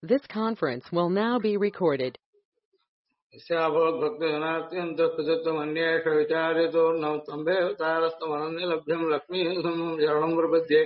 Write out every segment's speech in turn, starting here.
This conference will now be recorded. यस्याभवद्भक्तजनात्यन्तस्तुतमन्येष विचार्यतोर्णौ तम्भेवतारस्तमनन्यलभ्यं लक्ष्मीसमं शरणं प्रपद्ये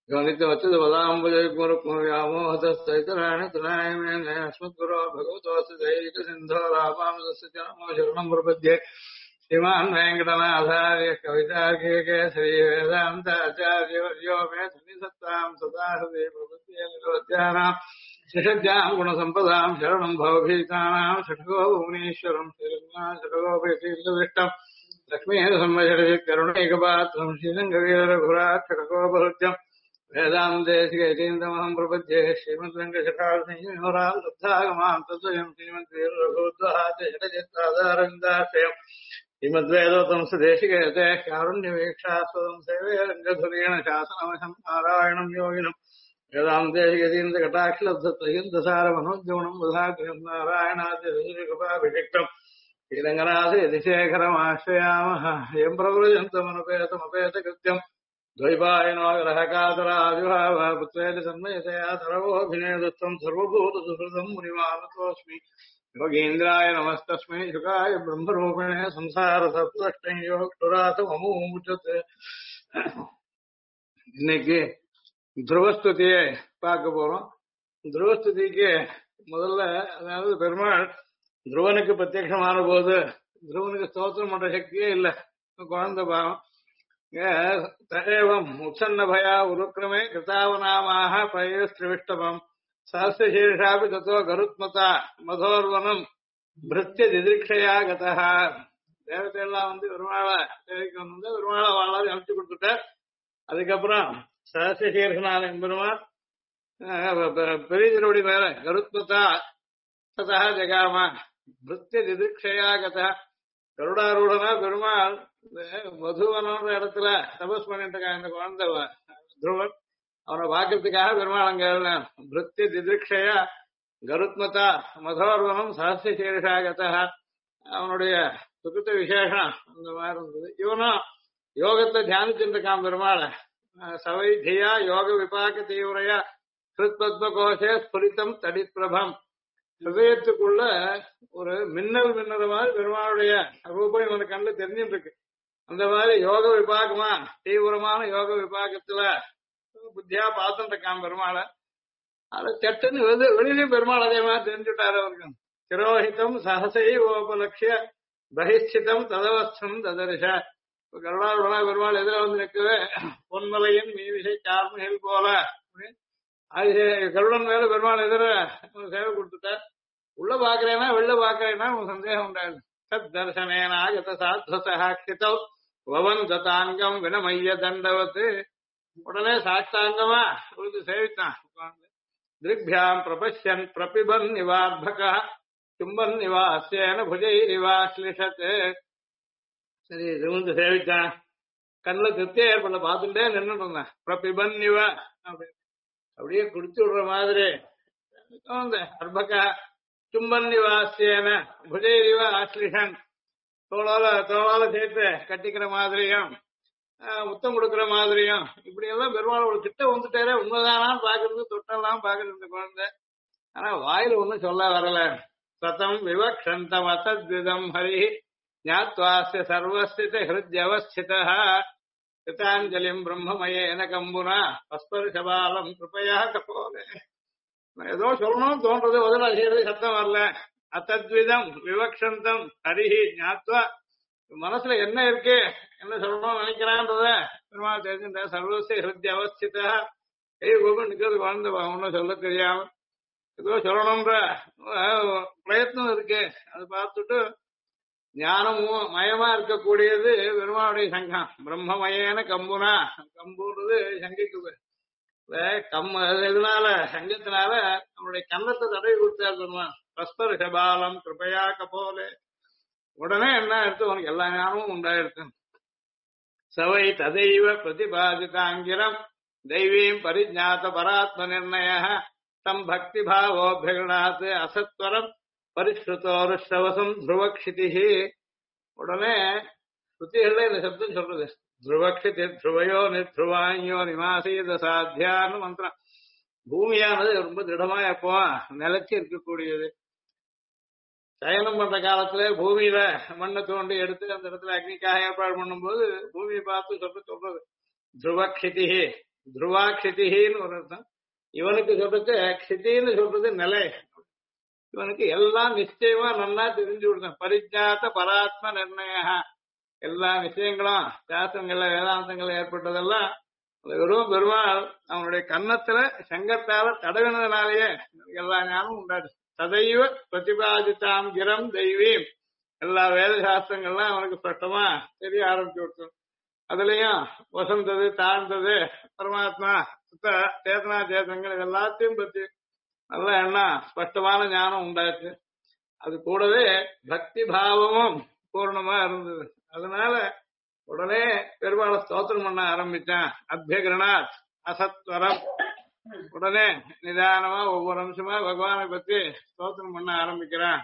गणितवच्युतपदाम्बुजैर्गुरुव्यामोहतस्तैतराणि तुलायमेन अस्मद्गुरो भगवतोऽस्य दैकसिन्धो रामानुजस्य च नमो शरणं प्रपद्ये श्रीमान् वेङ्कटनाथार्य कवितार्किकेसरी वेदान्ताचार्यवर्यो मे सन्निधत्तां सदा हृदे प्रपद्ये निरवध्यानाम् षड्जाम् गुणसम्पदाम् शरणम् भवभीतानाम् षड्गो भुवनेश्वरम् षड्गोपयतीर्थदृष्टम् लक्ष्मीसंवषडकरुणैकपात्रम् श्रीरङ्गवीरघुरात् षड्गोपहृत्यम् वेदान्तेशिकैतीन्द्रमहम् प्रपद्ये श्रीमद्रङ्गशठारसिंहराम् लब्धागमाम् तद्वयम् श्रीमद्वीरघुद्वहात् षडचित्ताधारविन्दाश्रयम् श्रीमद्वेदोतम् सुदेशिकेते कारुण्यवीक्षास्पदम् सेवे रङ्गधुरेण शासनवशम् नारायणम् योगिनम् वेदान्तेशिकतीन्द्रकटाक्षलब्धत्रयन्तसारमनोद्यमनम् वधाग्रहम् नारायणाद्यकृपाभिषिक्तम् श्रीरङ्गनाथयतिशेखरमाश्रयामः यम् प्रव्रजन्तमनुपेतमपेतकृत्यम् द्वैपायनोग्रहकातराजुभाव पुत्रेण सन्मयतया सर्वोऽभिनेदुत्वम् सर्वभूतसुहृदम् मुनिमानतोऽस्मि योगीन्द्राय नमस्तस्मै शुकाय ब्रह्मरूपिणे संसारसत्त्वष्टयोक्षुरासममुमुच्यते இன்னைக்கு துருவஸ்துதியை பார்க்க போறோம். துருவஸ்துதிக்கு முதல்ல அதாவது பெருமாள் துருவனுக்கு பிரத்யட்சமான போது துருவனுக்கு ஸ்தோத்திரம் பண்ற சக்தியே இல்லை. குழந்தை பாவம் தயவம் உச்சன்ன பயா உருக்கிரமே கிருதாவநாமாக பயிஸ்திரிவிஷ்டமம் சஹசிரசீர்ஷாபி தத்தோ கருத்மதா மதோர்வனம் பிருத்திய திதிருக்ஷயா கதா. தேவதையெல்லாம் பெருமாளை சேவிக்கணும் பெருமாளை வாழாது அனுப்பிச்சு கொடுத்துட்டார். அதுக்கப்புறம் சஹசிரசீர்ஷனான பெருமாள் பெரிய திருவடி மேல கருத்மதா ததா ஜகாமா பிருத்திய திதிருக்ஷயா கதா. கருடாரூடனா பெருமாள் மதுவனன்ற இடத்துல தபஸ் பண்ணிட்டு இருக்கான். இந்த குழந்தை துருவன் அவனை பார்க்கறதுக்காக பெருமாள் அங்க பிருத்திய திதிருக்ஷயா கருத்மதா மதோர்வனம் சஹசிரசீர்ஷா கதா. அவனுடைய சுகித்த விசேஷம் அந்த மாதிரி இருந்தது. இவனும் யோகத்தை தியானிச்சுட்டு இருக்கான் பெருமாளை. சவைதியா யோக விபாக தீவிரையா கிருத்பத்மகோஷே ஸ்புரித்தம் தடிப்பிரபம். ஹிருதயத்துக்குள்ள ஒரு மின்னல் மின்னற மாதிரி பெருமாளுடைய ரூபம் இவனுக்கு கண்டு தெரிஞ்சுட்டு இருக்கு. அந்த மாதிரி யோக விபாகமா தீவிரமான யோக விபாகத்துல புத்தியா பார்த்துட்டு இருக்கான் பெருமாளை. அதை சட்டுன்னு வெளியிலையும் பெருமாள் அதே மாதிரி தெரிஞ்சுட்டாரு அவருக்கு. திரோஹிதம் சஹசை ஓபலட்சிய பகிஷ்டிதம் ததவஸ்தம் ததரிஷ. கருணாருடனா பெருமாள் எதிர நிற்கவே பொன்மலையின் மீவிசை கார்மிகள் போல கருடன் மேல பெருமாள் எதிர சேவை கொடுத்துட்டார். உள்ள பாக்குறேன்னா வெளில பாக்குறேன்னா உன் சந்தேகம் உண்டாது. தத் தர்சனேனாகத சாத்வசாட்சிதௌ வவன் ததாங்கம் வினமைய தண்டவத்து. உடனே சாஷ்டாங்கமா விழுந்து சேவித்தான். திருக்பியாம் பிரபஷ்யன் பிரபிபன் நிவாத்பக சும்பன் நிவாசேன புஜைரிவாஸ்லிஷத்து. சரி விழுந்து சேவித்தான். கண்ணில் திருப்தியா ஏற்படல, பார்த்துட்டே நின்றுட்டு இருந்தான். பிரபிபன் நிவா அப்படியே குடிச்சு விடுற மாதிரி அர்பகா சும்பன் நிவாசேன புஜைரிவா ஆஸ்லிஷன். தோளால சேர்த்து கட்டிக்கிற மாதிரியும் முத்தம் கொடுக்கிற மாதிரியும் இப்படி எல்லாம் பெருமாள் ஒரு கிட்ட வந்துட்டாரே. உண்மைதானான்னு பாக்குறது, தொட்டெல்லாம் பாக்குறது இந்த குழந்தை. ஆனா வாயில ஒண்ணும் சொல்ல வரல. சதம் விவக்ஷந்தம் அசத்விதம் ஹரி ஞாத்வாஸ்ய சர்வஸ்தித ஹிருத்யவஸ்திதா கிருதாஞ்சலிம் பிரம்மமயேன கம்புனா பஸ்பர்ஷபாலம் கிருபையா கபோலே. ஏதோ சொல்லணும்னு தோன்றது, முதல்ல செய்யறது சத்தம் வரல. அத்தத்விதம் விவக்ஷந்தம் ஹரிஹி ஞாத்வா. மனசுல என்ன இருக்கு, என்ன சொல்லணும்னு நினைக்கிறான்றத பெருமாள் தெரிஞ்சுட்ட. சர்வஸ்ய ஹிருத்ய அவஸ்திதா. கை கோபம் நிக்கிறது குழந்தை ஒன்னும் சொல்ல தெரியாம ஏதோ சொல்லணும்ன்ற பிரயத்னம் இருக்கு. அது பார்த்துட்டு ஞானமும் மயமா இருக்கக்கூடியது பெருமாளுடைய சங்கம். பிரம்மமயேன கம்புனா. கம்புன்றது சங்கைக்கு இதனால சங்கத்தினால நம்மளுடைய கன்னத்தை தடவி கொடுத்தாரு பெருமாள். பஸ்பர் சபாலம் கிருபையா கபோலே. உடனே என்ன எடுத்து உனக்கு எல்லா ஞானமும் உண்டாயிருக்கு. சவை ததைவ பிரதிபாதிதாங்கிரம் தெய்வீம் பரிஜாத பராத்ம நிர்ணய தம் பக்தி பாவோபிகணாத் அசத்வரம் பரிஷ்ருதோருஷவசம் துருவக்ஷிதி. உடனே ஸ்ருதிகள்ல இந்த சப்தம் சொல்றது. துருவக்ஷிதி துருவயோ நிர்துவாயோ நிமாசீத சாத்தியான்னு மந்திரம். பூமியானது ரொம்ப திடமா எப்போ நிலைச்சு இருக்கக்கூடியது. சயனம் பண்ற காலத்துல பூமியில மண்ணை தோண்டி எடுத்து அந்த இடத்துல அக்னிக்காக ஏற்பாடு பண்ணும்போது பூமியை பார்த்து சொல்றது துருவக்ஷிதிஹி, துருவாக்ஷிதிஹின்னு ஒரு அர்த்தம். இவனுக்கு சொல்றது க்ஷிதின்னு சொல்றது நிலை. இவனுக்கு எல்லாம் நிச்சயமா நன்னா தெரிஞ்சு விடுதான். பரிஜாத்த பராத்ம நிர்ணய, எல்லா விஷயங்களும் சாஸ்திரங்கள்ல வேதாந்தங்கள்ல ஏற்பட்டதெல்லாம் வெறும் பெருமாள் அவனுடைய கன்னத்துல சங்கத்தால தடவினதுனாலேயே எல்லா ஞானமும் உண்டாது. சதைவ பிரதிபாதித்தாம் கிரம் தெய்வீம், எல்லா வேத சாஸ்திரங்கள்லாம் அவனுக்கு ஸ்பஷ்டமா தெரிய ஆரம்பிச்சு விட்டோம். அதுலயும் வசந்தது தாழ்ந்தது பரமாத்மா சுத்த சேதனா சேதனங்கள் இது எல்லாத்தையும் பத்தி நல்லா என்ன ஸ்பஷ்டமான ஞானம் உண்டாச்சு. அது கூடவே பக்தி பாவமும் பூர்ணமா இருந்தது. அதனால உடனே பெருமாளை ஸ்தோத்திரம் பண்ண ஆரம்பிச்சான். அத்தியகிரணாத் அசத்வரம், உடனே நிதானமா ஒவ்வொரு நிமிஷமா பகவானை பத்தி ஸ்தோத்திரம் பண்ண ஆரம்பிக்கிறான்.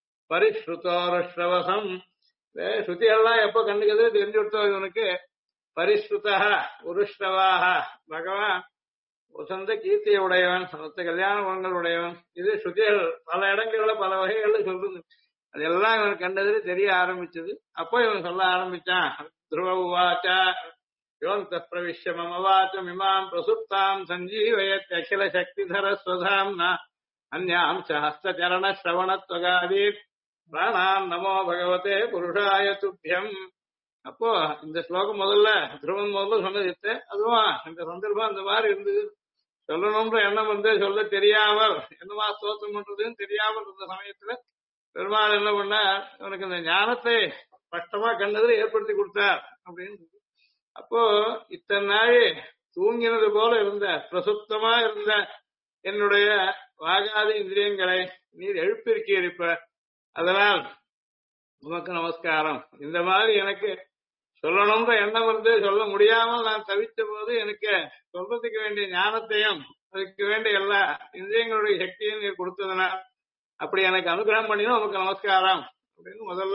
பரிஸ்ருதோருஷ்ரவசம், ஸ்ருதிகள்லாம் எப்ப கண்டுக்கிறது தெரிஞ்சு கொடுத்தோம் இவனுக்கு. பரிஸ்ருதா உருஷ்ரவாக, பகவான் வசந்த கீர்த்தியை உடையவன், சமஸ்த கல்யாண குணங்கள் உடையவன். இது ஸ்ருதிகள் பல இடங்கள்ல பல வகைகள்ல சொல்றது. அதெல்லாம் இவன் கண்டது தெரிய ஆரம்பிச்சது. அப்போ இவன் சொல்ல ஆரம்பிச்சான். துருவ உவாச்ச யோந்த பிரவிஷ்ய மம வாச்சம் இமாம் பிரசுப்தாம் சஞ்சீவயத் அகில சக்திதர ஸ்வதாம்னா அந்யாம் சஹஸ்தச்சரண ஸ்ரவணத்வகாதி பிராணாம் நமோ பகவதே புருஷாய துப்யம். அப்போ இந்த ஸ்லோகம் முதல்ல துருவன் முதல்ல சொன்னது, அதுவும் இந்த சந்தர்ப்பம் அந்த மாதிரி இருந்தது. சொல்லணும்ன்ற எண்ணம் வந்து சொல்ல தெரியாமல் என்னமா ஸ்தோத்திரம் பண்றதுன்னு தெரியாமல் இருந்த சமயத்துல பெருமாள் என்ன பண்ணார், இவனுக்கு இந்த ஞானத்தை ஸ்பஷ்டமா கண்டதுல ஏற்படுத்தி கொடுத்தார் அப்படின்னு. அப்போ இத்தனை நாள் தூங்கினது போல இருந்த பிரசுப்தமா இருந்த என்னுடைய வாகாதி இந்திரியங்களை நீர் எழுப்பியிருக்கீர். இப்ப அதனால் உமக்கு நமஸ்காரம். இந்த மாதிரி எனக்கு சொல்லணும்ன்ற எண்ணம் வந்து சொல்ல முடியாமல் நான் தவித்த போது எனக்கு சொல்றதுக்கு வேண்டிய ஞானத்தையும் அதுக்கு வேண்டிய எல்லா இந்திரியங்களுடைய சக்தியும் நீர் கொடுத்ததுனால் அப்படி எனக்கு அனுகிரகம் பண்ணினா உமக்கு நமஸ்காரம் அப்படின்னு முதல்ல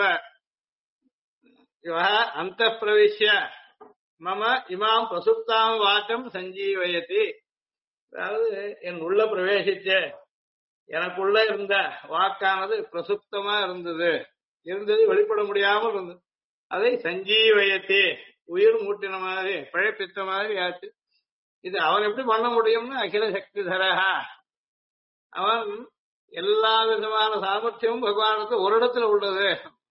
அந்த பிரவிஷ்ய மம இமாம் பிரசுப்தாம் வாக்கம் சஞ்சீவயதி, அதாவது என் உள்ள பிரவேசிச்ச எனக்குள்ள இருந்த வாக்கானது பிரசுப்தமா இருந்தது, வெளிப்பட முடியாமல் இருந்தது. அதை சஞ்சீவயத்தி, உயிர் மூட்டின மாதிரி பிழைப்பித்த மாதிரி ஆச்சு. இது அவன் எப்படி பண்ண முடியும்னு அகில சக்தி தரஹா, அவன் எல்லா விதமான சாமர்த்தியமும் பகவானுக்கு ஒரு இடத்துல உள்ளது.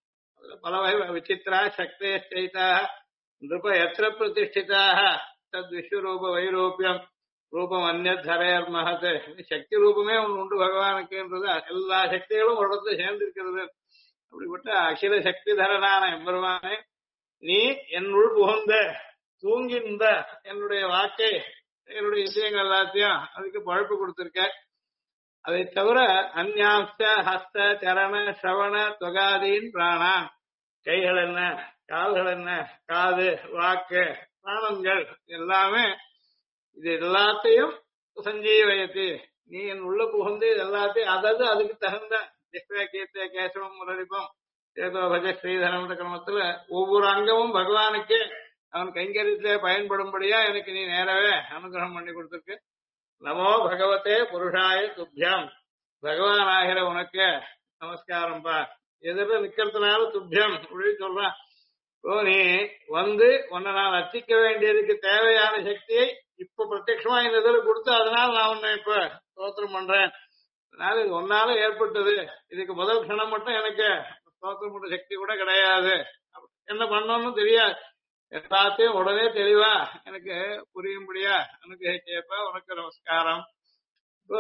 பல வகை விசித்திரா சக்தே ஸ்தைதாக நிருப எத்திர பிரதிஷ்டிதாக தத் விஸ்வரூப வைரூபியம் ரூபம் அந்நரேர் மகத். சக்தி ரூபமே ஒன்று உண்டு பகவானுக்குன்றது. எல்லா சக்திகளும் ஒரு இடத்துல சேர்ந்து இருக்கிறது. அப்படிப்பட்ட அகில சக்தி தரனான எம்பெருமானே, நீ என்னுள் புகுந்த தூங்கின்ற என்னுடைய வாக்கை என்னுடைய விஷயங்கள் எல்லாத்தையும் அதுக்கு பழப்பு கொடுத்திருக்க. அதை தவிர அந்யாம்ச ஹஸ்த சரண ஸ்ரவண தொகாதீன் பிராணான், கைகள் என்ன கால்கள் என்ன காது வாக்கு பிராணங்கள் எல்லாமே, இது எல்லாத்தையும் சஞ்சீவயத்தி நீ என் உள்ள புகுந்து இது எல்லாத்தையும் அதாவது அதுக்கு தகுந்த கீர்த்திய கேசவம் முரளிப்பம் ஏதோ பஜ ஸ்ரீதரம் கிரமத்துல ஒவ்வொரு அங்கமும் பகவானுக்கு அவன் கைங்கரியத்திலே பயன்படும்படியா எனக்கு நீ நேரவே அனுகிரகம் பண்ணி கொடுத்திருக்கு. நமோ பகவதே புருஷாய துப்யம், பகவான் ஆகிற உனக்கு நமஸ்காரம் பா. எதிர நிக்கிறதுனால துப்யம் அப்படின்னு சொல்றான். இப்போ நீ வந்து உன்னை நான் ரசிக்க வேண்டியதுக்கு தேவையான சக்தியை இப்ப பிரத்யட்சமா இந்த இதுல கொடுத்து அதனால நான் உன்னை இப்ப ஸ்தோத்திரம் பண்றேன். அதனால இது ஒன்னால ஏற்பட்டது. இதுக்கு முதல் க்ஷணம் மட்டும் எனக்கு ஸ்தோத்திரம் பண்ற சக்தி கூட கிடையாது. என்ன பண்ணணும்னு தெரியாது. எல்லாத்தையும் உடனே தெளிவா எனக்கு புரியும்படியா அனுகிரகிச்சப்ப உனக்கு நமஸ்காரம். இப்போ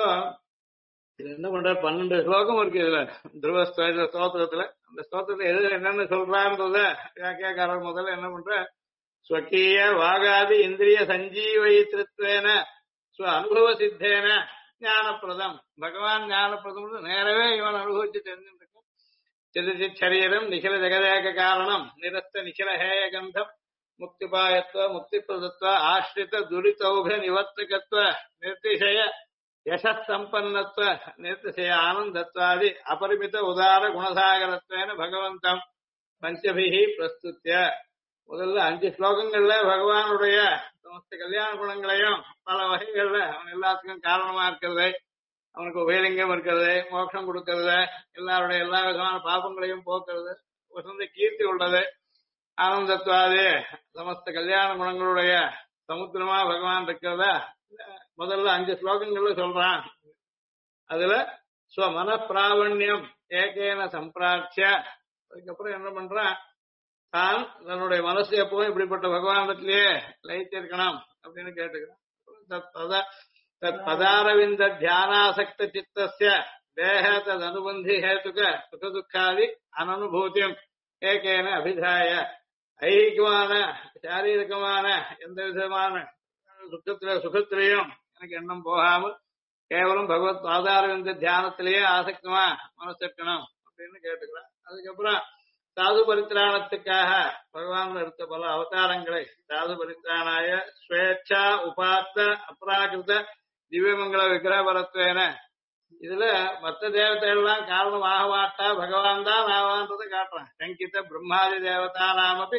இது என்ன பண்ற 12 ஸ்லோகம் இருக்கு இதுல துருவ ஸ்தோத்திரத்துல. அந்த ஸ்தோத்திரத்துல எது என்னன்னு சொல்றான்றத வியாக்கியாக்காரர் முதல்ல என்ன பண்ற, ஸ்வகீய வாகாதி இந்திரிய சஞ்சீவயித்ருத்வேன ஸ்வ அனுபவ சித்தேன ஞானப்பிரதம். பகவான் ஞானப்பிரதம் நேரவே இவன் அனுபவிச்சு தெரிஞ்சுருக்கும். சிதச்சித் சரீரம் நிகில ஜெகதேக காரணம் நிரஸ்த நிகில ஹேய கந்தம் முக்திபாயத்துவ முக்திப்பிரதத்துவ ஆசிரித துரிதௌக நிவர்த்தகத்துவ நிர்திசய யசம்பன்னத்துவ நிர்திசய ஆனந்தத்வாதி அபரிமித உதார குணசாகரத்வேன பகவந்தம் பஞ்சபிகி பிரஸ்துத்ய. முதல்ல 5 ஸ்லோகங்கள்ல பகவானுடைய சமஸ்த கல்யாண குணங்களையும் பல வகைகள்ல அவன் எல்லாத்துக்கும் காரணமா இருக்கிறது, அவனுக்கு உபயலிங்கம் இருக்கிறது, மோட்சம் கொடுக்கறது, எல்லாருடைய எல்லா விதமான பாபங்களையும் போக்குறது, வசந்த கீர்த்தி உள்ளது, ஆனந்தத்வாது சமஸ்த கல்யாண குணங்களுடைய சமுத்திரமா பகவான் இருக்கிறதா முதல்ல 5 ஸ்லோகங்கள்ல சொல்றான். அதுல ஸ்வமன பிராவண்யம் ஏகேன சம்பிராட்சிய, அதுக்கப்புறம் என்ன பண்றான், தான் தன்னுடைய மனசு எப்பவும் இப்படிப்பட்ட பகவானிடத்திலேயே லயித்திருக்கணும் அப்படின்னு கேட்டுக்கிறான். பதாரவிந்த தியானாசக்த சித்தஸ்ய தேக தது அனுபந்தி ஹேதுக சுக துக்காதி அனனுபூதியம் ஏகேன அபிதாய, ஐகிகமான சாரீரிகமான எந்த விதமான சுகத்திலையும் எனக்கு எண்ணம் போகாமல் கேவலம் பகவத் பாதாரவிந்த தியானத்திலேயே ஆசக்தமா மனசு இருக்கணும் அப்படின்னு கேட்டுக்கிறான். அதுக்கப்புறம் சாது பரித்ராணத்துக்காக பகவான் எடுத்த பல அவதாரங்களை, சாது பரித்ராணாய ஸ்வேச்சா உபாத்த அப்ராகிருத திவ்யமங்கல விக்கிரகபரத்வேன, இதுல மற்ற தேவதைகள்லாம் காரணம் ஆக மாட்டா, பகவான் தான் ஆவான்றதை காட்டுறான். சங்கித பிரம்மாதி தேவதா நாமப்பி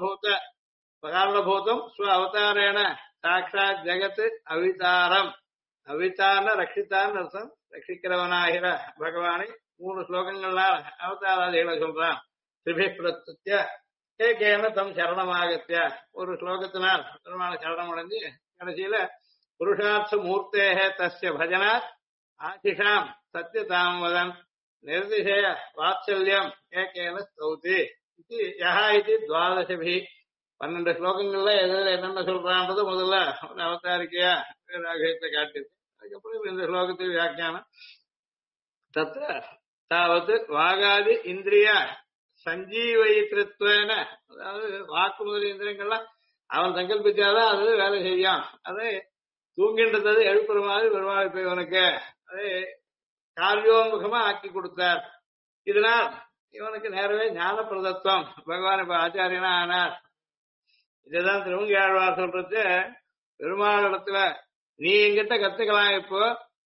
காரணபூதம் ஸ்வ அவதாரேன சாட்சாத் ஜெகத் அவிதாரம், அவிதான ரட்சித்தான்னு அர்த்தம், ரட்சிக்கிறவனாகிற பகவானை 3 ஸ்லோகங்கள்லாம் அவதாராதிகளை சொல்றான். திரிபி பிரத்ய ஏகேன தம் சரணமாகத்திய, ஒரு ஸ்லோகத்தினால் பெருமான சரணம் அடைஞ்சு கடைசியில புருஷார்த்த மூர்த்தேஹ தஸ்ய பஜனாத் ஆசிஷாம் சத்யதாம் வதன் நிர்திசய வாத்சல்யம் ஏகேன ஸ்தௌதி இது யஹா இது 12 12 ஸ்லோகங்கள்ல எதுல என்னென்ன சொல்றான்றது முதல்ல ஒரு அவதாரிக்கையா ராகத்தை காட்டிருக்கு. அதுக்கப்புறம் இந்த ஸ்லோகத்தில் வியாக்கியானம். தத்ர தாவது வாகாதி இந்திரிய சஞ்சீவயித்ருத்வேன, அதாவது வாக்கு முதல் இந்திரியங்கள்லாம் அவன் சங்கல்பிச்சாதான் அது வேலை செய்யும். அது தூங்கின்றது எழுப்புற மாதிரி பெருமாள் இப்ப இவனுக்கு அது காரியோன்முகமா ஆக்கி கொடுத்தார். இதனால் இவனுக்கு நேரவே ஞான பிரதத்துவம், பகவான் இப்ப ஆச்சாரியனா ஆனார். இதுதான் திருவங்கி ஆழ்வார் சொல்றது. பெருமாள் இடத்துல நீ எங்கிட்ட கத்துக்கலாம், இப்போ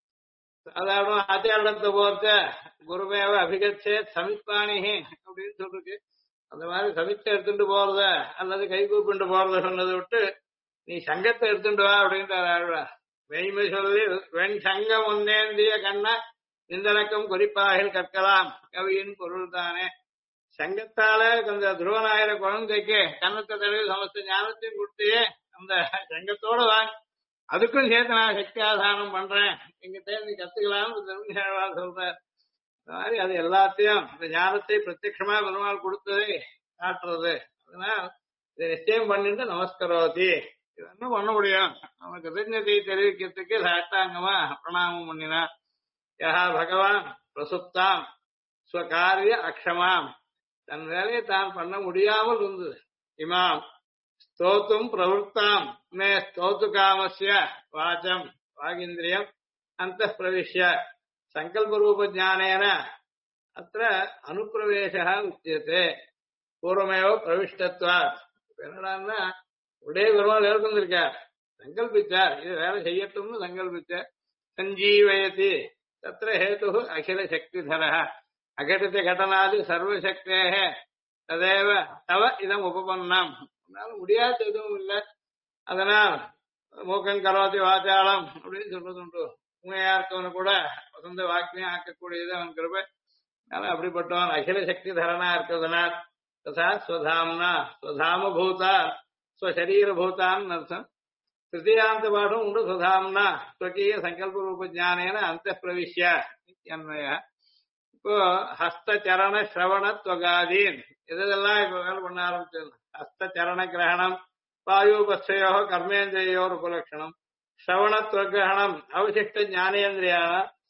சாதாரண ஆச்சாரத்தை போர்த்த குருமேவ அபிகச்சே சமிப்பாணிஹி அப்படின்னு சொல்லிருக்கு. அந்த மாதிரி சமித்தை எடுத்துட்டு போறத அல்லது கை கூப்பிட்டு போறத சொன்னதை விட்டு நீ சங்கத்தை எடுத்துட்டு வா அப்படின்றார் ஆழ்வார். மெய்மை சொல்லி வெண் சங்கம் ஒன்னேந்திய கண்ண நிந்தனக்கம் குறிப்பாக கற்கலாம் கவியின் பொருள் தானே. சங்கத்தால அந்த துருவனாயிர குழந்தைக்கு கண்ணத்தை தடவி சமஸ்த ஞானத்தையும் கொடுத்தியே, அந்த சங்கத்தோட வாங்க, அதுக்கும் சேர்த்து நான் சக்தி ஆதானம் பண்றேன், எங்கிட்ட நீ கத்துக்கலாம்னு திருமணி சொல்றார். அந்த மாதிரி அது எல்லாத்தையும் இந்த ஞானத்தை பிரத்யட்சமா பெருமாள் கொடுத்ததை காட்டுறது. அதனால் இதை நிச்சயம் பண்ணிட்டு நமஸ்கரோதி, இது என்ன பண்ண முடியும், நமக்கு கிருத்தஜதை தெரிவிக்கிறதுக்கு சாஷ்டாங்கமா பிரணாமம் பண்ணினார். யஹா பகவான் பிரசுப்தாம் ஸ்வகாரிய அக்ஷமாம், தன் வேலையை தான் பண்ண முடியாமல் இருந்தது. இமாம் ஸ்தோத்தும் பிரவருத்தாம் மே ஸ்தோத்து காமஸ்ய வாச்சம் வாகிந்திரியம் அந்த பிரவிஷ்ய சங்கல்பரூப ஞானேன அத்த அனுப்பிரவேச உச்சியதே பூர்வமேவ பிரவிஷ்டத்வாத். என்னடான்னா உடைய பெருமாள் ஏற்கொண்டிருக்கார், சங்கல்பிச்சார், இது வேலை செய்யட்டும்னு சங்கல்பிச்சார். சஞ்சீவயதி தத்திர ஹேது அகில சக்திதர அகட்டித்த கடனாதி சர்வசக்தேக ததேவ தவ இதம் உபபன்னம். அதனால முடியாத எதுவும் இல்லை. அதனால் மூக்கம் கரோதி வாச்சாளம் அப்படின்னு சொல்றது உண்டு. உண்மையா இருக்கவனு கூட வசந்த வாக்கியம் ஆக்கக்கூடியது அவன் கிருபை. அதனால அப்படிப்பட்டவன் அகில சக்தி தரனா இருக்கிறதுனால் ததா ஸ்வதாம்னா ஸ்வதாம பூதா ஸ்வசரீர பூதான்னு அர்த்தம். திருத்தியாந்த பாடம் உண்டு. ஸ்வதாம்னா ஸ்வகீய சங்கல்ப ரூப ஜானேன அந்த பிரவிஷ்ய அன்வய. இப்போ ஹஸ்தச்சரண ஸ்ரவண துவகாதீன் இதெல்லாம் இப்ப வேலை பண்ண ஆரம்பிச்சது. ஹஸ்தச்சரண கிரகணம் வாயுபஸ்தையோ கர்மேந்திரியோர் உபலட்சணம் ஸ்ரவணத்வகிரகணம் அவசிஷ்ட ஞானேந்திரியான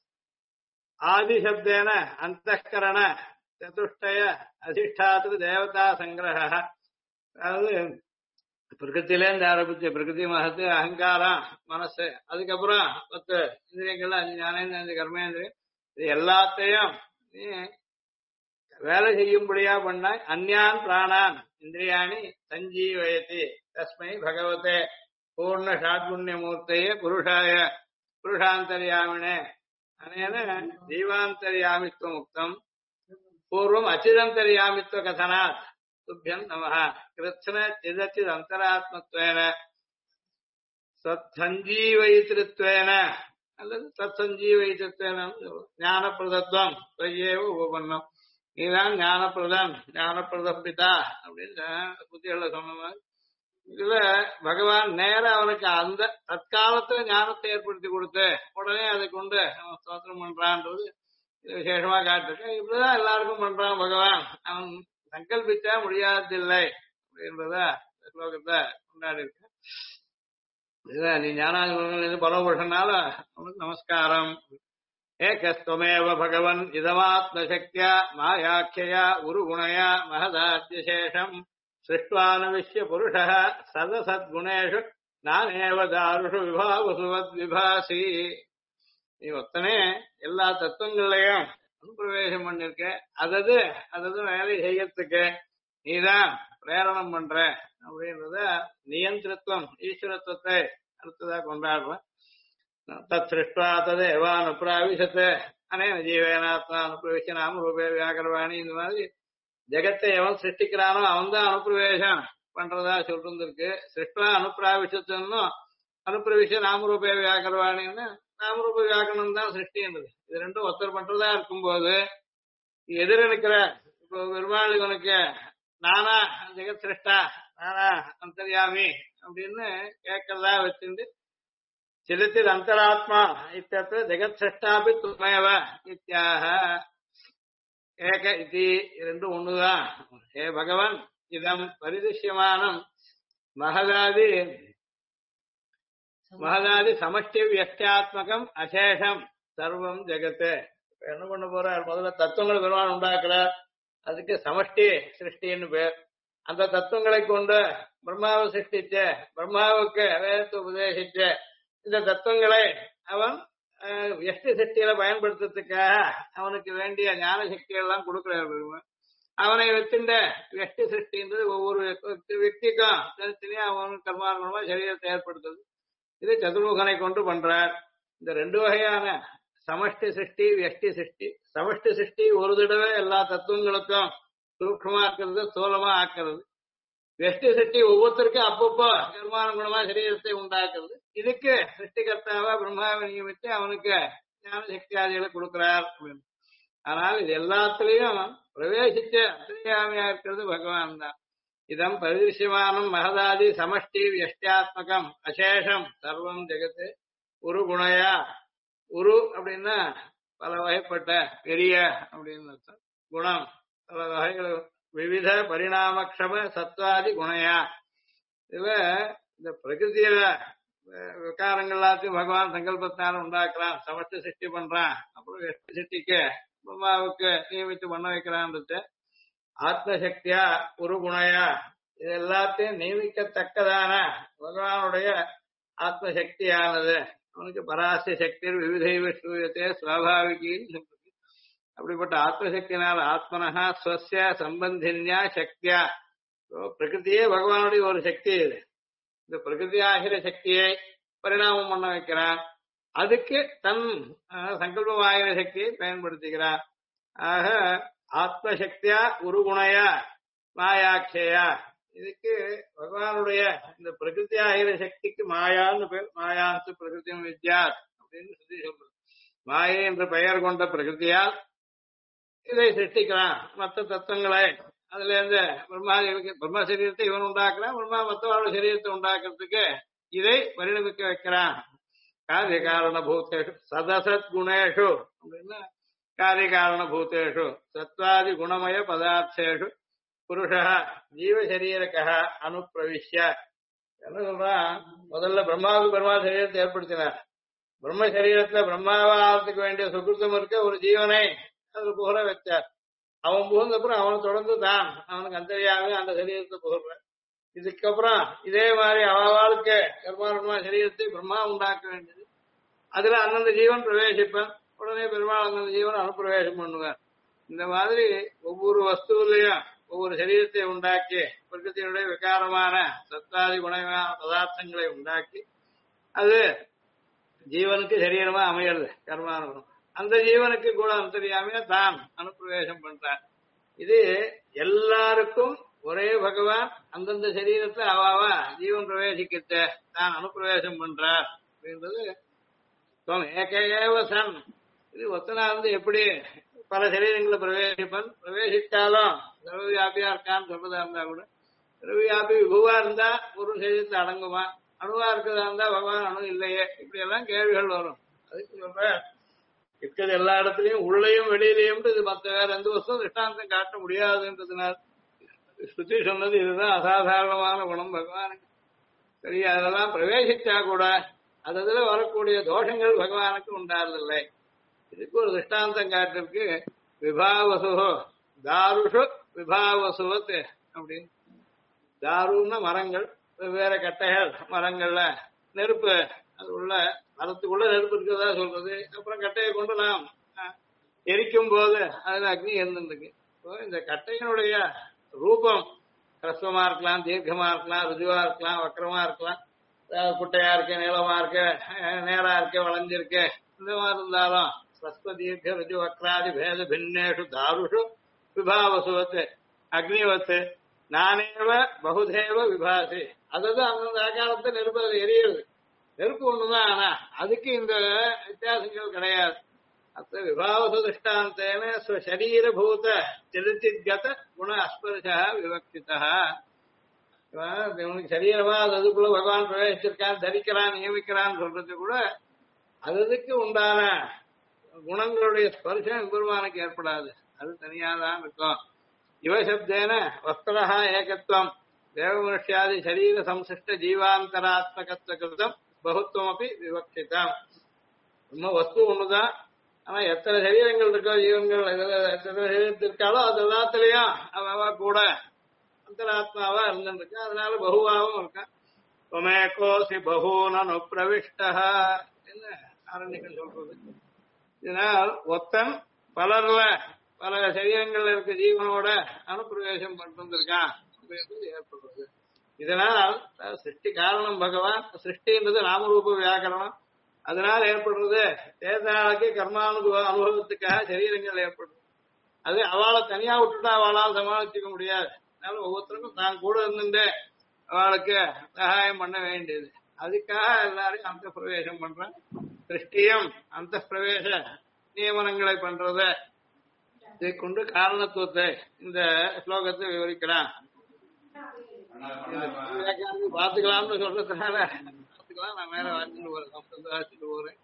ஆதிசப்தேன அந்தఃகரண சதுஷ்டய அதிஷ்டாத்திரு தேவதா சங்கிரக. அதாவது பிரகிருத்திலேருந்து ஆரம்பிச்சு பிரகிருதி மகத்து அகங்காரம் மனசு, அதுக்கப்புறம் 10 இந்திரியங்கள்ல 5 ஞானேந்திரம் 5 கர்மேந்திரியம், இது எல்லாத்தையும் நீ வேலை செய்யும்படியா பண்ணாய். அந்யான் பிராணான் இந்திரியாணி சஞ்சீவயதி தஸ்மை பகவதே பூர்ண ஷாட்புண்ணியமூர்த்தையே புருஷாய புருஷாந்தர்யாமினே அனேன ஜீவாந்தர்யாமித்வ முக்தம் பூர்வம் அச்சிதந்தர்யாமித்வ கதனாத் துப்யம் நமஹ கிருத்ன சிதச்சித் அந்தராத்மத்வேன தத் சஞ்சீவயித்திருத்வேன அல்லது தத் சஞ்சீவயித்திருத்வேன ஞானப்பிரதத்துவம் தொய்யேவ உபபன்னம். நீதான் ஞானப்பிரதன் ஞானப்பிரத பிதா அப்படின்னு புத்திகளை சொன்ன மாதிரி இதுல பகவான் நேர அவனுக்கு அந்த தற்காலத்துல ஞானத்தை ஏற்படுத்தி கொடுத்து உடனே அதை கொண்டு அவன் ஸ்தோத்திரம் பண்றான்றது இது விசேஷமா காட்டிருக்கேன். இப்படிதான் எல்லாருக்கும் பண்றான் பகவான். அவன் சங்கல்பிச்சா முடியாதில்லை அப்படின்றத ஸ்லோகத்தை கொண்டாடி இருக்க. இதுதான் நீ ஞானாதிபதிகள் பரமபுருஷனால அவனுக்கு நமஸ்காரம். ஏகஸ்துவமேவ பகவன் இதமாத்மசக்தியா மாயாக்கியா உருகுணயா மகதாத்யசேஷம் சிருஷ்டுவானவிஷ்ய புருஷः சதசத்குணேஷு நானேவ தாருஷு விபாவசுவத் விபாசி. நீ ஒத்தனே எல்லா தத்துவங்களையும் அனுப்பிரவேசம் பண்ணிருக்க. அதது வேலை செய்யறதுக்கு நீதான் பிரேரணம் பண்ற அப்படின்றத நியந்திரத்துவம் ஈஸ்வரத்துவத்தை அடுத்ததா கொண்டாடுற. தத் சிருஷ்டுவா ததேவ அனுப்பிராவிசத்து அனேன ஜீவேனாத்மா அனுப்பிரவேச நாம ரூபே வியாகரவாணி. இந்த மாதிரி ஜெகத்தை எவன் சிருஷ்டிக்கிறானோ அவன் தான் அனுப்பிரவேசம் பண்றதா சொல்லிருக்கு. சிருஷ்டா அனுப்பிராவிசத்துன்னு அனுப்பிரவேச நாமரூபே வியாகரவாணின்னு நாமரூப வியாக்கரணம் தான் சிருஷ்டின்றது. இது ரெண்டும் ஒருத்தர் பண்றதா இருக்கும்போது எதிர இருக்கிற இப்போ பெருமாள் இவனுக்கு நானா ஜெகத் சிருஷ்டா நானா அந்தர்யாமி அப்படின்னு கேட்கறதா வச்சுட்டு சிரித்திர் அந்தராத்மா இத்தியத்திர ஜெகத் சிருஷ்டாபி துமேவ இத்தியாக ஏக இதி ரெண்டும் ஒண்ணுதான். ஏ பகவன் இதம் பரிதிஷ்யமானம் மகதாதி சமஷ்டி வியஷ்டாத்மகம் அசேஷம் சர்வம் ஜெகத்து. என்ன பண்ண போறார்? முதல்ல தத்துவங்கள் பெருமான் உண்டாக்குறார். அதுக்கு சமஷ்டி சிருஷ்டின்னு பேர். அந்த தத்துவங்களை கொண்டு பிரம்மாவை சிருஷ்டிச்ச பிரம்மாவுக்கு வேதத்தை உபதேசிச்ச இந்த தத்துவங்களை அவன் எஷ்டி சக்தியில பயன்படுத்துறதுக்காக அவனுக்கு வேண்டிய ஞான சக்திகள் எல்லாம் கொடுக்கிறார் பெருமான். அவனை வச்சுட்ட எஷ்டி சிருஷ்டின்றது ஒவ்வொரு వ్యక్తిக்கும் தனித்தனியா அவன் கர்மானுமா சரீரத்தை ஏற்படுத்துது. இது சதுர்முகனை கொண்டு பண்றார். இந்த ரெண்டு வகையான சமஷ்டி சிருஷ்டி வியஷ்டி சிருஷ்டி. சமஷ்டி சிருஷ்டி ஒரு தடவை எல்லா தத்துவங்களுக்கும் சூக்ஷமா இருக்கிறது ஸ்தூலமா ஆக்குறது. வெஷ்டி சிருஷ்டி ஒவ்வொருத்தருக்கும் அப்பப்போ கர்மானுகுணமா சரீரத்தை உண்டாக்குறது. இதுக்கு சிருஷ்டிகர்த்தாவா பிரம்மாவை நியமித்து அவனுக்கு ஞான சக்தி ஆதிகளை கொடுக்கிறார். ஆனால் இது எல்லாத்திலையும் பிரவேசிச்ச அந்தர்யாமியா இருக்கிறது பகவான் தான். இதம் பரிதிருஷ்யமானம் மகதாதி சமஷ்டி வியஷ்டியாத்மகம் அசேஷம் சர்வம் ஜெகத்து உரு குணையா. உரு அப்படின்னா பல வகைப்பட்ட பெரிய அப்படின்னு குணம் பல வகைகள் விவித பரிணாமக்ஷம சத்வாதி குணையா. இதுல இந்த பிரகிருதியில விகாரங்கள் எல்லாத்தையும் பகவான் சங்கல்பத்தான உண்டாக்குறான். சமஷ்டி சிருஷ்டி பண்றான். அப்புறம் வெஷ்டி சிருஷ்டிக்கு பிரம்மாவுக்கு நியமித்து பண்ண வைக்கிறான்றது. ஆத்மசக்தியா ஒரு குணையா இது எல்லாத்தையும் நியமிக்கத்தக்கதான பகவானுடைய ஆத்மசக்தியானது. அவனுக்கு பராச சக்தி விவிதைவத்தை சுவாபாவிகின்னு சொல்றது. அப்படிப்பட்ட ஆத்மசக்தினால் ஆத்மனஹா ஸ்வஸ்ய சம்பந்தின்யா சக்தியா. பிரகிருதியே பகவானுடைய ஒரு சக்தி. இது இந்த பிரகிருதி ஆகிற சக்தியை பரிணாமம் பண்ண வைக்கிறான். அதுக்கு தன் சங்கல்பமாகிற சக்தியை பயன்படுத்திக்கிறான். ஆக ஆத்மசக்தியா உருகுணையா மாயாட்சயா. இதுக்கு பகவானுடைய இந்த பிரகிருதி ஆகிற சக்திக்கு மாயான்னு பேர். மாயாந்து பிரகிருதி வித்யா அப்படின்னு சொல்லி சொல்றது. மாயை என்ற பெயர் கொண்ட பிரகிருதியால் இதை சிருஷ்டிக்கிறான். மற்ற தத்துவங்களை அதுல இருந்து பிரம்மா சரீரத்தை இவன் உண்டாக்குறான். பிரம்மா மற்றவாழ் சரீரத்தை உண்டாக்குறதுக்கு இதை பரிணமிக்க வைக்கிறான். காரிய காரண பூத்தேஷு சதசத் குணேஷு அப்படின்னா காரிய காரண பூத்தேஷு சத்வாதி குணமய பதார்த்தேஷு புருஷ ஜீவசரீரக அனுப்பிரவிஷ்ய. என்ன சொல்றான்? முதல்ல பிரம்மாவுக்கு பிரம்மா சரீரத்தை ஏற்படுத்தினார். பிரம்ம சரீரத்துல பிரம்மாவா ஆகிறதுக்கு வேண்டிய சுகிருத்தம் இருக்க ஒரு ஜீவனை அது புகழ வச்சார். அவன் புகழ்ந்தப்புறம் அவனை தொடர்ந்து தான் அவனுக்கு அந்தரியாவே அந்த சரீரத்தை புகழ்ற. இதுக்கப்புறம் இதே மாதிரி அவளுக்கு கர்மானுமா சரீரத்தை பிரம்மா உண்டாக்க வேண்டியது. அதுல அந்தந்த ஜீவன் பிரவேசிப்பன். உடனே பெருமாள் அந்தந்த ஜீவன் அனுப்பிரவேசம் பண்ணுவார். இந்த மாதிரி ஒவ்வொரு வஸ்துவிலையும் ஒவ்வொரு சரீரத்தை உண்டாக்கி பிரகிருத்தினுடைய விகாரமான சத்தாதி குணமான பதார்த்தங்களை உண்டாக்கி அது ஜீவனுக்கு சரீரமா அமையிறது கர்மானுகுணம். அந்த ஜீவனுக்கு கூட அந்தரியாமையா தான் அனுப்பிரவேசம் பண்றார். இது எல்லாருக்கும் ஒரே பகவான் அந்தந்த சரீரத்துல அவாவா ஜீவன் பிரவேசிக்கிட்ட தான் அனுப்பிரவேசம் பண்றார் அப்படின்றது ஏகேவ சன். இது ஒத்தனா இருந்து எப்படி பல சரீரங்களை பிரவேசித்தாலும் சர்வவியாபியா இருக்கான்னு சொல்றதா இருந்தா கூட சர்வவியாபி விபுவா இருந்தா ஒரு சரீரத்தை அடங்குமா, அணுவா இருக்கிறதா இருந்தா பகவான் அணு இல்லையே, இப்படி எல்லாம் கேள்விகள் வரும். அதுக்கு சொல்ற இருக்கிறது எல்லா இடத்துலயும் உள்ளேயும் வெளியிலையும் இது மற்ற வேற எந்த வருஷம் திஷ்டாந்தம் காட்ட முடியாதுன்றதுனால ஸ்ருதி சொன்னது இதுதான் அசாதாரணமான குணம் பகவானுக்கு. சரி, அதெல்லாம் பிரவேசிச்சா கூட அதுல வரக்கூடிய தோஷங்கள் பகவானுக்கு உண்டாறதில்லை. இதுக்கு ஒரு திருஷ்டாந்தம் காட்டிருக்கு. விபாவசு தாருஷு விபாவசுவத் அப்படின்னு. தாருன்னா மரங்கள், வெவ்வேறு கட்டைகள், மரங்கள்ல நெருப்பு, அது உள்ள மரத்துக்குள்ள நெருப்பு இருக்கிறதா சொல்றது. அப்புறம் கட்டையை கொண்டு நாம் எரிக்கும் போது அதுல அக்னி இருந்துருக்கு. இந்த கட்டையினுடைய ரூபம் ஹ்ரஸ்வமா இருக்கலாம், தீர்க்கமா இருக்கலாம், ருஜுவா இருக்கலாம், வக்கரமா இருக்கலாம், குட்டையா இருக்கு, நீளமா இருக்கு, நேரா இருக்கு, வளைஞ்சிருக்கு, இந்த மாதிரி இருந்தாலும் ஸ்வஸ்த தீர்க்க ருஜு வக்ராதி பேத பின்னேஷு தாருஷு விபாவசுவத்து அக்னிவத்து நானேவ பகுதேவ விபாசி. அதுதான் அந்தந்த ஆகாரத்தை நெருப்பு அது எரியுது. நெருப்பு ஒண்ணுதான், ஆனா அதுக்கு இந்த வித்தியாசங்கள் கிடையாது. அத்த விபாவசு திருஷ்டாந்தேன ஸ்வசரீரபூத திருத்திகத குண அஸ்பர்ஷா விவக்ஷிதா. இவனுக்கு சரீரமா அது அதுக்குள்ள பகவான் பிரவேசிச்சிருக்கான், தரிக்கிறான், நியமிக்கிறான்னு சொல்றது கூட அதுக்கு உண்டான குணங்களுடைய ஸ்பர்ஷம் பெருமானுக்கு ஏற்படாது, அது தனியாதான் இருக்கும். யுவசப்தேன வஸ்திரஹா ஏகத்துவம் தேவமனுஷ்யாதி சரீர சம்சிஷ்ட ஜீவாந்தராத்மகத்துவ கிருதம் பகுத்துவம் அப்படி விவக்ஷிதம். நம்ம வஸ்து ஒண்ணுதான், ஆனா எத்தனை சரீரங்கள் இருக்கோ ஜீவன்கள் எத்தனை சரீரத்தில் இருக்காலோ அது எல்லாத்துலயும் அவ கூட அந்தராத்மாவா இருந்துருக்கு. அதனால பகுவாவும் இருக்கான். தொமேகோசி பகூனனு பிரவிஷ்டா என்ன ஆரண்யங்கள் சொல்றது. இதனால் ஒத்தன் பலர்ல பல சரீரங்கள்ல இருக்க ஜீவனோட அனுப்பிரவேசம் பண்ணிருக்கான் ஏற்படுறது. இதனால் சிருஷ்டி காரணம் பகவான். சிருஷ்டின்றது நாமரூப வியாக்கரணம். அதனால ஏற்படுறது தேர்தலுக்கு அனுபவத்துக்காக சரீரங்கள் ஏற்படுது. அது அவளை தனியா விட்டுட்டா அவளால் சமாளிச்சுக்க முடியாது. அதனால ஒவ்வொருத்தருக்கும் தான் கூட இருந்துட்டு அவளுக்கு சகாயம் பண்ண வேண்டியது. அதுக்காக எல்லாரையும் அந்த பிரவேசம் பண்றேன். சிருஷ்டியும் அந்த பிரவேச நியமனங்களை பண்றத இதை கொண்டு காரணத்துவத்தை இந்த ஸ்லோகத்தை விவரிக்கிறான். பாத்துக்கலாம்னு சொல்றதுனால பாத்துக்கலாம். நான் மேல வாசிட்டு போறேன்.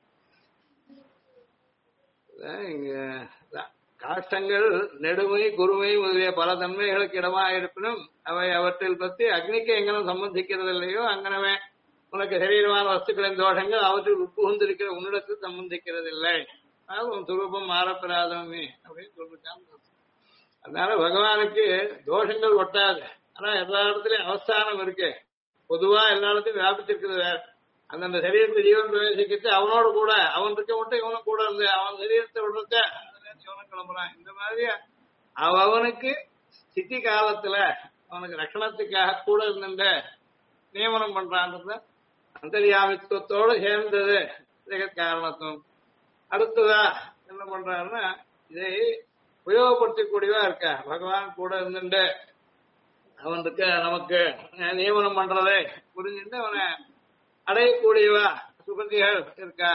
இங்க காஷ்டங்கள் நெடுமை குறுமை முதலிய பல தன்மைகளுக்கு இடமா இருப்பினும் அவை அவற்றில் பற்றி அக்னிக்கு எங்கனும் சம்பந்திக்கிறது இல்லையோ அங்கனவே உனக்கு சரீரமான வஸ்துக்களின் தோஷங்கள் அவற்றில் உட்புகுந்திருக்கிற உன்னிடத்தில் சம்பந்திக்கிறது இல்லை. உன் துரூபம் மாறப்பெறாதவமே அப்படின்னு சொல்லிட்டான். அதனால பகவானுக்கு தோஷங்கள் ஒட்டாது. ஆனா எல்லா இடத்துலயும் அவஸ்தானம் இருக்கு. பொதுவா எல்லா இடத்தையும் வியாபிச்சிருக்கிறது வேற. அந்தந்த சரீரத்தை ஜீவன் பிரவேசிக்கிட்டு அவனோட கூட அவன் இருக்க மட்டும் இவனும் கூட இருந்து அவன் சரீரத்தை விடுறத இவனும் கிளம்புறான். இந்த மாதிரி அவனுக்கு ஸ்திதி காலத்துல அவனுக்கு ரட்சணத்துக்காக கூட இருந்த நியமனம் பண்றான்றது அந்தர்யாமித்துவத்தோடு சேர்ந்தது ஜெகத் காரணத்துவம். அடுத்ததா என்ன பண்றாருன்னா இதை உபயோகப்படுத்தக்கூடியவா இருக்கா பகவான் கூட இருந்துட்டு அவனுக்கு நமக்கு நியமனம் பண்றதை புரிஞ்சுட்டு அவனை அடையக்கூடியவா சுகதிகள் இருக்கா.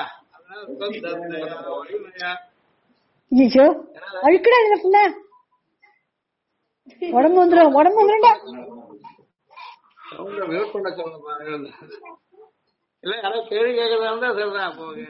உடம்பு வந்துடும் உடம்பு பண்ண சொல்ல இல்ல யாராவது கேள்வி கேட்கறதா இருந்தா சொல்றேன். போக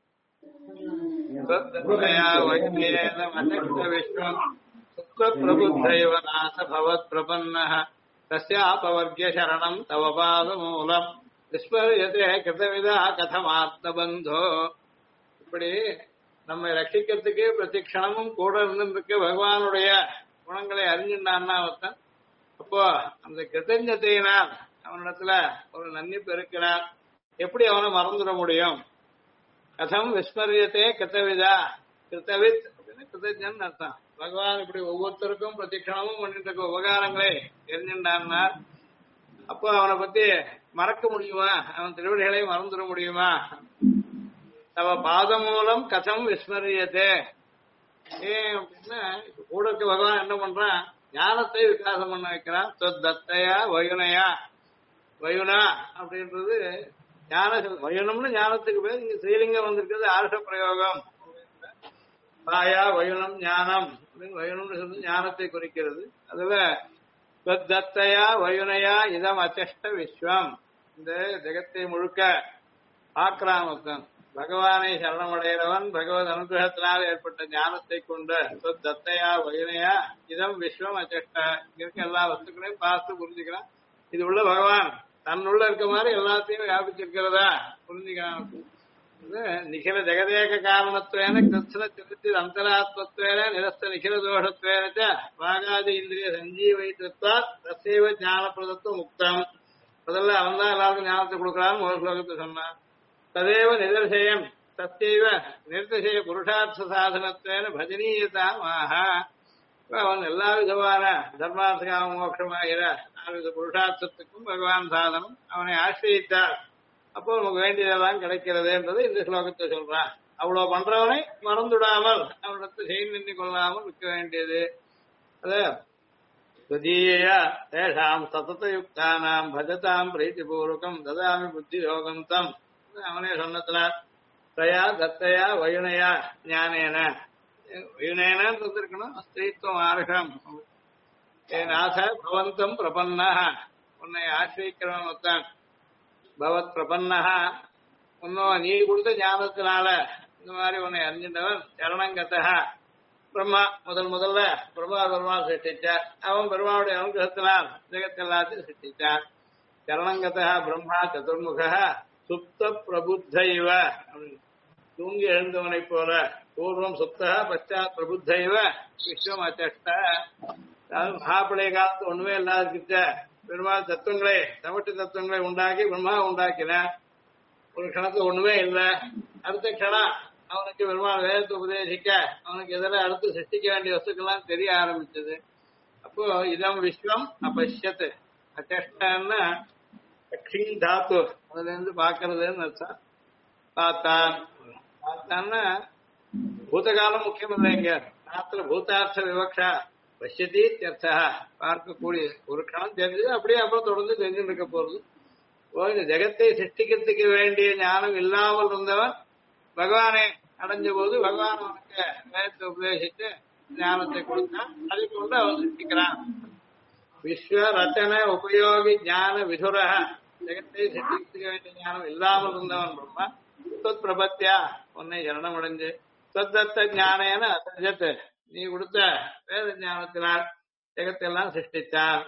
பிரபுத்தைவ நாச பவத் பிரபன்ன தஸ்யாபவர்க்ய சரணம் தவ பாத மூலம் விஸ்மரியதே கிருதவிதா கதமாத்மபந்தோ. இப்படி நம்ம ரட்சிக்கிறதுக்கு பிரதிக்ஷணமும் கூட இருந்துருக்கு பகவானுடைய குணங்களை அறிஞ்சுட்டான்னா ஒருத்தன். அப்போ அந்த கிருத்தஞ்சத்தையினால் அவனிடத்துல ஒரு நன்னிப்பு இருக்கிறான். எப்படி அவனை மறந்துட முடியும்? கதம் விஸ்மரியத்தே கிருத்தவிதா. கிருத்தவித் அப்படின்னு கிருத்தஜன் அர்த்தம். பகவான் இப்படி ஒவ்வொருத்தருக்கும் பிரதிக்ஷணமும் பண்ணிட்டு இருக்க உபகாரங்களை தெரிஞ்சுட்டான்னா அப்போ அவனை பத்தி மறக்க முடியுமா? அவன் திருவடிகளை மறந்துட முடியுமா? அவ பாதம் மூலம் கதம் விஸ்மரியத்தே. ஏன் அப்படின்னா கூட இருக்க பகவான் என்ன பண்றான்? ஞானத்தை விகாசம் பண்ண வைக்கிறான். தத்தையா வயுனையா, வயுனா அப்படின்றது ஞான வயுனம்னு ஞானத்துக்கு பேர். இங்க ஸ்ரீலிங்கம் வந்திருக்கிறது ஆர்ஷ பிரயோகம். பாயா வயுனம் ஞானம் அப்படின்னு வயுனம்னு சொல்லி ஞானத்தை குறிக்கிறது. அதுல தத்தையா வயுனையா இதம் அச்சஷ்ட விஸ்வம், இந்த ஜெகத்தை முழுக்க ஆக்ராமத்தன் பகவானை சரணமடைகிறவன் பகவத் அனுகிரகத்தினால் ஏற்பட்ட ஞானத்தை கொண்ட தத்தையா வயுனையா இதம் விஸ்வம் அச்சஷ்ட, இருக்க எல்லா வஸ்துக்களையும் பார்த்து புரிஞ்சுக்கிறான். இது உள்ள பகவான் தன்னுள்ள இருக்க மாதிரி எல்லாத்தையும் வியாபிச்சிருக்கிறதா புரிஞ்சுக்கிறான். நிகில ஜெகதேக காரணத்துவேன கிருஷ்ண திருத்தி அந்தராத்மத்துவேன நிரஸ்த நிகில தோஷத்துவேன வாகாதி இந்திரிய சஞ்சீவித்வா தசைவ ஞான பிரதத்துவ முக்தம். முதல்ல அவன் தான் எல்லாருக்கும் ஞானத்தை கொடுக்கறான்னு ஒரு ஸ்லோகத்தை சொன்னான். ததேவ நிதர்சயம் தத்தைவ நிர்திசய புருஷார்த்த சாதனத்துவேன பஜனீயதாம் ஆஹா. அவன் எல்லா விதமான தர்மார்த்த மோட்சமாகிற நாலு புருஷார்த்தத்துக்கும் பகவான் சாதனம். அவனை ஆசிரியித்தார், அப்போ நமக்கு வேண்டியதெல்லாம் கிடைக்கிறதுன்றது இந்த ஸ்லோகத்தை சொல்றான். அவ்வளவு பண்றவனை மறந்துடாமல் அவனிடத்தை செய்து நின்று கொள்ளாமல் இருக்க வேண்டியது. அது தேஷாம் சததயுக்தானாம் பஜதாம் பிரீத்திபூர்வகம் ததாமி புத்தி யோகம் தம். அவனே சொன்னதுனார் தயா தத்தையா வயுனையா ஞானேன. வயுனேனான்னு இருக்கணும், ஸ்திரீத்துவம் ஆர்ஷம். நாச பவந்தம் பிரபன்னா, உன்னை ஆசிரிக்கிறவன் ஒருத்தன். பவத் பிரபன்னஹா, இன்னும் நீ கொடுத்த ஞானத்தினால இந்த மாதிரி உன்னை அறிஞ்சின்றவன். சரணங்கத்தா பிரம்மா, முதல்ல பெருமாள் சிருஷ்டிச்சார். அவன் பெருமாவுடைய அனுகிரகத்தினால் ஜெகத் எல்லாத்தையும் சிருஷ்டிச்சார். சரணங்கத்தா பிரம்மா சதுர்முக சுப்த பிரபுத்த இவ, தூங்கி எழுந்தவனை போல. பூர்வம் சுப்த பச்சாத் பிரபுத்த இவ விஸ்வம் அச்சஷ்ட. அதாவது மகாபழைய காலத்து ஒண்ணுமே இல்லாத பெருமாள் தத்துவங்களை தமிட்டு தத்துவங்களை உண்டாக்கி பிரம்மா உண்டாக்கினார். ஒரு கணக்கு ஒண்ணுமே இல்லை. அடுத்த கணம் அவனுக்கு பெருமாள் வேதத்தை உபதேசிக்க அவனுக்கு எதில் அடுத்து சிருஷ்டிக்க வேண்டிய வஸ்துக்கெல்லாம் தெரிய ஆரம்பிச்சது. அப்போ இதம் விஸ்வம் அபஷ்யத்து. அச்சஷ்டன்னா அக்ஷிங் தாத்து, அதுல இருந்து பாக்குறதுன்னு அர்த்தம். பார்த்தான்னா பூதகாலம் முக்கியம் இல்லை. இங்க நாத்துல பூதார்த்த விவக்ஷா பஷ்யதி அர்த்தா, பார்க்கக்கூடிய ஒரு கணம் தெரிஞ்சது அப்படியே அப்புறம் தொடர்ந்து தெரிஞ்சுட்டு இருக்க போறது. இந்த ஜெகத்தை சிருஷ்டிக்கிறதுக்கு வேண்டிய ஞானம் இல்லாமல் இருந்தவன் பகவானை அடைஞ்ச போது பகவான் அவனுக்கு வேதத்தை உபதேசித்து ஞானத்தை கொடுத்தான். அதை கொண்டு அவன் சிருஷ்டிக்கிறான். விஸ்வ ரச்சன உபயோகி ஞான விதுர, ஜெகத்தை சிருஷ்டிக்கிறதுக்கு வேண்டிய ஞானம் இல்லாமல் இருந்தவன் பிரம்மா தத் பிரபத்தியா உன்னை சரணம் அடைஞ்சு தத்த ஞானேன அசஜத், நீ கொடுத்த வேத ஞானத்தினால் ஜெகத்தெல்லாம் சிருஷ்டித்தான்.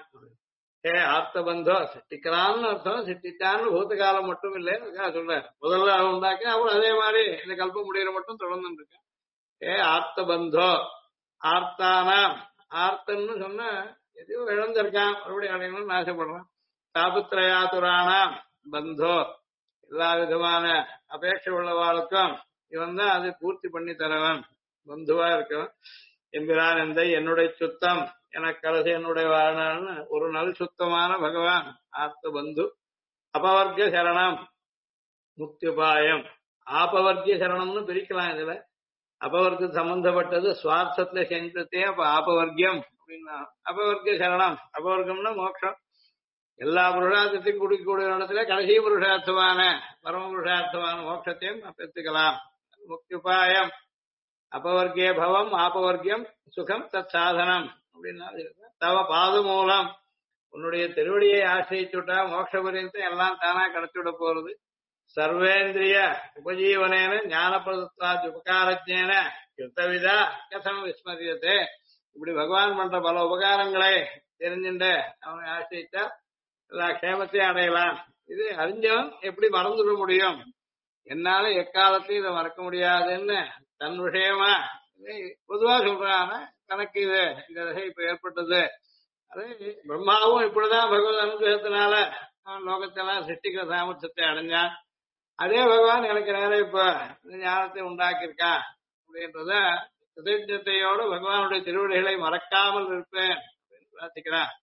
ஆர்த்த பந்தோ சிருஷ்டிக்கிறான்னு அர்த்தம். சிருஷ்டிச்சான்னு பூத்தகாலம் மட்டும் இல்லைன்னு சொல்ற. முதல்ல அவன் உண்டாக்கி அப்புறம் அதே மாதிரி இந்த கல்பம் முடிகிற மட்டும் தொடர்ந்து இருக்கேன். ஆர்த்த பந்தோ ஆர்த்தானா, ஆர்த்தன்னு சொன்னா எதையோ இழந்திருக்கான் மறுபடியும் அடையணும்னு ஆசைப்படுறான். தாபத்ரயாதுரானா பந்தோ, எல்லா விதமான அபேட்சை உள்ளவாளுக்கும் இவன் தான் அதை பூர்த்தி பண்ணி தரவன், பந்துவா இருக்கவன். எம்பிரான் எந்த என்னுடைய சுத்தம் எனக்கு கலசி என்னுடைய வாழ்நாள்னு ஒரு நல் சுத்தமான பகவான் ஆர்த்த பந்து. அபவர்க்க சரணம் முக்தியுபாயம். ஆபவர்க்கிய சரணம்னு பிரிக்கலாம். இதுல அபவர்க்கு சம்பந்தப்பட்டது சுவார்த்தத்துல செஞ்சதே. அப்ப ஆபவர்க்கியம் அப்படின்னா அபவர்க்கிய சரணம். அபவர்க்கம்னா மோட்சம். எல்லா புருஷார்த்தத்தையும் குடிக்கக்கூடிய இடத்துல கடைசி புருஷார்த்தமான பரம புருஷார்த்தமான மோட்சத்தையும் பெற்றுக்கலாம். முக்தியுபாயம் அபவர்க்கிய பவம் ஆபவர்க்கியம் சுகம் தத் சாதனம் அப்படின்னா தவ பாது மூலம் உன்னுடைய திருவடியை ஆசிரிச்சுட்டா மோட்ச பரியந்தம் எல்லாம் தானா கிடைச்சுட போறது. சர்வேந்திரிய உபஜீவனேன ஞான பிரதத்தாத் உபகாரஜேன கிருத்தவிதா கதம் விஸ்மரியத்தே. இப்படி பகவான் பண்ற பல உபகாரங்களை தெரிஞ்சுட்டு அவனை ஆசிரிச்சா எல்லா க்ஷேமத்தையும் அடையலாம். இது அறிஞ்சவன் எப்படி மறந்துட முடியும்? என்னால எக்காலத்தையும் இதை மறக்க முடியாதுன்னு தன் விஷயமா பொதுவா சொல்றான். தனக்கு இது இந்த தசை இப்ப ஏற்பட்டது. அது பிரம்மாவும் இப்படிதான் பகவத் அனுகிரகத்தினால அவன் லோகத்தெல்லாம் சிருஷ்டிக்கிற சாமர்த்தியத்தை அடைஞ்சான். அதே பகவான் எனக்கு நேரம் இப்ப இந்த ஞானத்தை உண்டாக்கியிருக்கான் அப்படின்றத கிருதஜத்தையோடு பகவானுடைய திருவிடைகளை மறக்காமல் இருப்பேன் அப்படின்னு பிரார்த்திக்கிறான்.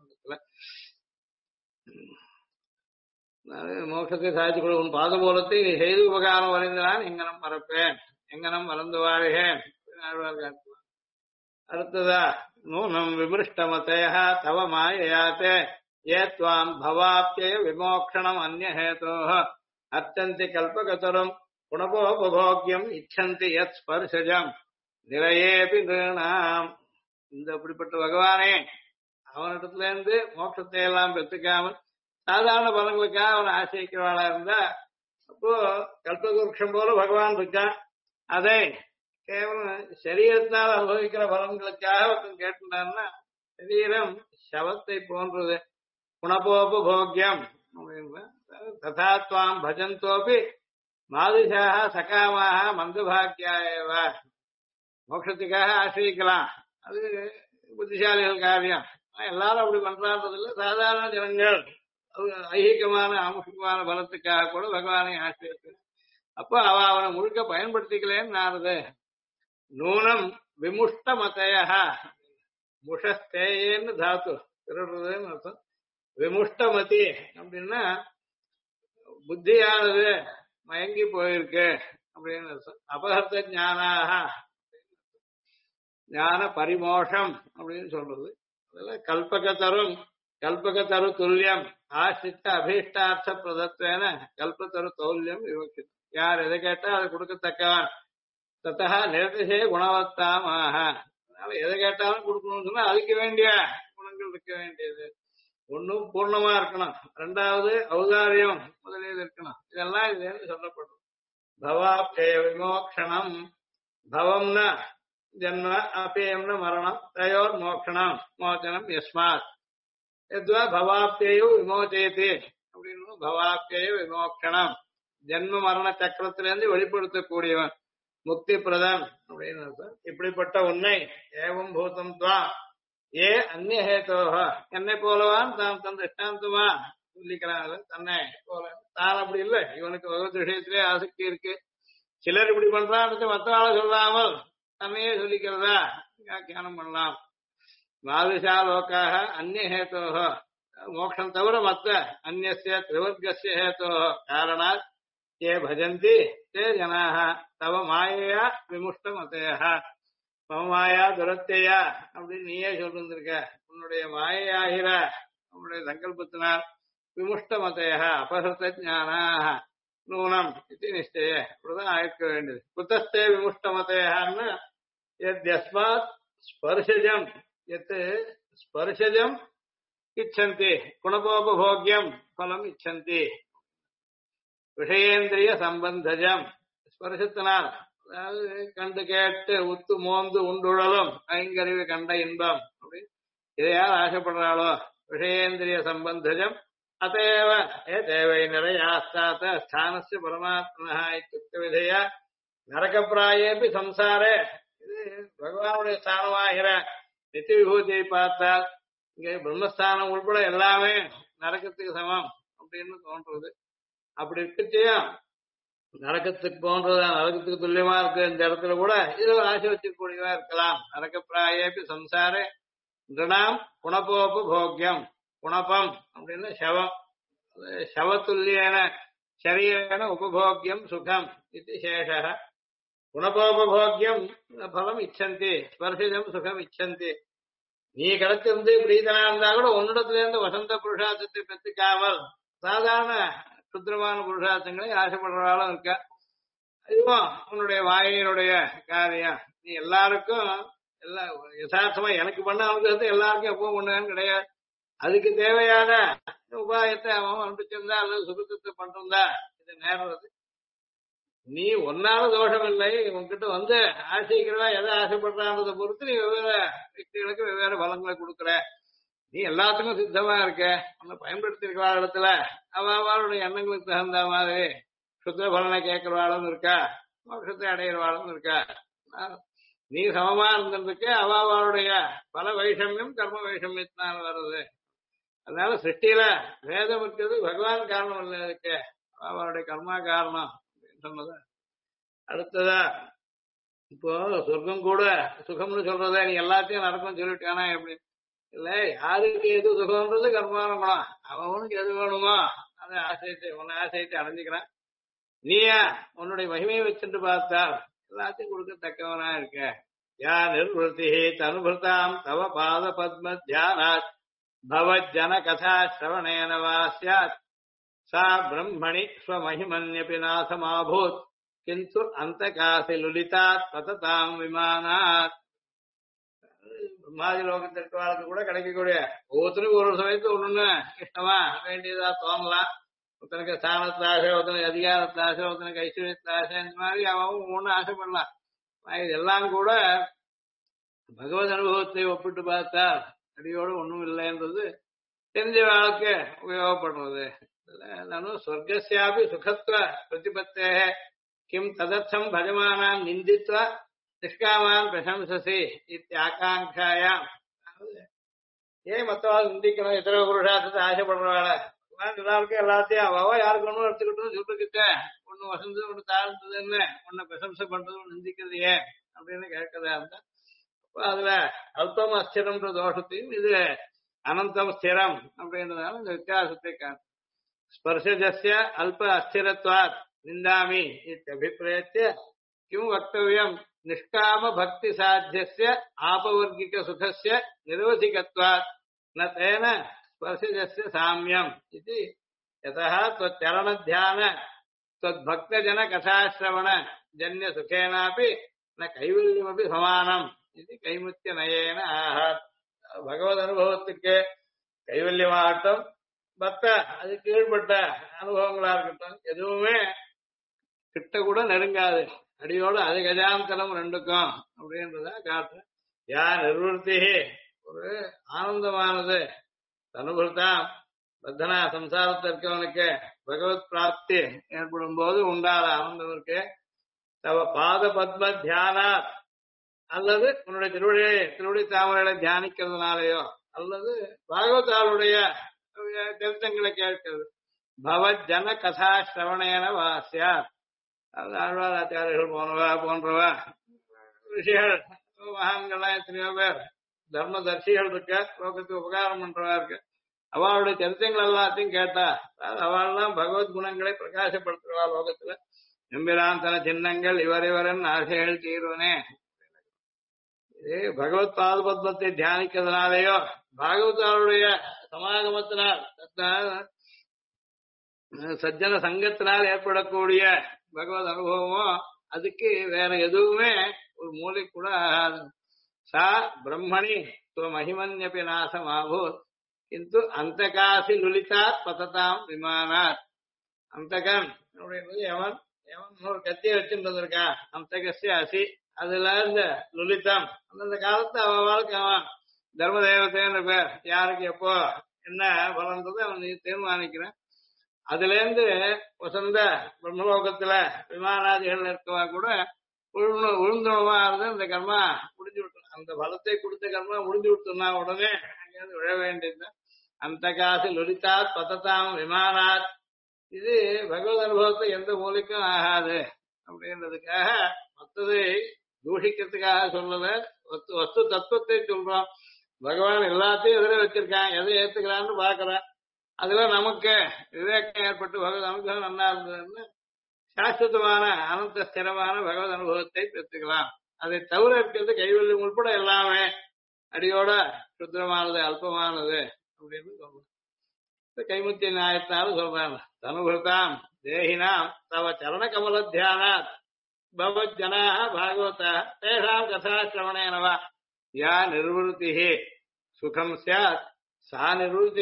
மோட்சத்தை சாதித்துக் கொள்ள உன் பாதபோலத்தை நீ செய்து உபகாரம் வரைந்தான் எங்கனம் மறப்பேன், எங்கனம் மறந்து வாழ்கேன். அடுத்ததா நூனம் விமிருஷ்டமதய தவ மாயயாத்தே ஏ துவாம் பவாப்திய விமோக்ஷணம் அந்நஹேதோ அர்ச்சந்தி கல்பகதரம் குணபோபோக்யம் இச்சந்தி யத் ஸ்பர்ஷஜம் நிலையேபி நிருணாம். இந்த அப்படிப்பட்ட பகவானே அவனிடத்துல இருந்து மோட்சத்தை எல்லாம் பெற்றுக்காமல் சாதாரண பலங்களுக்காக அவனை ஆசிரிக்கிறவாளா இருந்தா அப்போ கல்பகுருஷம் போல பகவான் இருக்கான். அதை கேவலம் சரீரத்தினால் அனுபவிக்கிற பலன்களுக்காக ஒருத்தன் கேட்டுட்டான்னா சரீரம் சவத்தை போன்றது. குணபோபோக்யம் ததா துவாம் பஜந்தோபி மாதிஷாக சகாமாக மந்தபாக்கியாயவ. மோட்சத்துக்காக ஆசிரிக்கலாம், அது புத்திசாலிகள் காரியம். எல்லாரும் அப்படி பண்றான்றது இல்லை. சாதாரண ஜனங்கள் ஐகிகமான ஆமுஷிகமான பலத்துக்காக கூட பகவானை ஆசிரியர். அப்ப அவனை முழுக்க பயன்படுத்திக்கலேன்னு நாருது. நூனம் விமுஷ்ட மதய முஷஸ்தேயேன்னு தாத்து திருடுறதுன்னு அர்த்தம். விமுஷ்டமதி அப்படின்னா புத்தியானது மயங்கி போயிருக்கு அப்படின்னு அர்த்தம். அபகர்த்த ஞானாக ஞான பரிமோஷம் அப்படின்னு சொல்றது. அதெல்லாம் கல்பகத்தரும் கல்பகத்தரு துல்லியம் ஆசிரித்த அபீஷ்டார்த்த பிரதத்வேன கல்பத்தரு தௌல்யம் விவக்ஷிதம். யார் எதை கேட்டா அதை கொடுக்கத்தக்கவன். தத்தா நிரதிசே குணவத்தாமாக. அதனால எதை கேட்டாலும் கொடுக்கணும்னு சொன்னா அதுக்கு வேண்டிய குணங்கள் இருக்க வேண்டியது. ஒன்னும் பூர்ணமா இருக்கணும், ரெண்டாவது ஔதாரியம் முதலியது இருக்கணும். இதெல்லாம் இது சொல்லப்படும். பவாப்தேய விமோக்ஷணம். பவம்னா ஜன்ம, அபேயம்னா மரணம், தயோர் மோக்ஷணம் மோச்சனம் யஸ்மாத் எத்வா பவாப்தேயோ விமோச்சயதி அப்படின்னு. பவாப்தேய விமோக்ஷணம் ஜென்ம மரண சக்கரத்திலிருந்து வெளிப்படுத்தக்கூடியவன், முக்தி பிரதன் அப்படின்னு அர்த்தம். இப்படிப்பட்ட உன்னை ஏவம் பூதம் துவா ஏ அந்நேதோக என்னை போலவான் தான் தன் திஷ்டாந்தமா சொல்லிக்கிறாங்க. தன்னை போல தான் அப்படி இல்லை. இவனுக்கு பகவத் விஷயத்திலே ஆசக்தி இருக்கு. சிலர் இப்படி பண்றான், மற்ற ஆளை சொல்லாமல் தன்னையே சொல்லிக்கிறதா வியாக்கியானம் பண்ணலாம். மாதுஷா லோக்காக அந்நேதோக மோட்சம் தவிர மற்ற அந்நிய திரிவர்கஸ்ய ஹேதோ காரணாத் ஏ பஜந்தி தே ஜனாக தவ மாயையா விமுஷ்ட மதையா. மாயா துரத்தையா அப்படின்னு நீயே சொல்லிருந்திருக்க. உன்னுடைய மாயையாகிற உன்னுடைய சங்கல்பத்தினால் விமுஷ்ட மதையா அபகிருத்த ஞானாக நூனம் இது நிச்சய இப்படிதான் ஆயிருக்க வேண்டியது. குத்தஸ்தே விமுஷ்ட மதையான்னு யஸ்மாத் ஸ்பர்ஷஜம் எத் ஸ்பர்ஷஜம் இச்சந்தி குணபோபோக்யம் பலம் இச்சந்தி. விஷயேந்திரிய சம்பந்தஜம் ஸ்பர்சத்தினால், அதாவது கண்டு கேட்டு உத்து மோந்து உண்டுழலும் ஐங்கறிவு கண்ட இன்பம் அப்படின்னு இதை யார் ஆசைப்படுறாளோ விஷயேந்திரிய சம்பந்தஜம் அத்தேவ ஏ தேவை நிறையாஸ்தாத்த ஸ்தானஸ்ய பரமாத்மனா இத்துக்த விதையா நரகப்பிராயேபி சம்சாரே. இது பகவானுடைய ஸ்தானமாகிற நித்திய விபூதியை பார்த்தால் இங்கே பிரம்மஸ்தானம் உள்பட எல்லாமே நரகத்துக்கு சமம் அப்படின்னு தோன்றது. அப்படி இருக்கச்சையும் நரகத்துக்கு போன்றதா, நரகத்துக்கு துல்லியமா இருக்கு இந்த இடத்துல கூட இது ஆசை வச்சுக்கூடியவா இருக்கலாம். நரகப்பிராயேபி சம்சாரே திருணாம் குணபோபோக்யம். குணபம் அப்படின்னு சவம், சவத்துல்லியன சரீரேன உபபோக்யம் சுகம் இது சேஷ. குணபோபோக்யம் பலம் இச்சந்தி, ஸ்பர்ஷம் சுகம் இச்சந்தி. நீ கிடைச்சிருந்து பிரீதனா இருந்தா கூட உன்னிடத்துல இருந்து வசந்த புருஷார்த்தத்தை பெற்றுக்காமல் சாதாரண சுத்திரமான புருஷார்த்தங்களை ஆசைப்படுறாலும் இருக்க. இதுவும் உன்னுடைய வாயினுடைய காரியம். நீ எல்லாருக்கும் எல்லா யதார்த்தமா எனக்கு பண்ண அவனுக்கு எல்லாருக்கும் எப்பவும் பண்ணுவேன்னு கிடையாது. அதுக்கு தேவையான உபாயத்தை அவன் அனுப்பிச்சிருந்தா அல்லது சுகத்தை பண்றா இது நேரம். நீ ஒன்னால தோஷம் இல்லை, உன்கிட்ட வந்து ஆசைக்கிறவா எதை ஆசைப்படுறான்றதை பொறுத்து நீ வெவ்வேறு വ്യക്തിகளுக்கு வெவ்வேறு பலங்களை கொடுக்குற. நீ எல்லாத்துக்கும் சித்தமா இருக்க. உன்னை பயன்படுத்தி இருக்கிற இடத்துல அவளுடைய எண்ணங்களுக்கு தகுந்த மாதிரி சுத்திர பலனை கேட்கிறவாளும் இருக்கா, மோட்சத்தை அடைகிறவாளும் இருக்கா. நீ சமமா இருந்திருக்கு. அவளுடைய பல வைஷமியம் கர்ம வைஷமியத்தினால வருது. அதனால சிருஷ்டியில வேதம் இருக்கிறது பகவான் காரணம் இல்லை, இருக்கு அவளுடைய கர்மா காரணம் அப்படின்னு சொன்னது. அடுத்ததா இப்போ சொர்க்கம் கூட சுகம்னு சொல்றத நீ எல்லாத்தையும் நடக்கும் சொல்லிட்டானா எப்படி இல்ல? யாருக்கு எது சுகம்ன்றது கர்மான குணம். அவனுக்கு எது வேணுமோ அதை ஆசைத்து உன்னை ஆசைத்து அடைஞ்சுக்கிறான். நீயா உன்னுடைய மகிமையை வச்சுட்டு பார்த்தா எல்லாத்தையும் கொடுக்கத்தக்கவனா இருக்க. யா நிர்வൃத்தி தனுபிருதாம் தவ பாத பத்ம தியானாத் பவஜ்ஜன கதா ஸ்ரவணேன வா ஸ்யாத் சா பிரம்மணி ஸ்வமஹிமன்யபி நாசமாபூத் கிந்து அந்தகாசி லுலிதாத் பததாம் விமானாத். பிரம்மாதி லோகத்திற்கு வாழ்க்கை கூட கிடைக்கக்கூடிய ஒவ்வொருத்தருக்கும் ஒரு சமயத்து ஒண்ணு இஷ்டமா வேண்டியதா தோணலாம். ஒருத்தனுக்கு ஸ்தானத்து ஆசை, ஒருத்தனுக்கு அதிகாரத்து ஆசை, ஒருத்தனுக்கு ஐஸ்வர்யத்து ஆசை, இந்த மாதிரி அவன் ஒண்ணு ஆசைப்படலாம். இதெல்லாம் கூட பகவத் அனுபவத்தை ஒப்பிட்டு பார்த்தா அடியோடு ஒண்ணும் இல்லைன்றது தெரிஞ்ச வாழ்க்கை உபயோகப்படுறது. நானும் சொர்க்கஸ்யாபி சுகத்வ பிரதிபத்தே கிம் ததர்த்தம் பஜமானான் நிந்தித்வா நிஷ்காமான் பிரசம்சசி இத்தியாகாங்காயாம். ஏன் மத்தவாள் நிந்திக்கணும்? எத்தனை புருஷார்த்தத்தை ஆசைப்படுறவாள எல்லாருக்கும் எல்லாத்தையும் அவ யாருக்கு ஒண்ணும் எடுத்துக்கிட்டும் சொல்லிக்கிட்ட ஒண்ணு வசந்து ஒண்ணு தாழ்ந்ததுன்னு ஒன்ன பிரசம்சை பண்றது ஒண்ணு நிந்திக்கிறது ஏன் அப்படின்னு கேட்கறதா இருந்தா அதுல அல்பம் அஸ்திரம்ன்ற தோஷத்தையும் இது அனந்தம் ஸ்திரம் அப்படின்றதால இந்த வித்தியாசத்தை காணும். ஸ்பர்ஷஜஸ்ய அல்ப அஸ்திரத்வாத் நிந்தாமி இத்தியபிப்ரேத்ய கிம் வக்தவ்யம் நிஷ்காம பக்தி சாத்தியஸ்ய ஆபவர்கிக சுகஸ்ய நிரவதிகத்வாத் ந தேன ஸ்பர்ஷஜஸ்ய சாமியம் இது யதஹ த்வச்சரண தியான த்வத்பக்தஜன கதாஸ்ரவண ஜன்ய சுகேனாபி ந கைவல்யமபி சமானம் இது கைமுத்திய நயேன ஆஹாத். பகவத் அனுபவத்துக்கு கைவல்யமாகட்டும் பக்த அது கீழ்பட்ட அனுபவங்களா இருக்கட்டும் எதுவுமே கிட்ட கூட நெருங்காது. அடியோடு அது கஜாந்தரம் ரெண்டுக்கும் அப்படின்றத காட்டு. யா நிர்வൃத்தி ஒரு ஆனந்தமானது அனுபவத்தான் பத்தனா சம்சாரத்தில் இருக்கவனுக்கு பகவத் பிராப்தி ஏற்படும் போது உண்டாத ஆனந்தம் இருக்கு. தவ பாத பத்ம தியானா அல்லது உன்னுடைய திருவடி தாமரைகளை தியானிக்கிறதுனாலயோ அல்லது பாகவதாளுடைய கருத்தங்களை கேட்கிறது. பவத் ஜன கதா ஸ்ரவணேன வாசியா அது ஆழ்வாராச்சாரியர்கள் போன்றவா ரிஷிகள் மகான்கள்லாம் எத்தனையோ பேர் தர்மதர்சிகள் இருக்க லோகத்துக்கு உபகாரம் பண்றவா இருக்கு. அவளுடைய சரித்திரங்கள் எல்லாத்தையும் கேட்டா அவள்லாம் பகவத் குணங்களை பிரகாசப்படுத்துவா லோகத்துல. எம்பிரான் தன சின்னங்கள் இவரிவரன் ஆசைகள் தீர்வனே. இது பகவத் பாதபத்மத்தை தியானிக்கிறதுனாலேயோ பாகவதாளுடைய சமாகமத்தினால் சஜ்ஜன சங்கத்தினால் ஏற்படக்கூடிய பகவத் அனுபவமோ அதுக்கு வேற எதுவுமே ஒரு மூலை கூட ஆகாது. சா பிரம்மணி மகிமன்யபி நாசமாபூத் கிந்து அந்தகாசி லுலிதாத் பததாம் விமானாத். அந்தகன் அப்படின்றது எவன் ஒரு கத்தியை வச்சுட்டு இருக்கான். அந்தகசிய அசி அதுல இந்த லுலிதம் அந்தந்த காலத்து அவன் வாழ்க்கை அவன் தர்ம தேவதைன்னு பேர் யாருக்கு எப்போ என்ன பலன்றது அவன் தீர்மானிக்கிறான். அதுல இருந்து வசந்த பிரம்மலோகத்துல விமானாதிகள் இருக்கவா கூட விழுந்துணவா இருந்து இந்த கர்மா முடிஞ்சு விட்டு அந்த பலத்தை கொடுத்த கர்மா முடிஞ்சு விட்டுனா உடனே அங்கிருந்து விழ வேண்டியது. அந்த காசு லொலித்தாத் பதத்தாம் விமானாத். இது பகவத் அனுபவத்தை எந்த மூலிக்கும் ஆகாது அப்படின்றதுக்காக மற்றதை தூஷிக்கிறதுக்காக சொல்லல. வஸ்து தத்துவத்தை சொல்றோம். பகவான் எல்லாத்தையும் எதிர வச்சிருக்கான், எதை ஏத்துக்கிறான்னு பாக்குறான். அதுல நமக்கு விவேகம் ஏற்பட்டு பகவத் அனுபவம் நல்லா இருந்ததுன்னு சாஸ்வதமான அனந்த ஸ்திரமான பகவத் அனுபவத்தை பெற்றுக்கலாம். அதை தவிர இருக்கிறது கைவல்யம் உட்பட எல்லாமே அடியோட சுத்திரமானது அல்பமானது அப்படின்னு சொல்றோம். கைமுத்திய நியாயத்தினாலும் சொல்றாங்க. தனுபுரதாம் தேகினாம் தவ சரண கமல தியானாத் பவத் ஜனாஹ பாகவதா தேஷாம் கதா சிரவணேனவா யா நிர்வൃத்தி சுகம் ஸ்யாத் சா நிர்வൃத்தி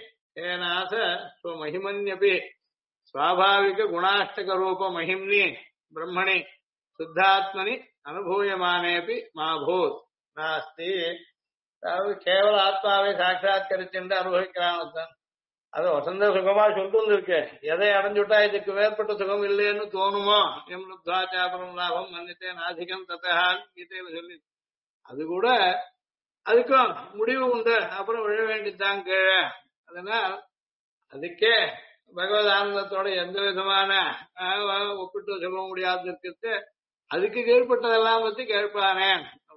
ஏநாத ஸ்வமஹிமன்யபி ஸ்வாபாவிக குணாஷ்டக ரூப மகிம்னி பிரம்மணி சுத்தாத்மனி அனுபூயமானேபி மாபூத் நாஸ்தி. அதாவது கேவல ஆத்மாவை சாட்சாத்கரிச்சுட்டு அனுபவிக்கிறான். அது வசந்த சுகமா சொல்லிட்டு இருக்கு. எதை அடைஞ்சுட்டா இதுக்கு வேறுபட்ட சுகம் இல்லைன்னு தோணுமோ எம் லுப்தாச்சாபரம் லாபம் மன்னித்தே நாதிகம் தத்தகான் கீதையில சொல்லி அது கூட அதுக்கும் முடிவு உண்டு. அப்புறம் விழ வேண்டியதுதான் கீழே. அதனால் அதுக்கே பகவத் ஆனந்தத்தோட எந்த விதமான ஒப்பிட்டு சொல்ல முடியாது இருக்கிறது. அதுக்கு கீழ்பட்டதெல்லாம் பத்தி கேட்பானே.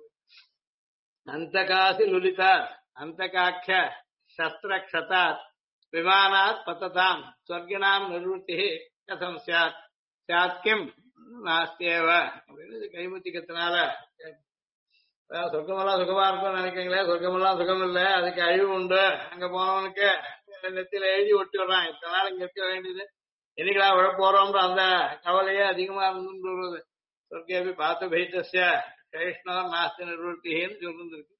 அந்த காசி லுலிதா அந்த காட்ச சஸ்திர க்ஷதாத் விமானாத் பத்ததாம் ஸ்வர்கிணாம் நிர்வൃத்தி கதம் சியாத் சியாத் கிம் நாஸ்தியேவ அப்படின்னு கைமுத்திக்கத்தினால சொர்க்கமெல்லாம் சுகமா இருக்கும்னு நினைக்கிறீங்களே, சொர்க்கமெல்லாம் சுகம் இல்லை, அதுக்கு அழிவு உண்டு. அங்க போனவனுக்கு நெத்தியில எழுதி ஒட்டி விடுறான், இத்தனை நாள் இங்க இருக்க வேண்டியது, என்னைக்கா விழ போறோம்ன்ற அந்த கவலையே அதிகமா இருந்துருவது. சொர்க்கேபி பார்த்து பைத்தஸ்ய கிருஷ்ணர் நாஸ்தி நிர்வர்த்தின்னு சொல்லிருக்கு.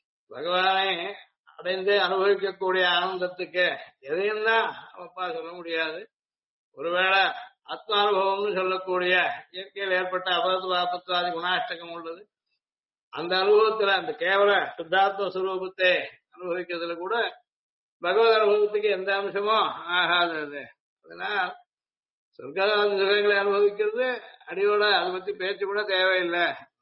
பகவானை அடைந்து அனுபவிக்கக்கூடிய ஆனந்தத்துக்கு எதையும் தான் அப்பா சொல்ல முடியாது. ஒருவேளை ஆத்மானுபவம்னு சொல்லக்கூடிய இயற்கையில் ஏற்பட்ட அபத்து ஆபத்துவாதி குணாஷ்டகம் உள்ளது. அந்த அனுபவத்துல அந்த கேவல சுத்தாத்ம சுரூபத்தை அனுபவிக்கிறதுல கூட பகவத் அனுபவத்துக்கு எந்த அம்சமும் ஆகாதது. அதனால் சொர்க்காதி சுகங்களை அனுபவிக்கிறது அடியோட அதை பத்தி பேச்சு கூட தேவையில்லை.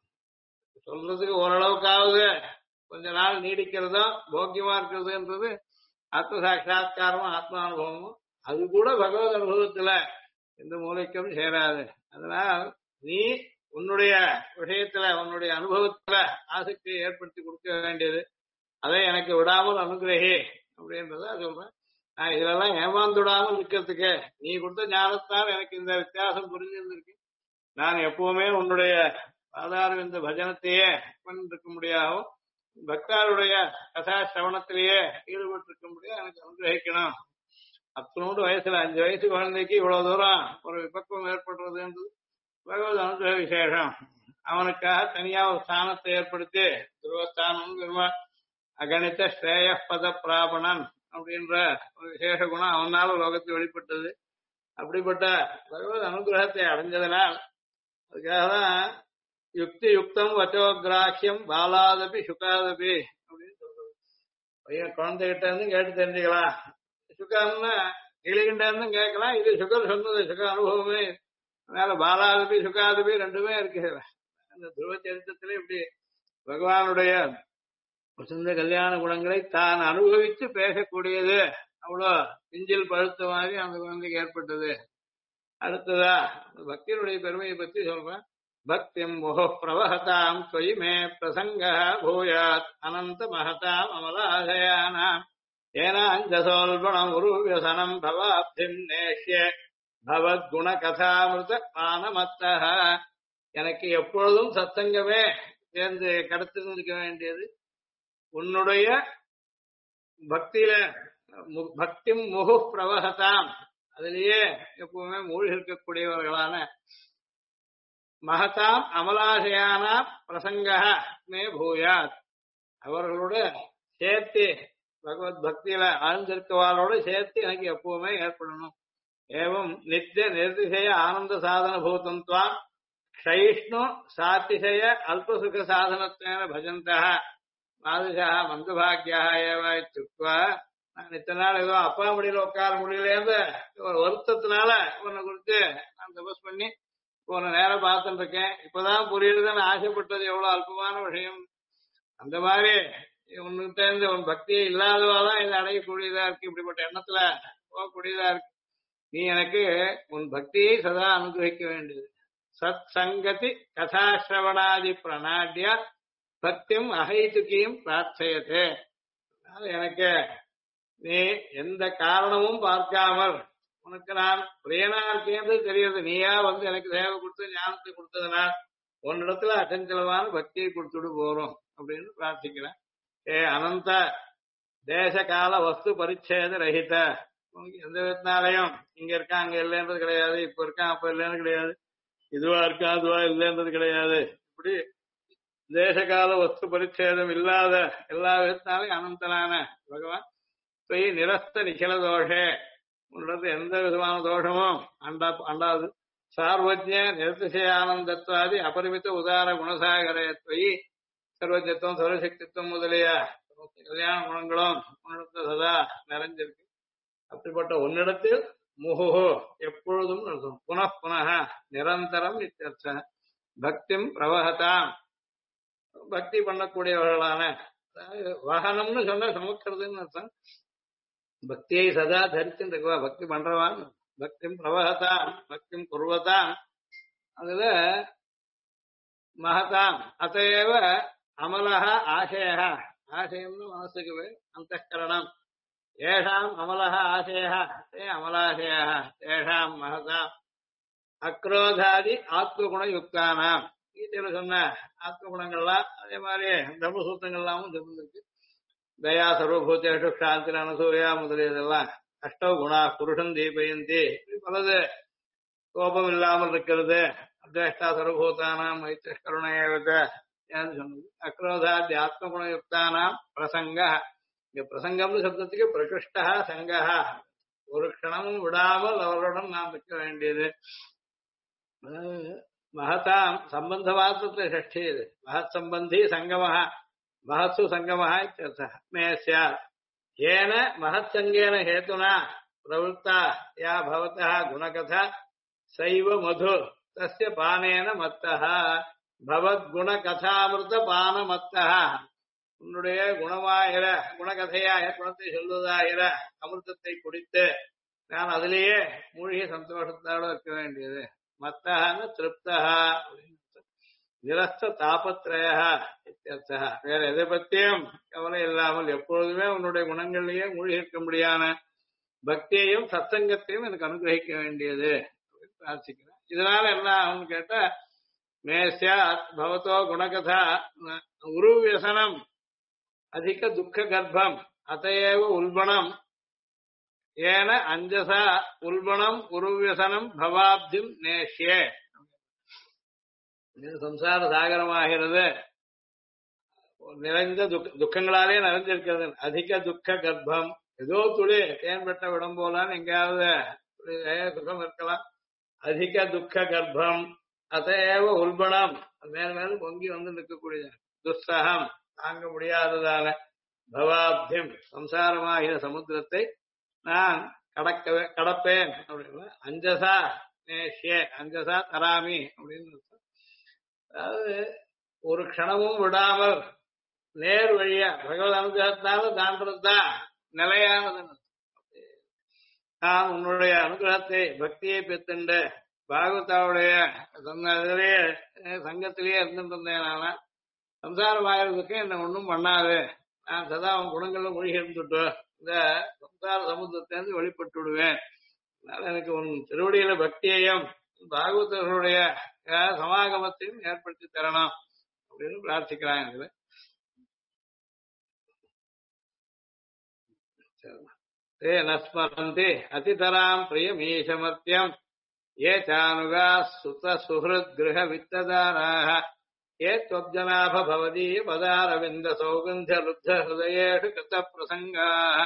சொல்றதுக்கு ஓரளவுக்காவது கொஞ்ச நாள் நீடிக்கிறதும் போக்கியமா இருக்கிறதுன்றது ஆத்ம சாட்சா்காரமும் ஆத்மானுபவமும். அது கூட பகவத் அனுபவத்துல எந்த மூலைக்கும் சேராது. அதனால் நீ உன்னுடைய விஷயத்துல உன்னுடைய அனுபவத்துல ஆசக்தியை ஏற்படுத்தி கொடுக்க வேண்டியது, அதை எனக்கு விடாமல் அனுகிரகி அப்படின்றத சொல்றேன். நான் இதுலெல்லாம் ஏமாந்துடாமல் இருக்கிறதுக்கு நீ கொடுத்த ஞானத்தால் எனக்கு இந்த வித்தியாசம் புரிஞ்சிருந்திருக்கு. நான் எப்பவுமே உன்னுடைய சாதாரண இந்த பஜனத்தையே பண்ணிருக்க முடியாவும் பக்தாருடைய கதா சிரவணத்திலேயே ஈடுபட்டிருக்க முடியாது, எனக்கு அனுகிரகிக்கணும். அத்தனோடு வயசுல 5 வயசு குழந்தைக்கு இவ்வளவு தூரம் ஒரு விபக்கம் ஏற்படுறதுன்றது பகவத் அனுகிரக விசேஷம். அவனுக்காக தனியா ஒரு ஸ்தானத்தை ஏற்படுத்தி துருவஸ்தானம் அகணித்த ஸ்ரேய பத பிராபணன் அப்படின்ற ஒரு விசேஷ குணம் அவனால லோகத்தில் வெளிப்பட்டது. அப்படிப்பட்ட பகவத் அனுகிரகத்தை அடைஞ்சதனால் அதுக்காக தான் யுக்தி யுக்தம் வச்சோகிராஹ்யம் பாலாதபி சுகாதபி அப்படின்னு சொல்றது. பையன் குழந்தைகிட்ட இருந்து கேட்டு தெரிஞ்சுக்கலாம், சுகம்னா கிளிகிட்ட இருந்தும் கேட்கலாம். இது சுகர் சொன்னது சுக அனுபவமே. அதனால பாலாதபி சுகாதபி ரெண்டுமே இருக்கு. அந்த துருவ சரித்திரத்திலே இப்படி பகவானுடைய வசந்த கல்யாண குணங்களை தான் அனுபவித்து பேசக்கூடியது அவ்வளோ பிஞ்சில் பழுத்த மாதிரி அந்த குழந்தைக்கு ஏற்பட்டது. அடுத்ததா பக்தியினுடைய பெருமையை பத்தி சொல்றேன். பக்திம் முக பிரவஹதாம் தொயி மே பிரசங்க பூயாத் அனந்த மகதாம் அமலாசயானாம் ஏனாஞ்சசோல்பணம் உருவியசனம் பவாப்திம் நேஷ்ய பவத் குண கதாமிருத பானமத்தஹ. எனக்கு எப்பொழுதும் சத்தங்கமே சேர்ந்து கடத்திருக்க வேண்டியது. உன்னுடைய பக்தியில பக்தி முகு பிரவகதாம் அதிலேயே எப்பவுமே மூழ்கி இருக்கக்கூடியவர்களான மகதாம் அமலாசையான பிரசங்க மே பூயாத் அவர்களோட சேர்த்து பகவத் பக்தியில ஆழ்ந்திருக்கவாளோட சேர்த்து எனக்கு எப்பவுமே ஏற்படணும். ஏவம் நித்திய நிர்திசய ஆனந்த சாதன பூதந்த்வாம் க்ஷயிஷ்ணு சாத்திசய அல்பசுக சாதனத்வேன பஜந்தா மாதுஷா மந்தபாகியா ஏவ இத்யுக்த்வா. நான் இத்தனை நாள் ஏதோ அப்பா முடியல உட்கார முடியலேருந்து ஒரு வருத்தத்தினால உன்னை குறித்து நான் தபஸ் பண்ணி உன்னை நேரம் பார்த்துட்டு இருக்கேன். இப்பதான் புரியுதுன்னு ஆசைப்பட்டது எவ்வளவு அல்பமான விஷயம். அந்த மாதிரி உன்கிட்ட இருந்து உன் பக்தியே இல்லாதவாதான் இதை அடையக்கூடியதா இருக்கு. இப்படிப்பட்ட எண்ணத்துல போகக்கூடியதா இருக்கு. நீ எனக்கு உன் பக்தியை சதா அனுகிரகிக்க வேண்டியது. சத் சங்கதி கதாசிரவணாதி பிரணாட்ய பக்தியும் அகைத்துக்கியும் பிரார்த்தையதே. எனக்கு நீ எந்த காரணமும் பார்க்காமல் உனக்கு நான் பிரியனா இருக்கேன்றது தெரியுது. நீயா வந்து எனக்கு சேவை கொடுத்து ஞானத்தை கொடுத்ததுனால் உன்னிடத்துல அச்சஞ்சலமான பக்தியை கொடுத்துட்டு போறோம் அப்படின்னு பிரார்த்திக்கிறேன். அனந்த தேச கால வஸ்து பரிச்சேத ரஹித. உனக்கு எந்த விதத்தினாலையும் இங்க இருக்கான் அங்க இல்லைன்றது கிடையாது, இப்ப இருக்கான் அப்ப இல்லைன்னு கிடையாது, இதுவா இருக்கா அதுவா இல்லைன்றது கிடையாது. இப்படி தேசகால வஸ்து பரிச்சேதம் இல்லாத எல்லா விதத்தினாலையும் அனந்தனான பகவான் போய் நிரஸ்த நிகில தோஷே உன்னிடத்து எந்த விதமான தோஷமும் அண்டாது. சார்வஜ்ய நிரதிசய ஆனந்தத்வாதி அபரிமித உதார குணசாகரத்வயி சர்வஜத்துவம் சர்வசக்தித்துவம் முதலிய கல்யாண குணங்களும் உன்னிடத்துல சதா நிறைஞ்சிருக்கு. அப்படிப்பட்ட உன்னிடத்தில் முகுஹோ எப்பொழுதும் இருக்கும். புனః நிரந்தரம் இத்தியர்த்த பக்திம் பிரவகதாம் பக்தி பண்ணக்கூடியவர்களான வாகனம்னு சொன்ன சுமக்கிறதுன்னு அர்த்தம். பக்தியை சதா தரிச்சுருக்குவா பக்தி பண்றவான். பக்திம் பிரவகதாம் பக்திம் குர்வதாம் அதுல மகதாம் அத்தையவ அமலஹ ஆசய. ஆசயம்னு மனசுக்கு அந்தఃகரணம். ஏஷாம் அமலஹ ஆசய தே அமலாசய ஏஷாம் மகதாம் அக்ரோதாதி ஆத்மகுணயுக்தானாம் கீதையில சொன்ன ஆத்ம குணங்கள்லாம் அதே மாதிரி தர்மசூத்திரங்கள்லாமும் இருந்திருக்கு. தயா சர்வபூதேஷு சாந்தி அனசூயா முதலியதெல்லாம் அஷ்டோ குணா புருஷன் தீபயந்தி பலது. கோபம் இல்லாமல் இருக்கிறது, அத்வேஷ்டா சர்வபூதானாம் மைத்திர கருணையவத சொன்னது. அக்ரோதாதி ஆத்ம குணயுக்தானாம் பிரசங்க. இங்க பிரசங்கம்னு சப்தத்துக்கு பிரகிருஷ்டா சங்கா, ஒரு க்ஷணமும் விடாமல் அவருடன் நாம் இருக்க வேண்டியது. மகதாம் சம்பந்த மாத்திரத்துல ஷஷ்டி இது. மகத் சம்பந்தி சங்கமஹ மகத்சு சங்கமஹ இत्यर्थः. மே ஸ்யாத் ஏன மகத் சங்கேன ஹேதுனா பிரவృத்தா யா பவதः குணகதா சைவ மது தஸ்ய பானேன மத்தः பவத் குணகதாமிருத பான மத்தः. உன்னுடைய குணமாகிற குணகதையாக குணத்தை சொல்வதாகிற அமிர்தத்தை குடித்து நான் அதிலேயே மூழ்கி சந்தோஷத்தோடு இருக்க வேண்டியது. மத்தஹான திருப்தஹா நிரஸ்த தாபத்ரயா இत्यर्थः. வேற எதை பத்தியும் கவலை இல்லாமல் எப்பொழுதுமே உன்னுடைய குணங்களிலேயே மூழ்கி இருக்க முடியான பக்தியையும் சத்சங்கத்தையும் எனக்கு அனுகிரகிக்க வேண்டியது பிரார்த்திக்கிறேன். இதனால என்ன ஆகும்னு கேட்டா, மேஸ்யா பவதோ குணகதா உருவியசனம் அதிக துக்க கர்ப்பம் அதையேவ உல்பணம் ஏன அஞ்சசா உல்பணம் உருவியசனம் பவாப்திம் நேஷ்யே. சம்சார சாகரமாகிறது, நிறைந்த துக்கங்களாலே நிறைஞ்சிருக்கிறது. அதிக துக்க கர்ப்பம், ஏதோ துளி தேன்பட்ட விடம் போலான்னு எங்கேயாவது சுகம் இருக்கலாம். அதிக துக்க கர்ப்பம் அதையேவ உல்பணம், மேல மேலும் பொங்கி வந்து நிற்கக்கூடியது. துஸ்ஸகம் தாங்க முடியாததால பவாப்திம் சம்சாரமாகிற சமுத்திரத்தை நான் கடப்பேன் அப்படின்னு. அஞ்சசா நேஷ்யே அஞ்சசா தராமி அப்படின்னு. அதாவது ஒரு க்ஷணமும் விடாமல் நேர் வழியா பகவத் அனுகிரகத்தால தாண்டதுதான் நிலையானது. நான் உன்னுடைய அனுகிரகத்தை பக்தியை பெற்றுண்டு பாகவதாவுடைய சொன்னதிலேயே சங்கத்திலேயே இருந்துட்டு இருந்தேன். சம்சாரம் ஆகிறதுக்கு என்ன ஒன்றும் பண்ணாது, நான் சதா அவன் குணங்களும் மொழி இருந்துட்டு இந்த சம்சார சமுத்திரத்திலிருந்து வெளிப்பட்டு விடுவேன். அதனால எனக்கு உன் திருவடியில பக்தியையும் பாகவதர்களுடைய சமாகமத்தையும் ஏற்படுத்தி தரணும் அப்படின்னு பிரார்த்திக்கிறாங்க. தே நஸ்மரந்தி அதிதராம் பிரியமீசமர்த்தியம் ஏ சானுகா சுத சுஹிருத் கிரக வித்ததாராக ஏ त्वब्जनाभ भवदीय पदारविंद सौगंध्य लुब्ध हृदयेषु कृत பிரசங்காः.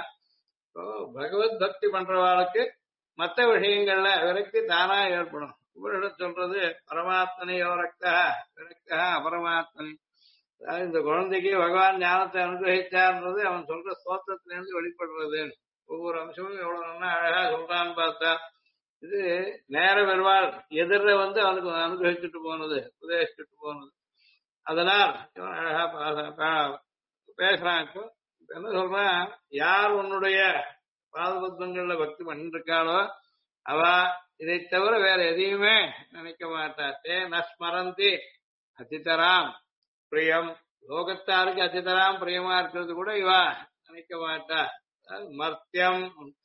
பகவத் பக்தி பண்றவாளுக்கு மற்ற விஷயங்கள்ல விரக்தி தானா ஏற்படும். உபனிஷத் சொல்றது பரமாத்மனையோ ரக்தா விரக்தா அபரமாத்மனி. அதாவது இந்த குழந்தைக்கு பகவான் ஞானத்தை அனுகிரகிச்சார்ன்றது அவன் சொல்ற ஸ்தோத்திரத்திலிருந்து வெளிப்படுறது. ஒவ்வொரு அம்சமும் எவ்வளவு நல்லா அழகா சொல்றான்னு பார்த்தா, இது நேர பெருமாள் எதிர வந்து அவனுக்கு அனுகிரகிச்சுட்டு போனது, உபதேசிச்சுட்டு போனது. அதனால் இவன் அழகா பேசுறான். இப்போ என்ன சொல்றான், யார் உன்னுடைய பாதபத்மங்கள்ல பக்தி பண்ணிட்டு இருக்காளோ அவ இதை தவிர வேற எதையுமே நினைக்க மாட்டா. தே நஸ்மரந்தி அதிதராம் பிரியம். லோகத்தாருக்கு அதிதராம் பிரியமா இருக்கிறது கூட இவா நினைக்க மாட்டா. மர்த்தியம்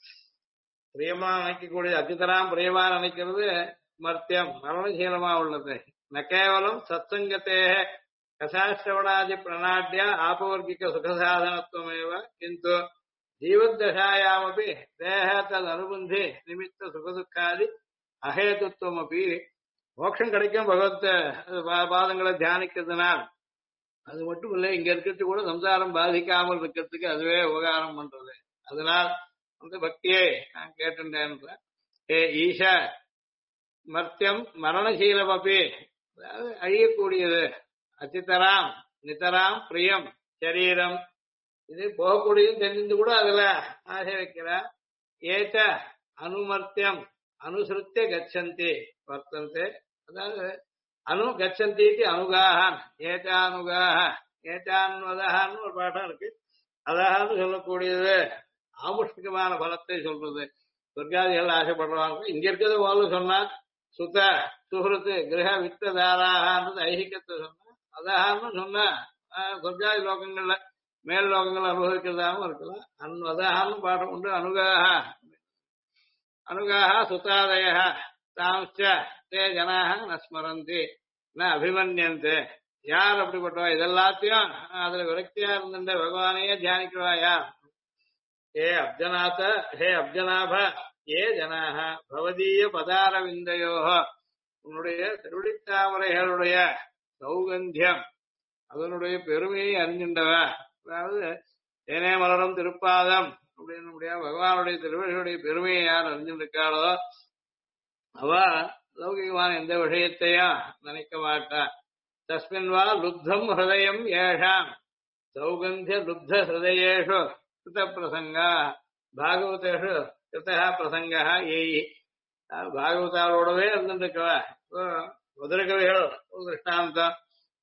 பிரியமா நினைக்கக்கூடிய அதிதராம் பிரியமா நினைக்கிறது மர்த்தியம் மரணசீலமா உள்ளது. ந கேவலம் சத்சங்கத்தே கசாசிரவணாதி பிரணாட்யா ஆபவர்கிக சுகசாதனத்துவமேவ கிந்து ஜீவத்தசாயாமபி தேக தது அனுபந்தி நிமித்த சுகதுக்காதி அஹேதுத்துவம் அப்படி. மோட்சம் கிடைக்கும் பகவத் பாதங்களை தியானிக்கிறதுனால். அது மட்டும் இல்லை, இங்க இருக்கிறது கூட சம்சாரம் பாதிக்காமல் இருக்கிறதுக்கு அதுவே உபகாரம் பண்றது. அதனால் அந்த பக்தியை நான் கேட்டுட்டேன். ஏ ஈஷா மர்த்தியம் மரணசீலம் அப்படி, அதாவது அழியக்கூடியது. அச்சித்தராம் நிதராம் பிரியம் சரீரம், இது போகக்கூடியது தெரிந்து கூட அதுல ஆசை வைக்கிறார். ஏச்ச அனுமர்த்தியம் அனுசிருத்திய கச்சந்தி வர்த்தந்தே. அதாவது அனு கச்சந்தி அனுகாகான் ஏச்சானுகாக ஏச்சான்வதகான்னு ஒரு பாடம் இருக்கு. அதான்னு சொல்லக்கூடியது ஆமுஷ்டிகமான பலத்தை சொல்றது. சொர்க்காதிகள் ஆசைப்படுறாங்க. இங்க இருக்கிறது போல சொன்னா சுத்த சுகிருத்து கிரக வித்ததாராகன்றது ஐகிகத்தை சொன்னா, அதான்னு சொன்னா சொர்க்காதி லோகங்கள்ல மேல் லோகங்கள் அனுபவிக்கிறதாகவும் இருக்கலாம். அதான்னு பாடம் உண்டு. அனுகாக அனுகாக சுத்தாதய தாம்ச தே ஜனாக நஸ்மரந்தி. அபிமன்யந்தே. யார் அப்படிப்பட்டவா? இதெல்லாத்தையும் அதுல விரக்தியா இருந்த பகவானையே தியானிக்கிறவா யார்? ஹே அப்ஜநாத, ஹே அப்ஜநாப, ஏ ஜனாக பவதீய பதாரவிந்தையோ, உன்னுடைய திருவிழித்தாமரைகளுடைய சௌகந்தியம், அதனுடைய பெருமையை அறிஞ்சின்றவ. அதாவது தேனே மலரும் திருப்பாதம் அப்படின்னு பகவானுடைய திருவடிகளுடைய பெருமையை யார் அறிஞ்சிருக்காளோ அவ லௌகிகமான எந்த விஷயத்தையும் நினைக்க மாட்டா. தஸ்மின் வா லுப்தம் ஹிருதயம் ஏஷாம் சௌகந்திய லுப்த ஹிருதயேஷு கிருத பிரசங்கா பாகவதேஷு கிருத்தா பிரசங்கா ஏயி. பாகவதாரோடவே இருந்துருக்கவ மதுரகவிகள் ஒரு திருஷ்டாந்தம்,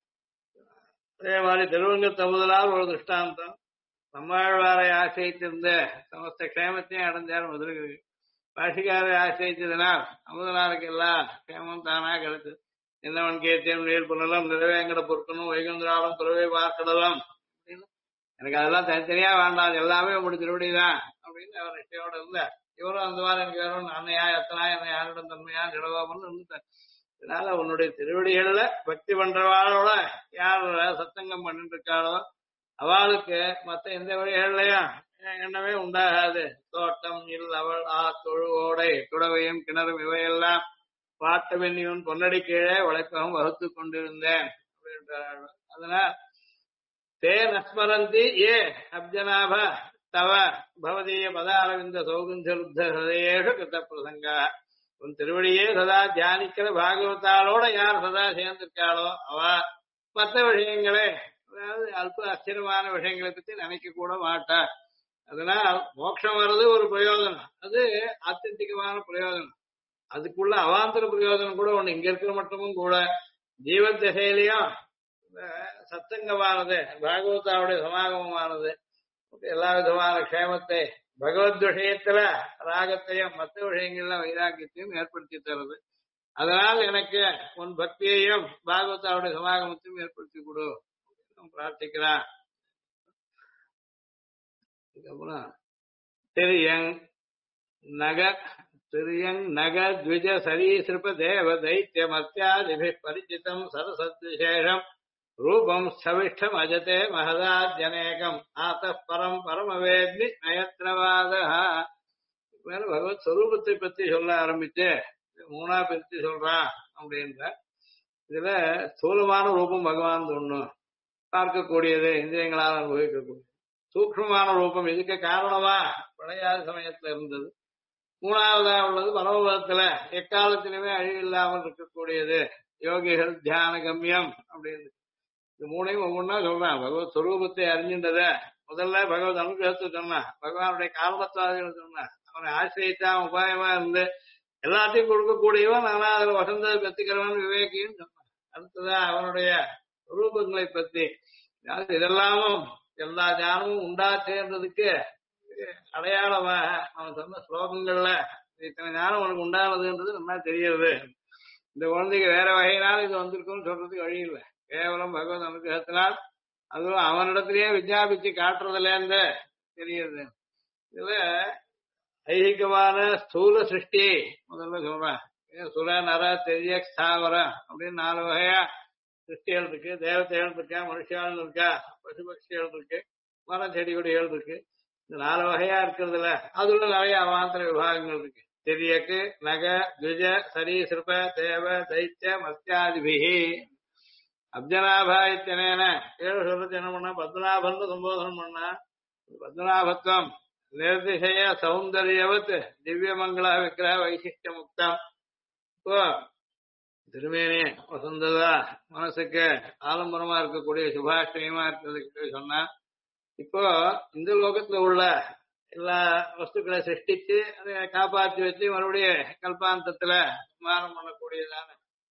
அதே மாதிரி திருவங்க முதலால் ஒரு திருஷ்டாந்தம். நம்மாழ்வாரை ஆசிரித்திருந்த சமஸ்த க்ஷேமத்தையும் அடைஞ்சார் மதுரகவி. பாஷிகாரை ஆசிரித்ததனால் அமுதனாருக்கு எல்லாம் க்ஷேமம் தானா கிடைச்சது. என்னவன் கேத்தேன் நீர் புனலும் நிறைவேங்கட பொருட்களும் வைகுந்தராலும் துறவை பார்க்கடலாம் அப்படின்னு எனக்கு அதெல்லாம் தனித்தனியா வேண்டாம், எல்லாமே உங்களுடைய திருவடிதான் அப்படின்னு அவர் நிச்சயோட இருந்தார். இவரும் அந்த மாதிரி எனக்கு வேணும், அன்னையா எத்தனா என்னை யாரிடம் தன்மையா நிலவாமன்னு இருந்தார். அதனால உன்னுடைய திருவடிகள்ல பக்தி பண்றவாளோட யார் சத்தங்கம் பண்ணிட்டு இருக்காளோ அவளுக்கு மத்த எந்த வழிகள்லயும் எண்ணமே உண்டாகாது. தோட்டம் இல் அவள் தொழுவோடை குடவையும் கிணறும் இவையெல்லாம் பாட்டமென்னியும் பொன்னடி கீழே உழைப்பகம் வகுத்து கொண்டிருந்தேன் அப்படின்றார். அதனால் தே நஸ்மரந்தி ஏ அப்ஜநாப தவ பவதீய பதாரவிந்த சௌகந்தியருத்த ஹதயேஷு கிருத்த பிரசங்கா. உன் திருவடியே சதா தியானிக்கிற பாகவதாலோட யார் சதா சேர்ந்திருக்காளோ அவ மற்ற விஷயங்களே, அதாவது அல்ப அஸ்திரமான விஷயங்களை பத்தி நினைக்க கூட மாட்டா. அதனால் மோட்சம் வர்றது ஒரு பிரயோஜனம், அது ஆத்தியந்திகமான பிரயோஜனம். அதுக்குள்ள அவாந்தர பிரயோஜனம் கூட ஒண்ணு இங்க இருக்கிற மட்டுமும் கூட ஜீவன் திசையிலையும் சத்தங்கமானது பாகவதாவுடைய சமாகமமானது எல்லா விதமான க்ஷேமத்தை பகவத் விஷயத்துல ராகத்தையும் மற்ற விஷயங்கள்ல வைராக்கியத்தையும் ஏற்படுத்தி தருது. அதனால் எனக்கு உன் பக்தியையும் பாகவதாவுடைய சமாகமத்தையும் ஏற்படுத்தி கொடு பிரார்த்திக்கிறான். அதுக்கப்புறம் திரியங் நக த்விஜ சரீசிருப தேவ தைத்திய மத்தியாதிபி பரிச்சிதம் சரசத்விசேஷம் ரூபம் ஸ்தவிஷ்டம் அஜதே மகதாஜனேகம் ஆத பரம் பரமவேத்னி நயத்ரவாத. மேல பகவத் ஸ்வரூபத்தை பத்தி சொல்ல ஆரம்பிச்சு மூணா பிரிச்சு சொல்றான் அப்படின்ற. இதுல ஸ்தூலமான ரூபம் பகவான் ஒண்ணு பார்க்கக்கூடியது, இந்திரியங்களால் அனுபவிக்கக்கூடியது. சூக்ஷ்மமான ரூபம் இதுக்கு காரணமா பழையாத சமயத்துல இருந்தது. மூணாவதா உள்ளது பரமபதத்துல எக்காலத்திலுமே அழிவில்லாமல் இருக்கக்கூடியது, யோகிகள் தியான கம்யம் அப்படின்னு. இது மூணையும் ஒவ்வொன்னா சொல்றான். பகவத் ஸ்வரூபத்தை அறிஞ்சின்றத முதல்ல பகவத் அனுகிரகத்தை சொன்னான், பகவானுடைய காரணத்தாதிகளை சொன்னான், அவனை ஆசிரியத்தான் உபாயமா இருந்து எல்லாத்தையும் கொடுக்கக்கூடியவன், ஆனா அதுல வசந்த கத்துக்கிறவன் விவேகின்னு சொன்னான். அடுத்ததான் அவனுடைய ரூபங்களை பத்தி, இதெல்லாமும் எல்லா ஞானமும் உண்டாச்சேன்றதுக்கு அடையாளமா அவன் சொன்ன ஸ்லோகங்கள்ல இத்தனை ஞானம் உனக்கு உண்டானதுன்றது நல்லா தெரியுது. இந்த குழந்தைக்கு வேற வகையினாலும் இது வந்திருக்கும்னு சொல்றதுக்கு வழி இல்லை. கேவலம் பகவத் அனுகிரகத்தினால், அதுவும் அவனிடத்திலேயே விஜாபிச்சு காட்டுறதுல இருந்து தெரியுது. இதுல ஐகிகமான ஸ்தூல சிருஷ்டி முதல்ல சொல்றேன். சுர நர தெரிய ஸ்தாவரம் அப்படின்னு 4 வகையா சிருஷ்டிகள் இருக்கு. தேவதைகள் இருக்கா, மனுஷால் இருக்கா, பசுபக்ஷிகள் இருக்கு, மர செடி கொடிகள் இருக்கு. இந்த 4 வகையா இருக்கிறதுல அதுல நிறைய அவாந்தர விபாகங்கள் இருக்கு. தெரியக்கு நக துஜ சரீசிருப தேவ தைத்திய மத்தியாதிபிகி. அப்ஜநாபா இத்தனேன 7 சொல்றது என்ன பண்ணா பத்மநாபன் சம்போதனம் பண்ணா. பத்மநாபத்துவம் நிர்திசய சௌந்தர்யவத் திவ்யமங்கள விக்கிரக வைசிஷ்ட முக்தம். இப்போ திருமேனே வசந்ததா மனசுக்கு ஆலம்பரமா இருக்கக்கூடிய சுபாஷ்டயமா இருக்கிறதுக்கு சொன்னா, இப்போ இந்த லோகத்துல உள்ள எல்லா வஸ்துக்களை சிருஷ்டிச்சு அதை காப்பாற்றி வச்சு மறுபடியும் கல்பாந்தத்துல மானம் பண்ணக்கூடியதான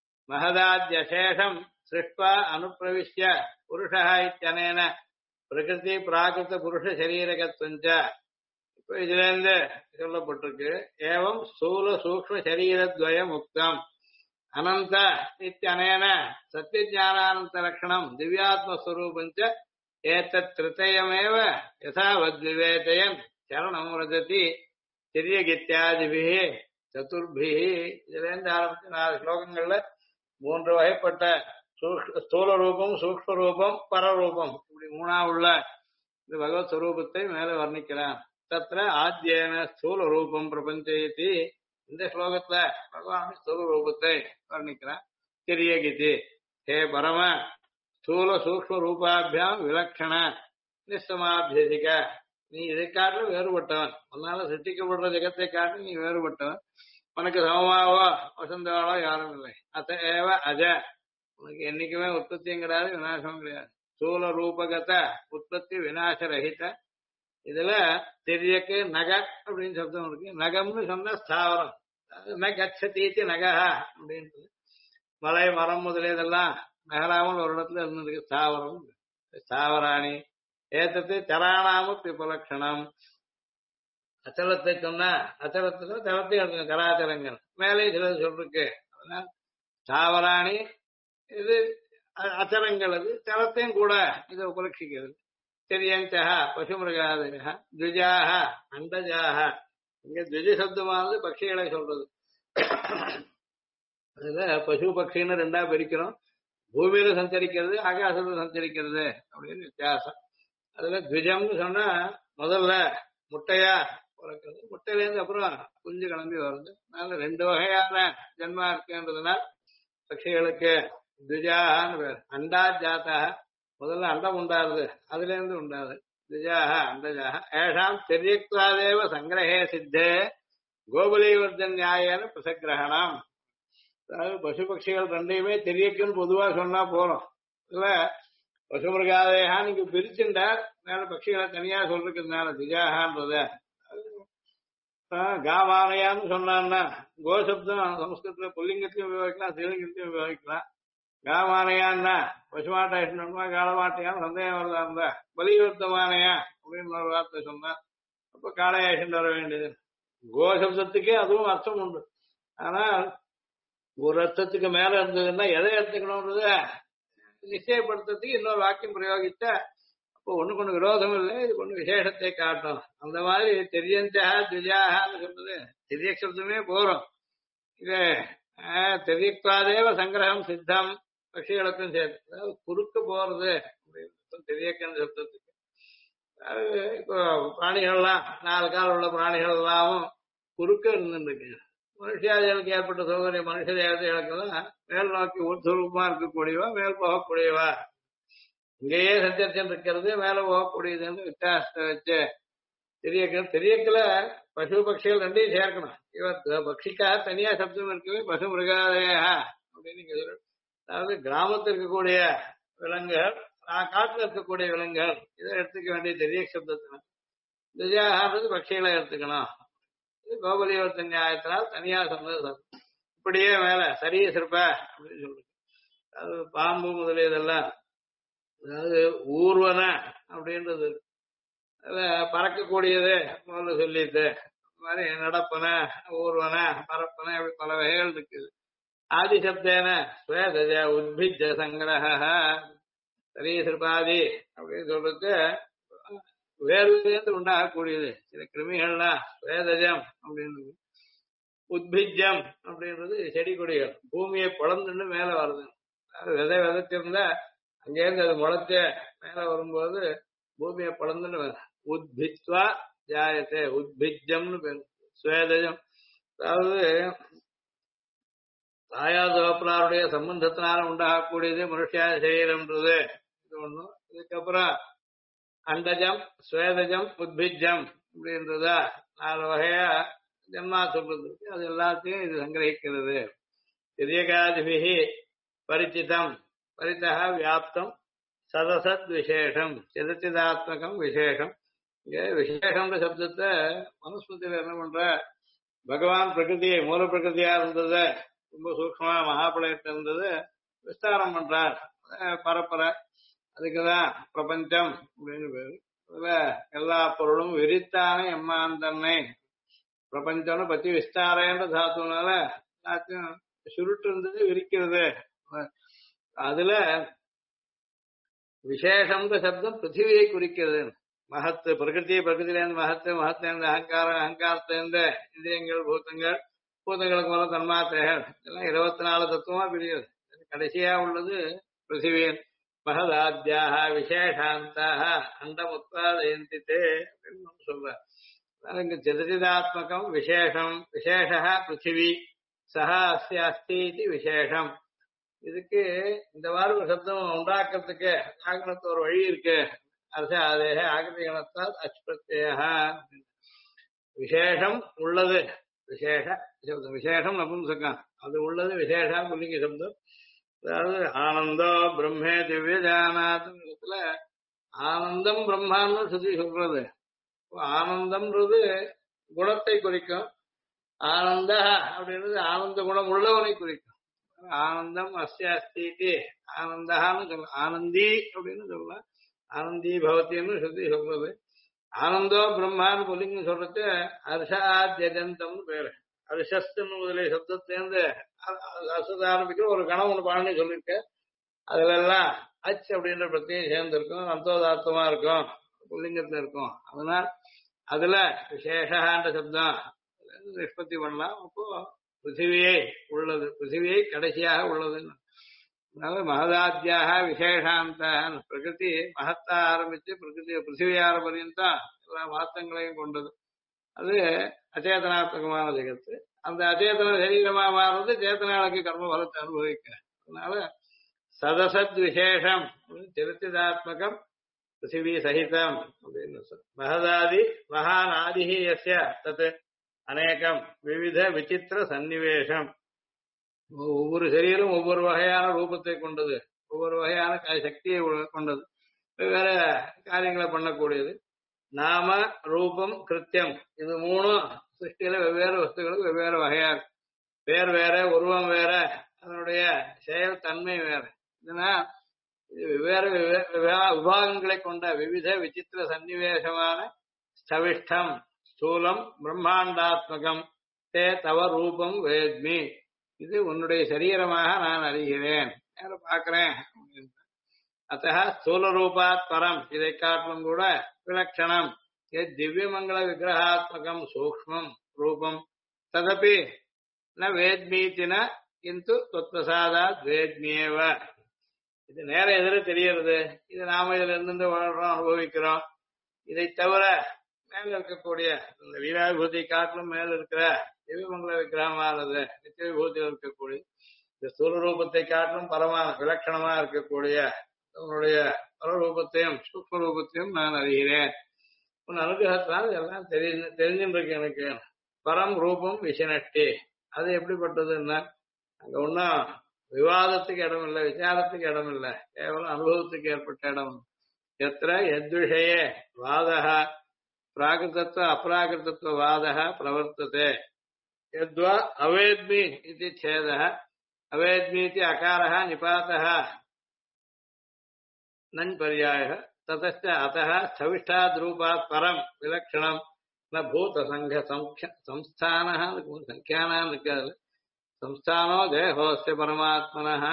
மகதாத்யசேஷம் சிருஷ்பா அனுப்பிரவிஷ்ய புருஷா இத்தனேன பிரகிருதி பிராகிருத புருஷ சரீரகத்வஞ்ச. இப்போ இதுல இருந்து சொல்லப்பட்டிருக்கு, ஏவம் ஸ்தூல சூக்ஷ்ம சரீரத்வய முக்தம் அனந்த இத்தியனேன சத்யஜானானந்த லட்சணம் திவ்யாத்மஸ்வரூபஞ்ச ஏதத் திருத்தயமேவ யதாவத்விவேதயன் சரணம் ரஜதி திரியகித்யாதிபிஹி சதுர்பிஹி. இதுல இருந்து ஆரம்பிச்சு 4 ஸ்லோகங்கள்ல மூன்று வகைப்பட்ட ஸ்தூல ரூபம், சூக்ஷ்ம ரூபம், பரரூபம், இப்படி மூணா உள்ள இந்த பகவத் ஸ்வரூபத்தை மேலே வர்ணிக்கிறான். தத்திர ஆத்யேன ஸ்தூல ரூபம் பிரபஞ்சயதி, இந்த ஸ்லோகத்துல பகவான் ஸ்தூல ரூபத்தை வர்ணிக்கிறான். திரியகிதி, ஹே பரம ஸ்தூல சூக்ஷ்ம ரூபாபியாம் விலக்ஷண நிஸ்தமாபியதிக, நீ இதை காட்டிலும் வேறுபட்டவன். அதனால சிருஷ்டிக்கப்படுற ஜெகத்தை காட்டிலும் நீ வேறுபட்டவன். உனக்கு சமமாவோ வசந்தவாளோ யாரும் இல்லை. அத ஏவ அஜ, உனக்கு என்னைக்குமே உற்பத்தியும் கிடையாது, விநாசமும் கிடையாது. ஸ்தூல ரூபகத உற்பத்தி விநாசரகித. இதுல தெரியக்கு நக அப்படின்னு சப்தம் இருக்கு. நகம்னு சொன்னா ஸ்தாவரம், நகச்சதீதி நகஹா அப்படின்றது. மலை மரம் முதலியதெல்லாம் நகராமல் ஒரு இடத்துல இருந்திருக்கு, ஸ்தாவரம். ஸ்தாவராணி ஏத்தத்து சராணாம பிபலட்சணம். அச்சலத்தை சொன்னா அச்சலத்துல தளத்தை எடுத்துங்க, கராச்சலங்கள் மேலே சிலது சொல்லிருக்கு. அதனால ஸ்தாவராணி இது அச்சலங்கள், அது தளத்தையும் கூட இதை உபலட்சிக்கிறது. தெரியஞ்சா பசுமிருகாதயா துஜாக அண்டஜாக. இங்க துஜ சப்தமானது பட்சிகளை சொல்றது. அதுல பசு பட்சின்னு ரெண்டா பிரிக்கிறோம். பூமியில சஞ்சரிக்கிறது, ஆகாசத்துல சஞ்சரிக்கிறது அப்படின்னு வித்தியாசம். அதுல துஜம்னு சொன்னா முதல்ல முட்டையா பிறக்கிறது, முட்டையில இருந்து அப்புறம் குஞ்சு கிளம்பி வருது. அதனால ரெண்டு வகையான ஜென்மா இருக்குன்றதுனால பட்சிகளுக்கு துஜாகான்னு பேர். அண்டா ஜாத்தா, முதல்ல அண்டம் உண்டாருது, அதுல இருந்து உண்டாது. துஜாக அண்டஜாக. ஏஷாம் தெரியக்வாதேவ சங்கிரகே சித்தே கோபலீவர்தன் நியாயன பிரசக்கிரகணம். அதாவது பசு பட்சிகள் ரெண்டையுமே தெரியக்குன்னு பொதுவா சொன்னா போறோம். இல்ல பசுமிருகாதேகான்னு இங்க பிரிச்சுண்டார், மேல பட்சிகளை தனியா சொல்றதுனால துஜாகான்றத. காமானயான்னு சொன்னான்னா கோசப்தம் சமஸ்கிருத்துல புல்லிங்கத்தையும் உபயோகிக்கலாம், ஸ்ரீலிங்கத்தையும் உபயோகிக்கலாம். காமானயான்னா பசுமாட்டாயிட்டா காலமாட்டையான்னு சந்தேகம் வருதா இருந்தா பலிவர்த்தமானையா அப்படின்னு ஒரு வார்த்தை சொன்னா அப்ப காளையாயிட்டு வர வேண்டியது. கோசப்தத்துக்கே அதுவும் அர்த்தம் உண்டு. ஆனா ஒரு அர்த்தத்துக்கு மேல இருந்ததுன்னா எதை எடுத்துக்கணும்ன்றத நிச்சயப்படுத்துறதுக்கு இன்னொரு வாக்கியம் பிரயோகித்த அப்போ ஒண்ணுக்கு ஒண்ணு விரோதம் இல்லை, இது ஒண்ணு விசேஷத்தை காட்டும். அந்த மாதிரி தெரியஞ்சா துஜாகான்னு சொல்றது தெரிய சப்தமே போறோம். இது தெரியக்காதேவ சங்கிரகம் சித்தம் பட்சிகளுக்கும் சேர்த்து, அதாவது குறுக்க போறது தெரியக்கன்னு சப்தத்துக்கு. அதாவது இப்போ பிராணிகள்லாம் 4 கால் உள்ள பிராணிகள் எல்லாமும் குறுக்க இருந்துருக்கு. மனுஷாதிகளுக்கு ஏற்பட்ட சௌகரியம் மனுஷ தேவதைகளுக்கெல்லாம் மேல் நோக்கி உருவமா இருக்கக்கூடியவா, மேல் போகக்கூடியவா, இங்கேயே சஞ்சரிச்சன் இருக்கிறது மேல போகக்கூடியதுன்னு வித்தியாசத்தை வச்சு தெரியக்கல பசு பட்சிகள் ரெண்டையும் சேர்க்கணும். இவ பட்சிக்காக தனியா சப்தம் இருக்கவே பசு மிருகாதயா அப்படின்னு நீங்க சொல்லணும். அதாவது கிராமத்தில் இருக்கக்கூடிய விலங்குகள், காட்டுல இருக்கக்கூடிய விலங்குகள், இதை எடுத்துக்க வேண்டிய தெரிய சப்தத்தின திஜாகான்றது பட்சிகளை எடுத்துக்கணும். இது கோபலிவர்த்தன் நியாயத்தினால் தனியா சொன்னது. இப்படியே மேல சரிய சிற்ப அப்படின்னு சொல்லுது. அது பாம்பு முதலியதெல்லாம், அதாவது ஊர்வன அப்படின்றது பறக்கக்கூடியது முதல்ல சொல்லிட்டு, மாதிரி நடப்பன, ஊர்வன, பரப்பன, அப்படி பல வகைகள் இருக்குது. ஆதிசப்தேன ஸ்வேதஜ உத்பிஜ சங்கிரக சரிய சிற்பாதி அப்படின்னு சொல்றது வேர்லேருந்து உண்டாகக்கூடியது. சில கிருமிகள்லாம் ஸ்வேதஜம் அப்படின்றது. உத்பிஜம் அப்படின்றது செடி கொடிகள் பூமியை பிளந்துன்னு மேல வருது. விதை விதைச்சிருந்தா அங்கேருந்து அது முளைச்ச மேல வரும்போது பூமியை பிளந்துன்னு உத்பித்வா ஜாயத்தை உத்பிஜம்னு பேரு. ஸ்வேதஜம் அதாவது தாயார் தகப்பனாருடைய சம்பந்தத்தினால உண்டாகக்கூடியது மனுஷியா சரீரம்ன்றது இது ஒண்ணும். இதுக்கப்புறம் அண்டஜம், ஸ்வேதஜம், உத்பிஜம் அப்படின்றதா 4 வகையா ஜன்மா சொல்றது. அது எல்லாத்தையும் இது சங்கிரகிக்கிறது. திரியகாதிபிகி பரிச்சிதம் பரிதா வியாப்தம் சதசத் விசேஷம் சிதச்சிதாத்மகம் விசேஷம். இங்க விசேஷம்ன்ற சப்தத்தை மனுஸ்மிருதியில என்ன பண்ற, பகவான் பிரகிருதியை மூல பிரகிருதியா இருந்தது ரொம்ப சூக்ஷ்மமா மகாபலயத்தில் இருந்தது விஸ்தாரம் பண்றார் பரப்பர. அதுக்குதான் பிரபஞ்சம் அப்படின்னு பேரு. அதுல எல்லா பொருளும் விரித்தான எம்மான் தன்னை பிரபஞ்சம்னு பத்தி விஸ்தாரன்ற தாத்துனால எல்லாத்தையும் சுருட்டு இருந்தது விரிக்கிறது. அதுல விசேஷம்ன்ற சப்தம் பிருத்திவியை குறிக்கிறது. மகத்து பிரகிருதியிலேருந்து மகத்து, மகத்திலிருந்து அகங்காரம், அகங்காரத்திலிருந்து இந்திரியங்கள், பூதங்கள், பூதங்களுக்கு மூலம் தன்மாத்திரைகள், இதெல்லாம் 24 தத்துவமா பிரியுது. கடைசியா உள்ளது பிருத்திவியன் மகதாத்யாக விசேஷாந்தாக அண்டம் உத்பாதயந்தி தே அப்படின்னு சொல்ற. இங்க ஜதிதாத்மகம் விசேஷம் விசேஷ பிருத்திவி சஹா அஸ்ய அஸ்தி இது விசேஷம். இதுக்கு இந்த மாதிரி ஒரு சப்தம் உண்டாக்குறதுக்கு ஆகணத்து ஒரு வழி இருக்கு. அது அதே ஆகதி கணத்தால் அச்பிரத்யா விசேஷம் உள்ளது விசேஷ சப்தம் விசேஷம் நபும்சகம் அது உள்ளது விசேஷா புல்லிங்க சப்தம். அதாவது ஆனந்தோ பிரம்மே திவ்ய ஜானாத்துல ஆனந்தம் பிரம்மான்னு சுத்தி சொல்றது. ஆனந்தம்ன்றது குணத்தை குறிக்கும். ஆனந்த அப்படின்றது ஆனந்த குணம் உள்ளவனை குறிக்கும். ஆனந்தம் அஸ்ய அஸ்தி ஆனந்தான்னு சொல்லலாம். ஆனந்தி அப்படின்னு சொல்லலாம். ஆனந்தி பவத்தின்னு சுத்தி சொல்றது. ஆனந்தோ பிரம்மான்னு புல்லிங்க சொல்றது அர்ஷாத்யஜந்தம்னு பேரு. அரிசஸ்துன்னு முதலிய சப்தத்திலேருந்து அசுத ஆரம்பிக்கிற ஒரு கணம் ஒன்று பாழனி சொல்லியிருக்க. அதுல எல்லாம் அச் அப்படின்ற பிரத்தியம் சேர்ந்து இருக்கும். அந்தோதார்த்தமா இருக்கும். புல்லிங்கத்துல இருக்கும். அதனால் அதுல விசேஷன்ற சப்தம் நிஷ்பத்தி பண்ணலாம். அப்போ பிருத்திவியை உள்ளது பிருத்திவியை கடைசியாக உள்ளதுன்னு. அதனால மகதாத்தியாக விசேஷாந்த பிரகிருதி மகத்தா ஆரம்பிச்சு பிரகிருதி பிருத்திவியார பரியந்தம் எல்லா மகத்தங்களையும் கொண்டது. அது அச்சேதனாத்மகமான ஜெகத்து. அந்த அச்சேதன சரீரமா மாறுறது சேத்தனாளுக்கு கர்ம பலத்தை அனுபவிக்க. அதனால சதசத் விசேஷம் சரித்திராத்மகம் பிருத்திவி சகிதம் அப்படின்னு சொல்ற. மகதாதி மகான் ஆதிஹி யஸ்ய தத் அநேகம் விவித விசித்திர சன்னிவேஷம். ஒவ்வொரு சரீரம் ஒவ்வொரு வகையான ரூபத்தை கொண்டது. ஒவ்வொரு வகையான சக்தியை கொண்டது. வேற காரியங்களை பண்ணக்கூடியது. நாம ரூபம் கிருத்தியம் இது மூணும் சிருஷ்டியில வெவ்வேறு வஸ்துகளுக்கு வெவ்வேறு வகையா இருக்கு. பேர் வேற உருவம் வேற அதனுடைய செயல் தன்மை வேற. இதனால் இது வெவ்வேறு விபாகங்களை கொண்ட விவித விசித்திர சன்னிவேசமான ஸ்தவிஷ்டம் ஸ்தூலம் பிரம்மாண்டாத்மகம் தே தவ ரூபம் வேத்மி. இது உன்னுடைய சரீரமாக நான் அறிகிறேன் பார்க்கிறேன். அத்த ஸ்தூல ரூபாத் பரம் இதை காட்டிலும் கூட விலட்சணம் திவ்யமங்கள விக்கிரகாத்மகம் சூக்ஷ்மம் ரூபம் ததபி ந வேத்மீத்தின கிந்து தொத்பிரசாதாத் வேத்மியேவ. இது நேர எதிர தெரியறது. இது நாம இதுல இருந்து வாழ்றோம் அனுபவிக்கிறோம். இதை தவிர மேல இருக்கக்கூடிய இந்த வீராவிபூதி காட்டிலும் மேல இருக்கிற திவ்யமங்கள விக்கிரகமானது நித்திய விபூதியில் இருக்கக்கூடிய இந்த ஸ்தூல ரூபத்தை காட்டிலும் பரமான விலட்சணமா இருக்கக்கூடிய உன்னுடைய பரரூபத்தையும் சூக்ம ரூபத்தையும் நான் அறிகிறேன். உன் அனுகிரகத்தால் இதெல்லாம் தெரிஞ்சுருக்கு எனக்கு. பரம் ரூபம் விசனஷ்டி அது எப்படிப்பட்டதுன்னா அங்க ஒன்னும் விவாதத்துக்கு இடம் இல்லை, விசாரத்துக்கு இடம் இல்லை, கேவலம் அனுபவத்துக்கு ஏற்பட்ட இடம். எத்திர எத்விஷயே வாதः பிராகிருதத்துவ அப்ராகிருதத்துவ வாதः பிரவர்த்ததே यद्वा अवेद्मि इति छेदः अवेद्मि इति अकारः निपातः नञ् पर्यायः ततश्च अतः स्थविष्ठाद्रूपात् परं विलक्षणं न भूतसङ्घ संस्थानः संख्यानां संस्थानो देहोस्य परमात्मनः.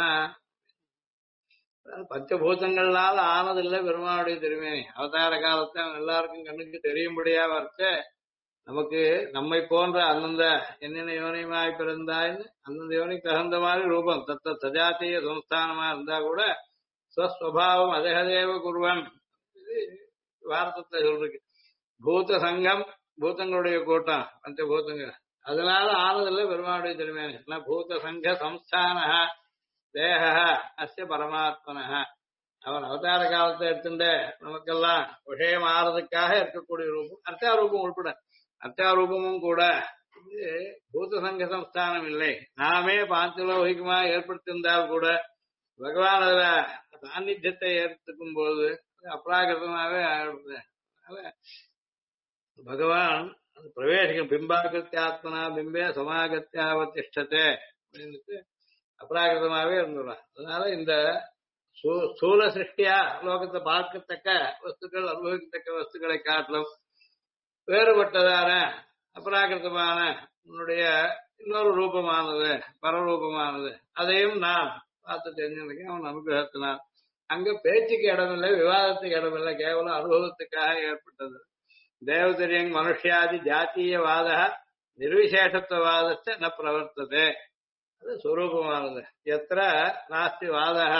பஞ்சபூதங்களால ஆனதில்லை பெருமானுடைய திருமேனி. அவதார காலத்தை எல்லாருக்கும் கண்ணுக்கு தெரியும்படியா வரைச்ச நமக்கு நம்மை போன்ற அந்தந்த என்னென்ன யோனியமாய் பிறந்தாயின்னு அந்தந்த யோனிக்கு தகுந்த மாதிரி ரூபம் தத்த சஜாத்திய சம்ஸ்தானமா இருந்தா கூட ஸ்வஸ்வபாவம் அதேதேவ குருவன். இது வார்த்தத்தை சொல்றீங்க. பூத சங்கம் பூதங்களுடைய கூட்டம் பஞ்சபூதங்கள் அதனால ஆனதில்லை பெருமானுடைய திருமேனி. பூத சங்க சம்ஸ்தான தேக அஸ்ய பரமாத்மன. அவன் அவதார காலத்தை எடுத்துட்டு நமக்கெல்லாம் விஷயம் ஆறதுக்காக இருக்கக்கூடிய ரூபம் அர்த்தாரூபம் உள்பட. அர்த்தாரூபமும் கூட இது பூத சங்க சம்ஸ்தானம் இல்லை. நாமே பாஞ்சலோகிகமா ஏற்படுத்தியிருந்தால் கூட பகவான் அதுல சாநித்தியத்தை ஏற்படுத்தும் போது அப்ராகிருதமாவே ஆயிடுது. அதனால பகவான் பிரவேசிக்கும் பிம்பாகிருத்தியாத்மனா பிம்பே சமாகத்தியாவதிஷ்டத்தை அப்படின்னு அப்ராகிருதமாவே இருந்துள்ளான். அதனால இந்த ஸ்தூல சிருஷ்டியா லோகத்தை பார்க்கத்தக்க வஸ்துக்கள் அனுபவிக்கத்தக்க வஸ்துக்களை காட்டிலும் வேறுபட்டதான அப்ராகிருதமான உன்னுடைய இன்னொரு ரூபமானது பரரூபமானது அதையும் நான் பார்த்து தெரிஞ்சிருக்கேன் அவன் அனுகிரகத்தினான். அங்க பேச்சுக்கு இடமில்லை, விவாதத்துக்கு இடமில்லை, கேவலம் அனுபவத்துக்காக ஏற்பட்டது. தேவதரியங் மனுஷியாதி ஜாத்தீயவாத நிர்விசேஷத்துவவாதத்தை ந பிரவர்த்ததே. அது சுரூபமானது. எத்திர நாஸ்தி வாதः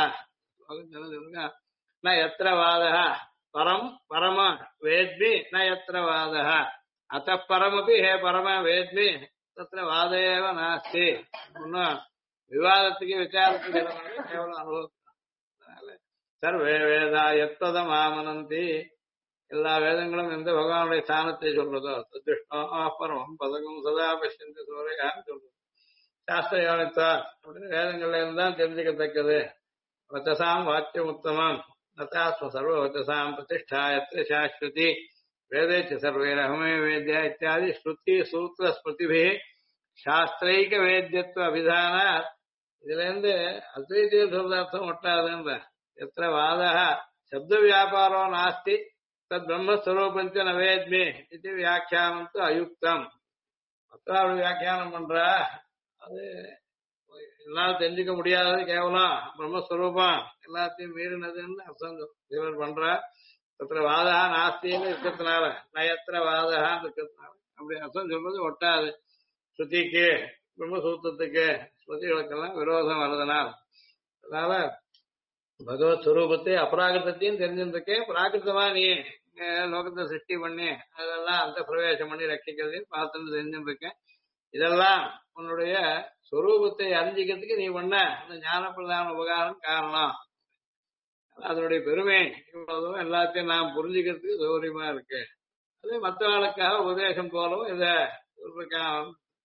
ந எத்திர வாதः பரம் பரம வேத்மி ந எத்திர வாதः அத்தः பரமபி ஹே பரம வேத்மி தத்திர வாத ஏவ நாஸ்தி. இன்னும் விவாதத்துக்கு விசாரத்துக்கு இடமில்லை, கேவலம் அனுபவம். சர்வே வேதா எத்வதம் ஆமனந்தி, எல்லா வேதங்களும் எந்த பகவானுடைய ஸ்தானத்தை சொல்றதோ தத்விஷ்ணோ பரமம் பதகம் சதா பஷ்யந்தி சூரியகான்னு சொல்றது. சாஸ்திர யோனித்தா அப்படின்னு வேதங்கள்ல இருந்தான் தெரிஞ்சுக்கத்தக்கது. வச்சசாம் வாக்கியம் உத்தமம் நதாஸ்ம சர்வ வச்சசாம் பிரதிஷ்டா எத்திர சாஸ்வதி வேதேச்ச சர்வேரஹமே வேத்யா இத்தியாதி ஸ்ருதி சூத்திர ஸ்மிருதிபி சாஸ்திரைக வேத்யத்துவ அபிதான. இதுல இருந்து அத்வைத்தியில் சொல்ற அர்த்தம் ஒட்டாதுன்ற. எத்திர வாதः சப்த வியாபாரோ நாஸ்தி தத் பிரம்மஸ்வரூபஞ்ச நவேத்மி இது வியாக்கியானம் து அயுக்தம். மற்ற வியாக்கியானம் பண்றா அது எல்லாரும் தெரிஞ்சுக்க முடியாதது, கேவலம் பிரம்மஸ்வரூபம் எல்லாத்தையும் மீறினதுன்னு அர்த்தம் இவர் பண்றா. தத்திர வாதா நாஸ்தின்னு இருக்கிறதுனால நயத்திர வாதகான்னு இருக்கிறதுனால அப்படி அர்த்தம் சொல்றது ஒட்டாது. ஸ்ருதிக்கு பிரம்மசூத்திரத்துக்கு ஸ்ருதிகளுக்கெல்லாம் விரோதம் வருதுனால். அதனால பகவத் ஸ்வரூபத்தை அபராகிருத்தையும் தெரிஞ்சிருக்கேன், பிராகிருத்தமா நீ லோகத்தை சிருஷ்டி பண்ணி அதெல்லாம் அந்த பிரவேசம் பண்ணி ரட்சிக்கிறதையும் பார்த்துட்டு தெரிஞ்சுருக்கேன். இதெல்லாம் உன்னுடைய ஸ்வரூபத்தை அறிஞ்சிக்கிறதுக்கு நீ பண்ண இந்த ஞானப்பிரதான உபகாரம் காரணம். அதனுடைய பெருமை இவ்வளவும் எல்லாத்தையும் நாம் புரிஞ்சுக்கிறதுக்கு சௌகரியமா இருக்கு. அது மற்றவர்களுக்காக உபதேசம் போலவும் இத சொல்லிருக்கான்.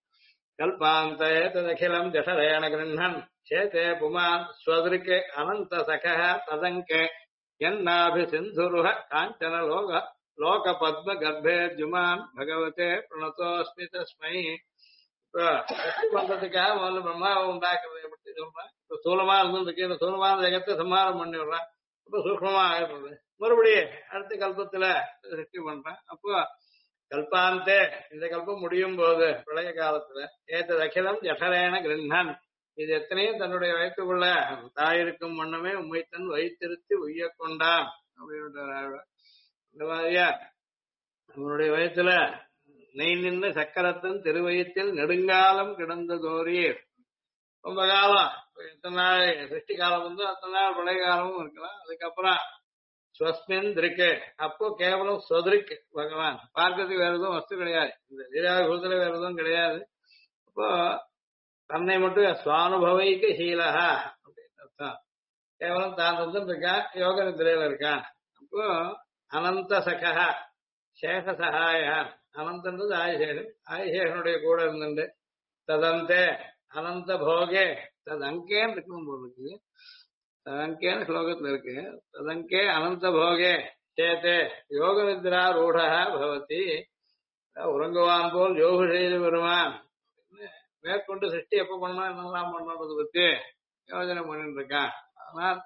கல்பாந்தே ததகிலம் ஜடரேண கிருண்ணன் சேதே புமான் ஸ்வதிருக்கு அனந்த சக ததங்கே என்னாபி சிந்துருஹ காஞ்சன லோக லோக பத்ம கர்ப்பே ஜுமான் பகவதே பிரணதோஸ்மி தஸ்மை. இப்போ சக்தி பண்றதுக்காக முதல்ல பிரம்மாவை உண்டாக்குறதை பற்றி சொல்றேன். இப்போ ஸ்தூலமா இருந்துருக்கு, இந்த ஸ்தூலமான ஜெகத்தை சம்ஹாரம் பண்ணி விடுறேன். இப்போ சூக்மமா ஆகிடுறது, மறுபடியும் அடுத்த கல்பத்துல சக்தி பண்றேன். அப்போ கல்பாந்தே இந்த கல்பம் முடியும் போது பிரளய காலத்துல ஏத்தது அகிலம் ஜடரேன கிருண்ணன், இது எத்தனையும் தன்னுடைய வயிற்றுக்குள்ள தாயிருக்கும் வண்ணமே உம்மைத்தன் வைத்திருத்தி உய்ய கொண்டான் அப்படின்னு. இந்த மாதிரியா அவனுடைய வயிற்றுல நெய் நின்று சக்கரத்தின் திருவயத்தில் நெடுங்காலம் கிடந்ததோரீர். ரொம்ப காலம், எத்தனை நாள் சிருஷ்டி காலம் வந்து அத்தனை நாள் பிரளய காலமும் இருக்கலாம். அதுக்கப்புறம் ஸ்வஸ்மின் திருக்கு, அப்போ கேவலம் ஸ்வதிருக்கு பகவான், பார்க்கறதுக்கு வேற எதுவும் வஸ்து கிடையாது, இந்த லீலாகுலத்துல வேற எதுவும் கிடையாது. அப்போ தன்னை மட்டும் சுவானுபவைக்கு சீலகா அப்படின்னு அர்த்தம். கேவலம் தான் வந்து இருக்கான், யோக நிதிரையில இருக்கான். அப்போ அனந்த சகா சேஷ சகாயா, அனந்தன்றது ஆதிசேஷன், ஆதிசேஷனுடைய கூட இருந்துட்டு ததந்தே அனந்த போகே ததங்கேன்னு இருக்கணும் போல இருக்கு. ததங்கேன்னு ஸ்லோகத்துல இருக்கு. ததங்கே அனந்த போகே சேத்தே யோக நித்ரா ரூடா பவதி, உறங்குவான் போல் யோக செய்து வருவான். மேற்கொண்டு சிருஷ்டி எப்ப பண்ணணும் என்னெல்லாம் பண்ணணுன்றதை பத்தி யோஜனை பண்ணிட்டு இருக்கான். ஆனால்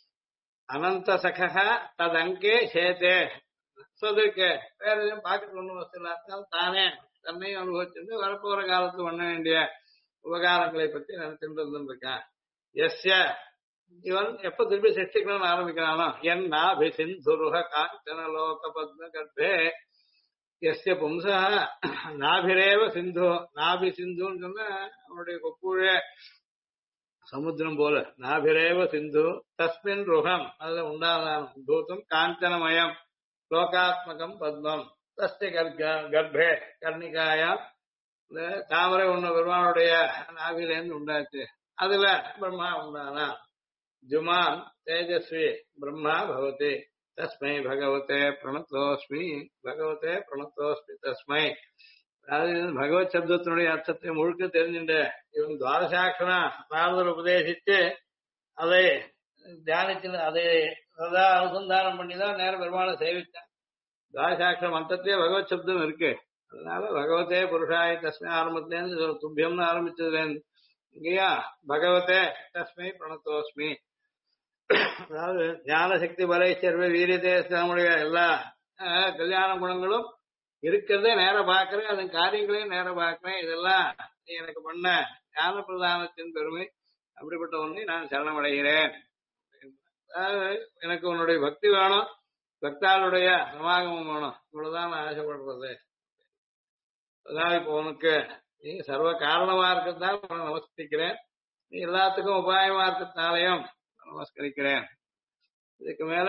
அனந்த சகா ததங்கே சேத்தே சொல்லிருக்க வேற எதுவும் பாக்கெட் ஒண்ணும் வசதி இல்லாத தானே தன்னையும் அனுபவிச்சுட்டு வரப்போற காலத்து பண்ண வேண்டிய உபகாரங்களை பத்தி நினைச்சுட்டு இருந்திருக்கான். எஸ்ய இவன் எப்ப திருப்பி சிருஷ்டிக்கணும்னு ஆரம்பிக்கிறானோ என் நாபி சிந்துருஹ காஞ்சன லோக பத்ம கர்ப்பே எஸ்ய பும்சா நாபிரேவ சிந்து, நாபி சிந்துன்னு சொன்னா அவனுடைய கொப்புழ சமுத்திரம் போல, நாபிரேவ சிந்து தஸ்மின் ருகம் அதுல உண்டாதான் பூதம் காஞ்சனமயம் லோகாத்மகம் பத்மம் தஸ்ய கர்ப்பே கர்ணிகாயாம், இந்த தாமரை ஒண்ணு பெருமானுடைய நாவிலேருந்து உண்டாச்சு, அதுல பிரம்மா உண்டானா. ஜுமான் தேஜஸ்வி பிரம்மா பவதி தஸ்மை பகவதே பிரணத்தோஸ்மி, பகவதே பிரணத்தோஸ்மி தஸ்மை. அதாவது பகவத் சப்தத்தினுடைய அர்த்தத்தை முழுக்க தெரிஞ்சுட்டு இவன் துவாதசாட்சரா நாரதர் உபதேசித்து அதை தியானிச்சு அதை சதா அனுசந்தானம் பண்ணிதான் நேரம் பெருமாளை சேவித்தான். துவாதசாட்சர மந்திரத்திலே பகவத் சப்தம் இருக்கு. அதனால பகவதே புருஷாய தஸ்மை ஆரம்பத்திலேருந்து துப்பியம்னு ஆரம்பிச்சதுலேருந்து இங்கேயா பகவதே தஸ்மை பிரணத்தோஸ்மி. அதாவது ஞான சக்தி பலை சர்வ வீரியதே நம்முடைய எல்லா கல்யாண குணங்களும் இருக்கிறதே நேர பாக்குறேன், அதன் காரியங்களையும் நேர பாக்குறேன். இதெல்லாம் நீ எனக்கு பண்ண ஞான பிரதானத்தின் பெருமை, அப்படிப்பட்ட ஒன்றை நான் சரணமடைகிறேன். அதாவது எனக்கு உன்னுடைய பக்தி வேணும், பக்தாளுடைய சமாகமம் வேணும், இவ்வளவுதான் நான் ஆசைப்படுறது. அதனால இப்போ உனக்கு நீ சர்வ காரணமா இருக்கிறதுதான் நான் நமஸ்கரிக்கிறேன். நீ எல்லாத்துக்கும் உபாயமா இருக்கிறதுனாலையும் நமஸ்கரிக்கிறேன். இதுக்கு மேல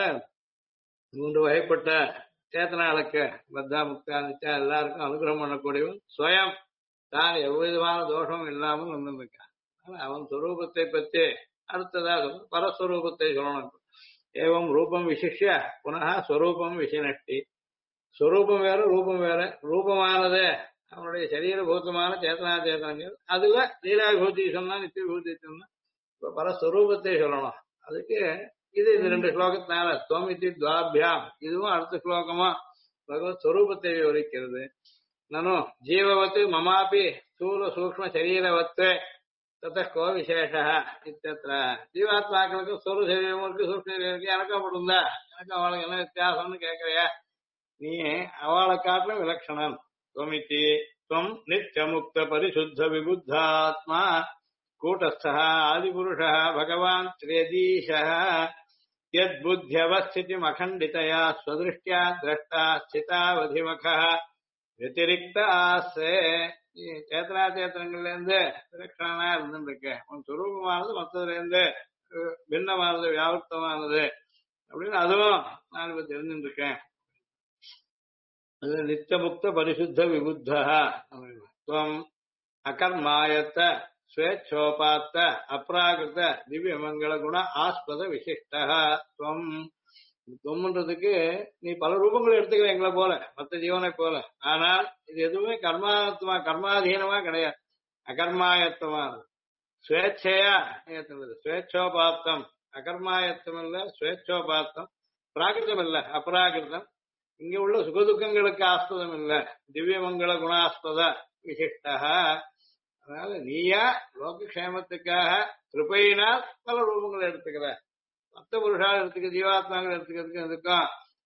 3 வகைப்பட்ட சேத்தனாளுக்கு பத்தா முக்தா நிச்சா எல்லாருக்கும் அனுகிரகம் பண்ணக்கூடியவன் ஸ்வயம் தான் எவ்விதமான தோஷமும் இல்லாமல் வந்திருக்கான். அவன் ஸ்வரூபத்தை பற்றி அடுத்ததா பரஸ்வரூபத்தை சொல்லணும். ஏவம் ரூபம் விசிஷ்ய புனः ஸ்வரூபம் விசினஷ்டி. ஸ்வரூபம் வேற ரூபம் வேற. ரூபமானது அவனுடைய சரீரபூதமான சேத்தனா சேத்தனங்கள், அதுல லீலாவிபூதி சொன்னா நித்திய விபூதி சொன்னா இப்ப பரஸ்வரூபத்தை சொல்லணும். அதுக்கு இது 2 ஸ்லோகத்தினால துவமிதி துவாபியாம், இதுவும் அடுத்த ஸ்லோகமா பகவத் ஸ்வரூபத்தை விவரிக்கிறது. நானும் ஜீவவத்து மமாபி ஸ்தூல சூக்ம சரீரவத்து தத்த கோ விசேஷ இத்தியத்திர. ஜீவாத்மாக்களுக்கு ஸ்தூல சரீரம் இருக்கு, சூக்ம சரீரம் இருக்கு, எனக்கும் அப்படி இருந்தா எனக்கு அவளுக்கு என்ன வித்தியாசம்னு கேட்கறியா? நீ அவளை காட்டிலும் விலட்சணம். துவமிதி துவம் நித்யமுக்த பரிசுத்த விபுத்தாத்மா கூட்டஸ்தः ஆதிபுருஷः பகவான் ஸ்ரீயதீஷः யத்புத்யவஸ்திதிம் அகண்டிதயா ஸ்வதிருஷ்ட்யா திரஷ்டா ஸ்திதாவதிமகः வத்திரிக்த ஆசே. சேத்தனா சேத்தனங்கள்ல இருந்து விலட்சணனா இருந்துருக்கு. உன் சுரூபமானது மற்றதுல இருந்து பின்னமானது, வியாபர்த்தமானது அப்படின்னு அதுவும் நான் இப்ப தெரிஞ்சுருக்கேன். அது நித்தியமுக்த பரிசுத்த விபுத்தः துவம் அகர்மாயத்த ஸ்வேச்சோபாத்த அப்ராகிருத திவ்ய மங்கள குண ஆஸ்பத விசிஷ்டः துவம். துவம்ன்றதுக்கு நீ பல ரூபங்களை எடுத்துக்கிற எங்களை போல, மற்ற ஜீவனை போல. ஆனால் இது எதுவுமே கர்மாதீனமா கிடையாது, அகர்மாயத்தமானது. ஸ்வேச்சையா ஏற்றுறது. ஸ்வேச்சோபாத்தம் அகர்மாயத்தம் இல்ல, ஸ்வேச்சோபாத்தம். பிராகிருதம் இல்ல, அப்ராகிருதம். இங்க உள்ள சுகதுக்கங்களுக்கு ஆஸ்பதம் இல்ல, திவ்ய மங்கள குணாஸ்பத விசிஷ்டா. அதனால நீயா லோகக்ஷேமத்துக்காக கிருபையினால் பல ரூபங்களை எடுத்துக்கிற. மற்ற புருஷால் எடுத்துக்க, ஜீவாத்மாக்கள் எடுத்துக்கிறதுக்கு அதுக்கும்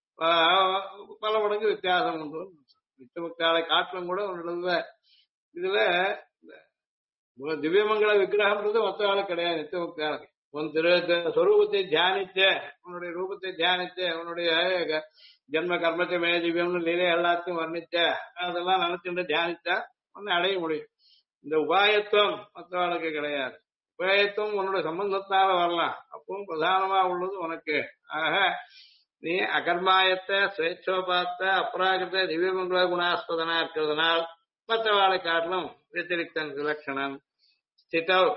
பல மடங்கு வித்தியாசம் உண்டு. நித்தியமுக்தாளை காட்டிலும் கூட உன்னோட இதுல திவ்யமங்கள விக்கிரகம்ன்றது மற்ற ஆளு கிடையாது. நித்தியமுக்தாளுக்கு உன் ஸ்வரூபத்தை தியானிச்சு, உன்னுடைய ரூபத்தை தியானிச்சு, உன்னுடைய ஜென்ம கர்மத்தை மே திவ்யம்னு லீலை எல்லாத்தையும் வர்ணிச்ச, அதெல்லாம் நினைச்சுட்டு தியானிச்சா உன்னை அடைய முடியும். இந்த உபாயத்துவம் மற்றவர்களுக்கு கிடையாது. உபாயத்துவம் உன்னோட சம்பந்தத்தால வரலாம், அப்பவும் பிரதானமா உள்ளது உனக்கு. ஆக நீ அகர்மாயத்தை ஸ்வேச்சோபாத்த அப்ராகிருத திவ்யமங்கள குணாஸ்பதனா இருக்கிறதுனால் மற்றவாளை காட்டிலும் வத்திரிக்தன் விலட்சணம். ஸ்திதௌ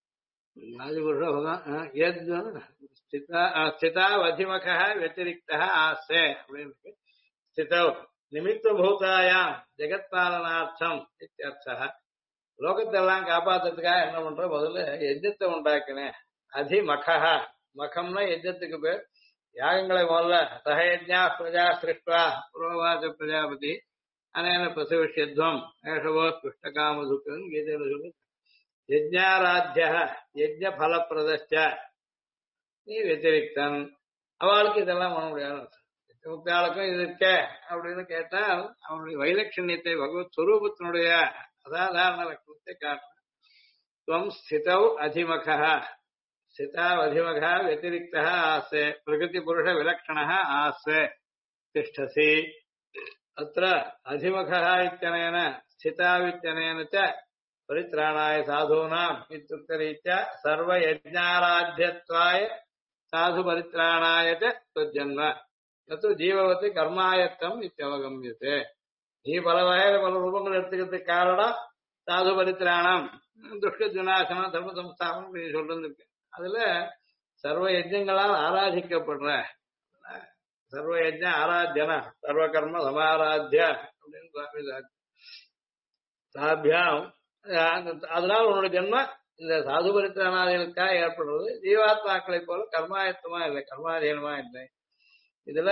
ஸ்திதாவதிமக வத்திரிக்த ஆசே அப்படின்னு. ஸ்திதௌ நிமித்தபூதாயாம் ஜெகத்பாலனார்த்தம் இத்தியர்த்தः. லோகத்தெல்லாம் காப்பாத்துறதுக்காக என்ன பண்ற? முதல்ல யஜ்ஞத்தை உண்டாக்கினேன். அதிமகா, மகம்னா யஜ்ஞத்துக்கு பேர். யாகங்களை முதல்ல சஹயஜ்ஞா பிரஜா சிருஷ்டுவா புரோவாச்ச பிரஜாபதி அனேன பிரசவிஷ்யத்வம் ஏஷவோ ஸ்பிருஷ்டகாமதுக்குன்னு கீதையில சொல்லு. யஜ்ஞாராத்திய யஜ்ஞ பலப்பிரதச்ச நீ வத்திரிக்தன். அவளுக்கு இதெல்லாம் பண்ண முடியாது. முக்தாளுக்கும் இது இருக்க அப்படின்னு கேட்டால் அவனுடைய வைலட்சண்யத்தை பகவத் ஸ்வரூபத்தினுடைய அசாதாரண லட்சணத்தை காட்டணும். துவம் ஸ்திதௌ அதிமகः ஸ்திதாவதிமகः வத்திரிக்தः ஆசே பிரகிருதி புருஷ விலக்ஷணः ஆசே திஷ்டசி. அत्र அதிமகः இत्यनेन स्थितावित्यनेन च परित्राणाय साधूनाम् इत्युक्तरीत्या सर्वयज्ञाराध्यत्वाय साधु परित्राणाय च तज्जन्म नतु जीववति कर्मायत्तम् इत्यवगम्यते. நீ பல வகையில பல ரூபங்கள் எடுத்துக்கிறதுக்கு காரணம் சாது பரித்திராணம், துஷ்ட விநாசனம், தர்ம சம்ஸ்தாபனம் நீ சொல்றது. அதுல சர்வ யஜ்ஞங்களால் ஆராதிக்கப்படுற சர்வ யஜ்ஞ ஆராத்தியன சர்வ கர்ம சமாராத்திய அப்படின்னு சாபியாம். அதனால உன்னோட ஜென்ம இந்த சாது பரித்திராணாதிகளுக்காக ஏற்படுறது. ஜீவாத்மாக்களை போல கர்மாயத்தமா இல்லை, கர்மாதீனமா இல்லை. இதுல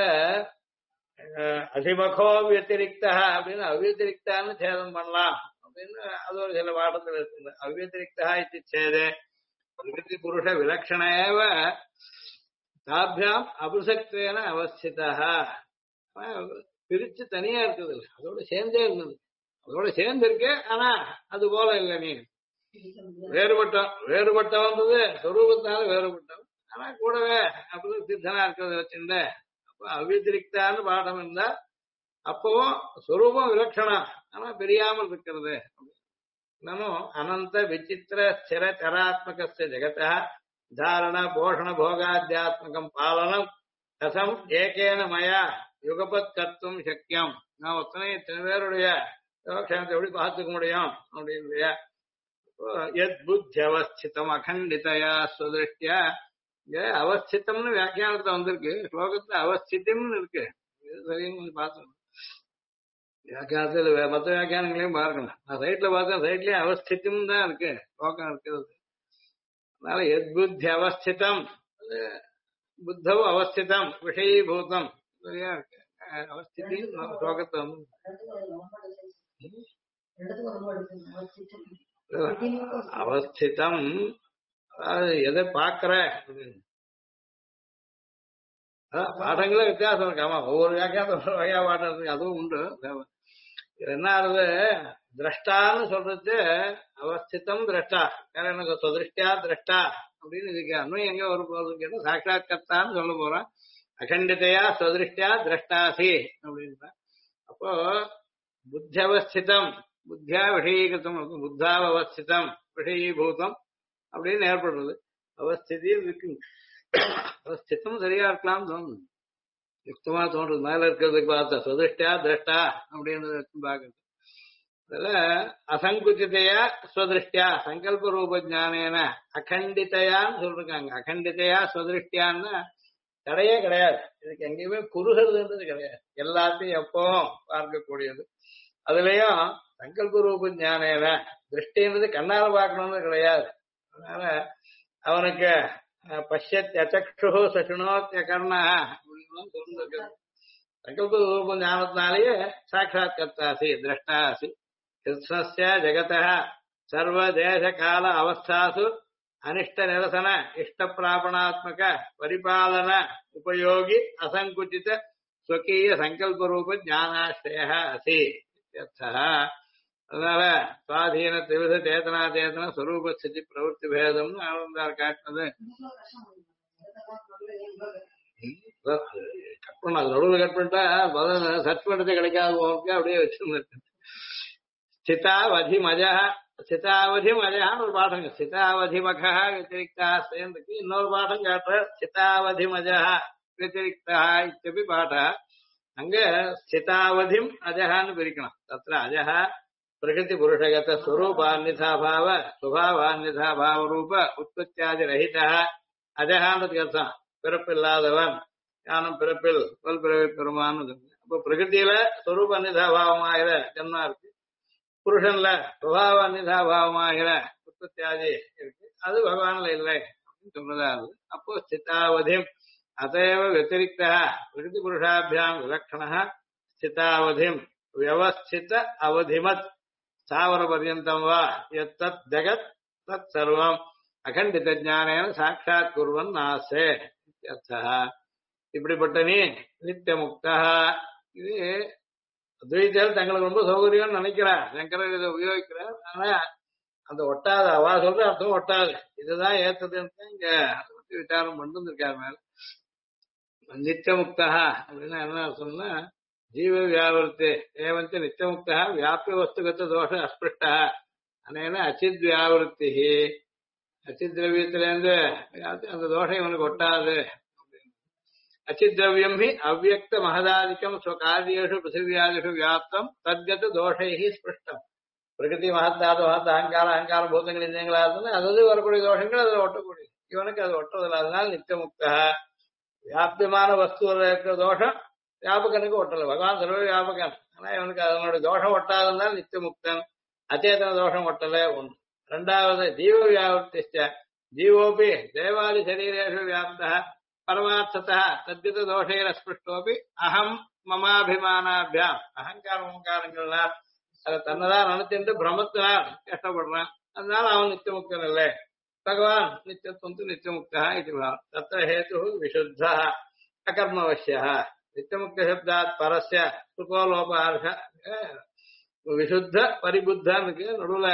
அதிமகோ வியத்திரிக்தா அப்படின்னு அவ்யத்திரிக்தான்னு சேதம் பண்ணலாம் அப்படின்னு அது ஒரு சில பாடத்தில் இருக்குது. அவ்யத்திரிக்தா இது சேதே பிரகிருதி புருஷ விலக்ஷணேவ தாபியாம் அபிசக்தேன அவஸ்திதா. பிரிச்சு தனியா இருக்குது, அதோட சேர்ந்தே இருந்தது, அதோட சேர்ந்து இருக்கு. ஆனா அது போல இல்லை. நீ வேறுபட்டவன்றது சொரூபத்தால வேறுபட்டவன், ஆனா கூடவே அப்படி சித்தனா இருக்கிறத வச்சுட்டு அவ்யதிரிக்தான்னு பாடம் இருந்தா அப்பவும் ஸ்வரூபம் விலட்சணம், ஆனா பெரியாமல் இருக்கிறது. ननु अनंत विचित्र स्थिर चरात्मकस्य जगतः धारण पोषण भोगाद्यात्मकं पालनं कथम एकेन मया युगपत् कर्तुम शक्यम நான் ஒத்தனை இத்தனை பேருடைய யோகக்ஷேமத்தை எப்படி பார்த்துக்க முடியும் அப்படின்னு எத் புத்தி அவஸ்திதம் அகண்டிதயா சுதிருஷ்டியா இங்க அவஸ்திதம்னு வியாக்கியானத்துல வந்திருக்கு ஸ்லோகத்துல அவஸ்திதம்னு இருக்கு இது சரின்னு கொஞ்சம் பார்த்துக்கணும் வியாக்கியானத்துல மற்ற வியாக்கியானங்களையும் பார்க்கணும் நான் சைட்ல பார்த்தேன் சைட்லயே அவஸ்திதம் தான் இருக்கு ஸ்லோகம் இருக்கிறது அதனால எத் புத்தி அவஸ்திதம் புத்தவ அவஸ்திதம் விஷயீபூதம் சரியா இருக்கு அவஸ்திதி ஸ்லோகத்தை வந்து அவஸ்திதம் அதாவது எதை பார்க்கிற பாடங்களே வித்தியாசம் இருக்கு ஆமா ஒவ்வொரு வியாக்கியானத்தோட வகையா பாடம் இருக்கு அதுவும் உண்டு என்ன ஆகுது திரஷ்டான்னு சொல்றது அவஸ்திதம் திரஷ்டா வேற எனக்கு சுதிருஷ்டியா திரஷ்டா அப்படின்னு இதுக்கு அண்மையும் எங்க ஒரு போறதுக்கு சாட்சாத் கர்த்தான்னு சொல்ல போறோம் அகண்டிதையா சுதிருஷ்டியா திரஷ்டாசி அப்படின்ற அப்போ புத்தி அவஸ்திதம் புத்தியா விஷயீகிருத்தம் புத்தாவஸ்திதம் விஷயீபூதம் அப்படின்னு ஏற்படுறது அவஸ்திதியும் இருக்கு அவஸ்திதம் சரியா இருக்கலாம் தோணுது யுக்தமா தோன்றது மேல இருக்கிறதுக்கு பார்த்தா சுதிருஷ்டியா திரஷ்டா அப்படின்றது பாக்குறது அதுல அசங்குச்சிதையா ஸ்வதிருஷ்டியா சங்கல்ப ரூப ஜானேன அகண்டிதையான்னு சொல்றாங்க அகண்டிதையா ஸ்வதிருஷ்டியான்னு தடையே கிடையாது இதுக்கு எங்கேயுமே குறுகிறதுன்றது கிடையாது எல்லாத்தையும் எப்பவும் பார்க்கக்கூடியது அதுலயும் சங்கல்ப ரூப ஞானேன திருஷ்டின்றது கண்ணால பார்க்கணும்னு கிடையாது அதனால அவனுக்கு பஷ்யத் அச்சக்ஷு சசுனோத்ய கர்ணா அப்படின்னு சொல்லிருக்கு சங்கல்ப ரூப ஞானத்தினாலேயே சாட்சாத் கர்த்தாசி திரஷ்டாசி கிருஷ்ணஸ்ய ஜெகத சர்வ தேச கால அவஸ்தாசு அனிஷ்ட நிரசன இஷ்ட பிராபணாத்மக பரிபாலன உபயோகி அசங்குச்சித ஸ்வகீய சங்கல்ப ரூப ஞானாஸ்ரய அசி அதனால சுவாதீன திவித சேதனா சேதன ஸ்வரூப ஸ்திதி பிரவருத்தி பேதம்னு ஆனந்தார் காட்டினது கட் பண்ண நடுவில் கட் பண்ணிட்டா சர்ச் பண்ணது கிடைக்காது அப்படியே வச்சிருந்தேன் ஸ்திதாவதி மஜா ஸ்திதாவதி மஜான்னு ஒரு பாடம் ஸ்திதாவதி மகா வத்திரிக்தா சேர்ந்துக்கு இன்னொரு பாடம் காட்டுற ஸ்திதாவதி மஜா வத்திரிக்தா இத்தபி பாட அங்க ஸ்திதாவதிம் அஜகான்னு பிரிக்கணும் தத்திர அஜகா பிரகிருதி புருஷகத ஸ்வரூபான்யதாபாவ சுபாவான்யதாபாவ ரூப உற்பத்தியாதி ரஹிதா அஜகான்றதுக்கு அர்த்தம் பிறப்பில்லாதவன் ஞானம் பிறப்பில் பிறவி பெருமான்னு அப்ப பிரகிருதியில ஸ்வரூப அன்யதாபாவமாகிற ஜன்மா இருக்கு புருஷன்ல சுபாவ அன்யதாபாவமாகிற உற்பத்தியாதி இருக்கு அது பகவான்ல இல்லை அப்படின்னு சொல்றதா அது அப்போ ஸ்திதாவதிம் அதைவ வத்திரிக்தா பிரகிருதி புருஷாபியாம் விலக்ஷண ஸ்திதாவதிம் வியவஸ்தித அவதிமத் ஸ்தாவர பர்யந்தம் வா யத்தத் ஜகத் தத் சர்வம் அகண்டித ஞானேன சாட்சாத் குர்வன் ஆசே இப்படிப்பட்ட நீ நித்திய முக்தா இது அத்வைத்தியால் தங்களுக்கு ரொம்ப சௌகரியம்னு நினைக்கிறார் சங்கரர் இதை உபயோகிக்கிறார் ஆனா அந்த ஒட்டாத அவா சொல்ற அர்த்தம் ஒட்டாது இதுதான் ஏத்ததுன்னு இங்க விசாரம் பண்ணிட்டு இருக்காரு மேல நித்திய முக்தா அப்படின்னா என்ன சொன்னா ஜீவ வியாவர்த்தி ஏவஞ்ச நித்திய முக்தா வியாபிய வஸ்துகத்த தோஷ அஸ்பிருஷ்டா அனேன அச்சித் வியாவருத்தி அச்சித் திரவியத்திலேருந்து அந்த தோஷம் இவனுக்கு ஒட்டாது அச்சித் திரவியம் ஹி அவ்யக்த மகதாதிக்கம் ஸ்வகாரியேஷு பிருத்திவியாதிஷு வியாப்தம் தத்கத தோஷைஹி ஸ்பிருஷ்டம் பிரகிருதி மகத்தாத மகத்த அகங்கார பூதங்கள் இந்தியங்களா இருந்தாலும் அது வரக்கூடிய தோஷங்கள் அதுல ஒட்டக்கூடிய இவனுக்கு அது ஒட்டுறதில்ல அதனால நித்திய முக்தா வியாபியமான வஸ்துவில் இருக்கிற தோஷம் வியாபகனுக்கு ஒட்டல பகவான் சர்வ வியாபகன் ஆனா இவனுக்கு அதனுடைய தோஷம் ஒட்டாததுனால நித்திய முக்தன் அச்சேதன தோஷம் ஒட்டல ஒன்று ரெண்டாவது ஜீவ வியாபர்த்திஷ்ட ஜீவோபி தேவாதி சரீரேஷு வியாப்த பரமார்த்ததா தத்வித தோஷைர ஸ்பிருஷ்டோபி அகம் மமாபிமானாபியாம் அகங்கார ஓங்காரங்கள்லாம் அதை தன்னதான் நினைச்சுட்டு பிரமத்தினால் கஷ்டப்படுறான் அதனால அவன் நித்திய முக்தன் இல்லை भगवान नित्यत्वं तु नित्यमुक्तः इति भावः तत्र हेतुः विशुद्धः अकर्मवश्यः नित्यमुक्तशब्दात् परस्य सुकोलोपार्थ विशुद्ध परिबुद्धனுக்கு நடுவுல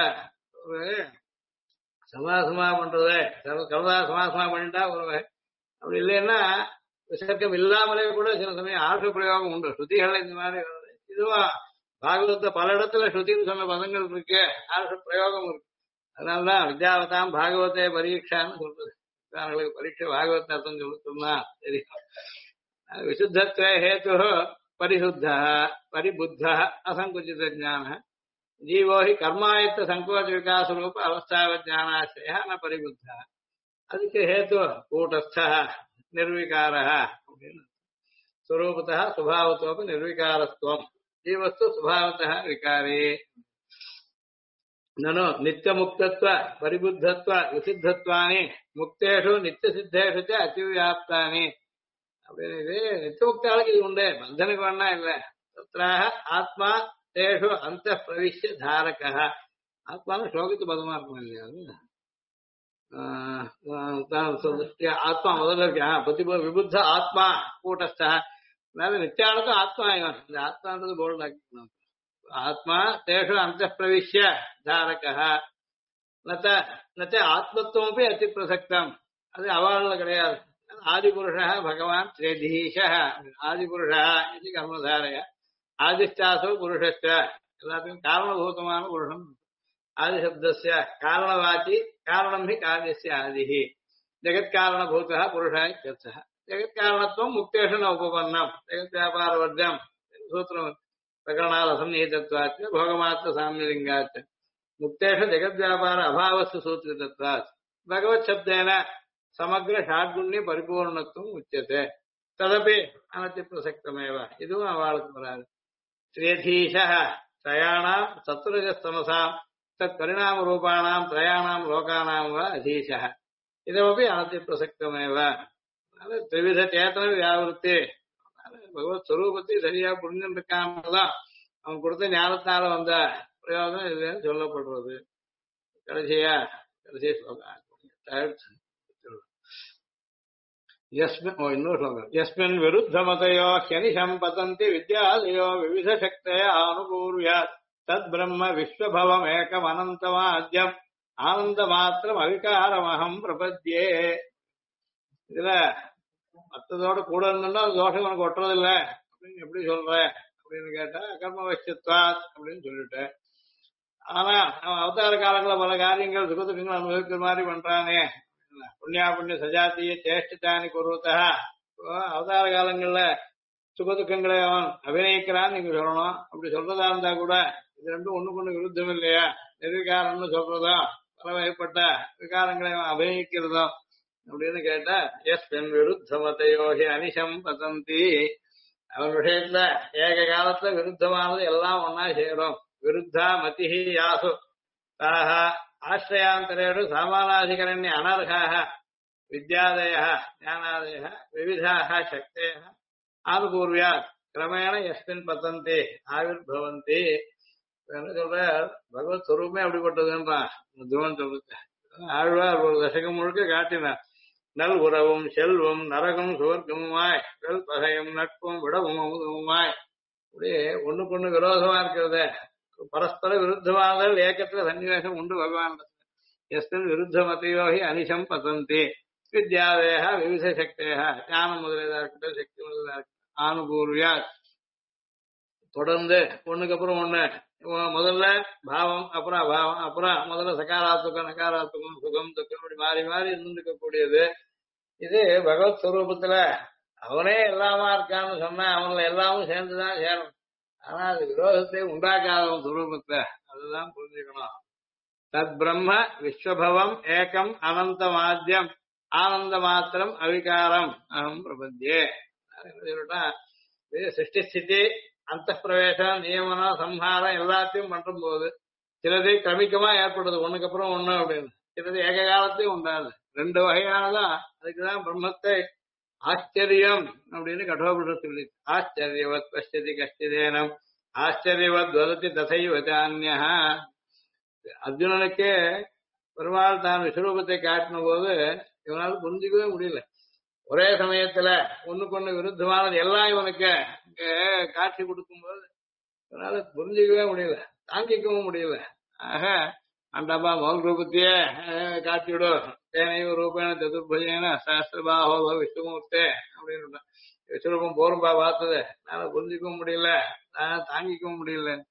சமாசமா பண்றது கலதா சமாசமா பண்ணிட்டா ஒரு அப்படி இல்லைன்னா விசர்க்கம் இல்லாமலே கூட சில சமயம் ஆர்ஷ பிரயோகம் உண்டு ஸ்ருதிகள் இந்த மாதிரி இதுவும் பாகவதத்தை பல இடத்துல ஸ்ருதின்னு சொன்ன பதங்கள் இருக்கு, பிரயோகம் இருக்கு. அதனாலதான் வித்யாவதாம் பாகவதே பரீட்சான்னு சொல்றது. அவர்களுக்கு பரீட்சை பாகவத அர்த்தம் சொல்லுன்னா தெரியும். விசுத்தத்வே ஹேது பரிசுத்த பரிபுத்த அசங்குச்சித ஜான ஜீவோ ஹி கர்மாயத்த சங்கோச்ச விகாச ரூப அவஸ்தாவஜானாசிரய ந பரிபுத்த. அதுக்கு ஹேத்து கூட்டஸ்த நிர்விகார அப்படின்னு. ஸ்வரூபத்தா சுபாவத்தோப நிர்விகாரத்துவம், ஜீவஸ்து சுபாவத்தः விகாரி. நனு நித்தியமுக்தத்வ பரிபுத்தத்வ விசித்தத்வானி முக்தேஷு நித்தியசித்தேஷு ச அதிவியாப்தானி அப்படின்னு. இது நித்தியமுக்தாளுக்கு இது உண்டு, பந்தனுக்கு வேணா இல்ல. தத்ராஹ ஆத்மா தேஷு அந்த பிரவிஷ்ய தாரகः. ஆத்மான்னு ஸ்லோகத்து பதமா இருக்கும் இல்லையா? ஆத்மா முதல்ல இருக்கு விபுத்த ஆத்மா கூட்டஸ்த. நித்தியாளுக்கும் ஆத்மா இவன். இந்த ஆத்மான்றது போல்ட் ஆக்கணும். ஆத்மா தேஷு அந்த பிரவிஷ்ய தாரகः. நச்ச ஆத்மத்துவம் அதி பிரசக்தம். அது அவாழ்ல கிடையாது. ஆதிபுருஷ பகவான் ஸ்ரீதீஷ. ஆதிபுருஷ இது கர்மதாரய. ஆதிஷ்டாசோ புருஷஸ்ட, எல்லாத்துக்கும் காரணபூதமான புருஷன். ஆதிசப்தஸ்ய காரணவாச்சி காரணம் ஹி காரியஸ்ய ஆதிஹி. ஜெகத்காரணபூதः புருஷः இत्यर्थः. ஜெகத்காரணத்துவம் முக்தேஷு ந உபபன்னம். ஜெகத் வியாபாரவர்ஜம் சூத்திரம் பிரகரணால் அசன்னிஹிதத்வாச்ச போகமாத்திர சாமியலிங்காச்ச முக்தேஷு ஜெகத்வியாபார அபாவஸ்து சூத்திரிதத்வாத் பகவத் சப்தேன சமக்ர ஷாட்குண்ய பரிபூர்ணத்துவம் உச்சதே. ததபி அனதி பிரசக்தமேவ. இதுவும் அவளுக்கு வராது. ஸ்ரீயதீஷः த்ரயாணாம் சத்ருஜஸ்தமசாம் தத் பரிணாம ரூபாணாம் த்ரயாணாம் லோகானாம் வா அதீஷः. இதமபி அனதி பிரசக்தமேவ. திரிவித சேத்தன வியாவிருத்தி. பகவத் ஸ்வரூபத்தை சரியா புரிஞ்சுருக்காமதான் அவன் கொடுத்த ஞானத்தால வந்த பிரயோஜனம் இதுன்னு சொல்லப்படுறது. கடைசி ஸ்லோகம் இன்னொரு ஸ்லோகம். யஸ்மின் விருத்தமதயோ ஹ்யனிஷம் பதந்தி வித்யாலயோ விவித சக்தய அனுபூர்யாத் தத் பிரம்ம விஸ்வபவம் ஏகம் அனந்தமாத்யம் ஆனந்த மாத்திரம் அவிகாரமகம் பிரபத்யே. இதுல மற்றதோட கூட இருந்தோம்னா அது தோஷம் உனக்கு ஒட்டுறதில்லை அப்படின்னு எப்படி சொல்ற அப்படின்னு கேட்டா கர்ம வசியத்வாத் அப்படின்னு சொல்லிட்டேன். ஆனா அவன் அவதார காலங்கள பல காரியங்கள் சுகதுக்கங்கள் அனுபவிக்கிற மாதிரி பண்றானே. புண்ணியா புண்ணிய சஜாத்திய சேஷ்டித்தானி குருத்தா. அவதார காலங்கள்ல சுகதுக்கங்களை அவன் அபிநயிக்கிறான்னு நீங்க சொல்லணும். அப்படி சொல்றதா இருந்தா கூட இது ரெண்டும் ஒண்ணுக்கு ஒண்ணு விருத்தம் இல்லையா? நிர்விகாரம்னு சொல்றதும் பல வகைப்பட்ட விகாரங்களை அவன் அபிநயிக்கிறதும் அப்படின்னு கேட்டா எஸ்மின் விருத்தமதையோகி அனிஷம் பதந்தி. அவன் விஷயத்துல ஏக காலத்துல விருத்தமானது எல்லாம் ஒன்னா சேரும். விருத்தா மதிஹி யாசு தாஹ ஆசிரயாந்தரேடு சாமானாதிகரண்ய அனர்ஹாஹ வித்யாதயः ஞானாதயः விவிதாः சக்தயः ஆனுபூர்வியாத் கிரமேண யஸ்மின் பதந்தி ஆவிர்பவந்தி. என்ன சொல்ற, பகவத் ஸ்வரூபமே அப்படிப்பட்டதுன்றான் துவன் சொல்லுது. ஆழ்வார் ஒரு தசகம் முழுக்க காட்டினார். நல் உறவும் செல்வம் நரகம் சுவர்க்கமுமாய் வெல் பகையும் நட்பும் விடவும் அமுதமுமாய். அப்படியே ஒண்ணுக்கு ஒண்ணு விரோதமா இருக்கிறத பரஸ்பர விருத்தமானதால் ஏக்கத்துல சன்னிவேசம் உண்டு பகவான். எஸ்மின் விருத்த மதையோகி அனிஷம் பதந்தி வித்யாதய விவித சக்தேக ஞானம் முதலியதா இருக்கட்டும் சக்தி முதலியதா இருக்கட்டும் ஆனுபூர்வியா. தொடர்ந்து ஒண்ணுக்கு அப்புறம் ஒண்ணு, முதல்ல பாவம் அப்புறம் அபாவம், அப்புறம் முதல்ல சகாராத்துக்கம் நகாராத்துக்கம் சுகம் துக்கம் இப்படி மாறி மாறி இருந்துக்க கூடியது. இது பகவத் ஸ்வரூபத்துல அவனே எல்லாமா இருக்கான்னு சொன்னா அவங்கள எல்லாமும் சேர்ந்துதான் சேரும். ஆனா அது விரோதத்தை உண்டாக்காதவன் சுரூபத்தை அதுதான் புரிஞ்சுக்கணும். தத் பிரம்ம விஸ்வபவம் ஏகம் அனந்த மாத்தியம் ஆனந்த மாத்திரம் அவிகாரம் அகம் பிரபத்தியே. சிருஷ்டி ஸ்திதி அந்த பிரவேசம் நியமனம் சம்ஹாரம் எல்லாத்தையும் பண்றும் போது சிலது கிரமிக்கமா ஏற்படுது ஒண்ணுக்கு அப்புறம் ஒண்ணு அப்படின்னு, சிலது ஏக காலத்தையும் உண்டாது. ரெண்டு வகையானதான். அதுக்குதான் பிரம்மத்தை ஆச்சரியம் அப்படின்னு கடோபுரம் சொல்லி ஆச்சரியவத் பஷ்யதி கஷ்டிதேனம் ஆச்சரியவத் வதத்தி தசைவதான்யா. அர்ஜுனனுக்கே பெருமாள் தான் விஸ்வரூபத்தை காட்டின போது இவனால புரிஞ்சுக்கவே முடியல. ஒரே சமயத்துல ஒண்ணுக்கு ஒண்ணு விருத்தமானது எல்லாம் இவனுக்கு காட்சி கொடுக்கும் போது இவனால புரிஞ்சுக்கவே முடியல, தாங்கிக்கவும் முடியல. ஆக அண்டப்பா மௌல் ரூபத்தையே காட்டிவிடும். தேனையும் ரூபேன சதுர்பஜேன சாஸ்திரபாஹோ விஷ்ணுமூர்த்தே அப்படின்னு விஸ்வரூபம் போரும்பா பார்த்தது என்னால புரிஞ்சுக்கவும் முடியல, தாங்கிக்கவும் முடியல.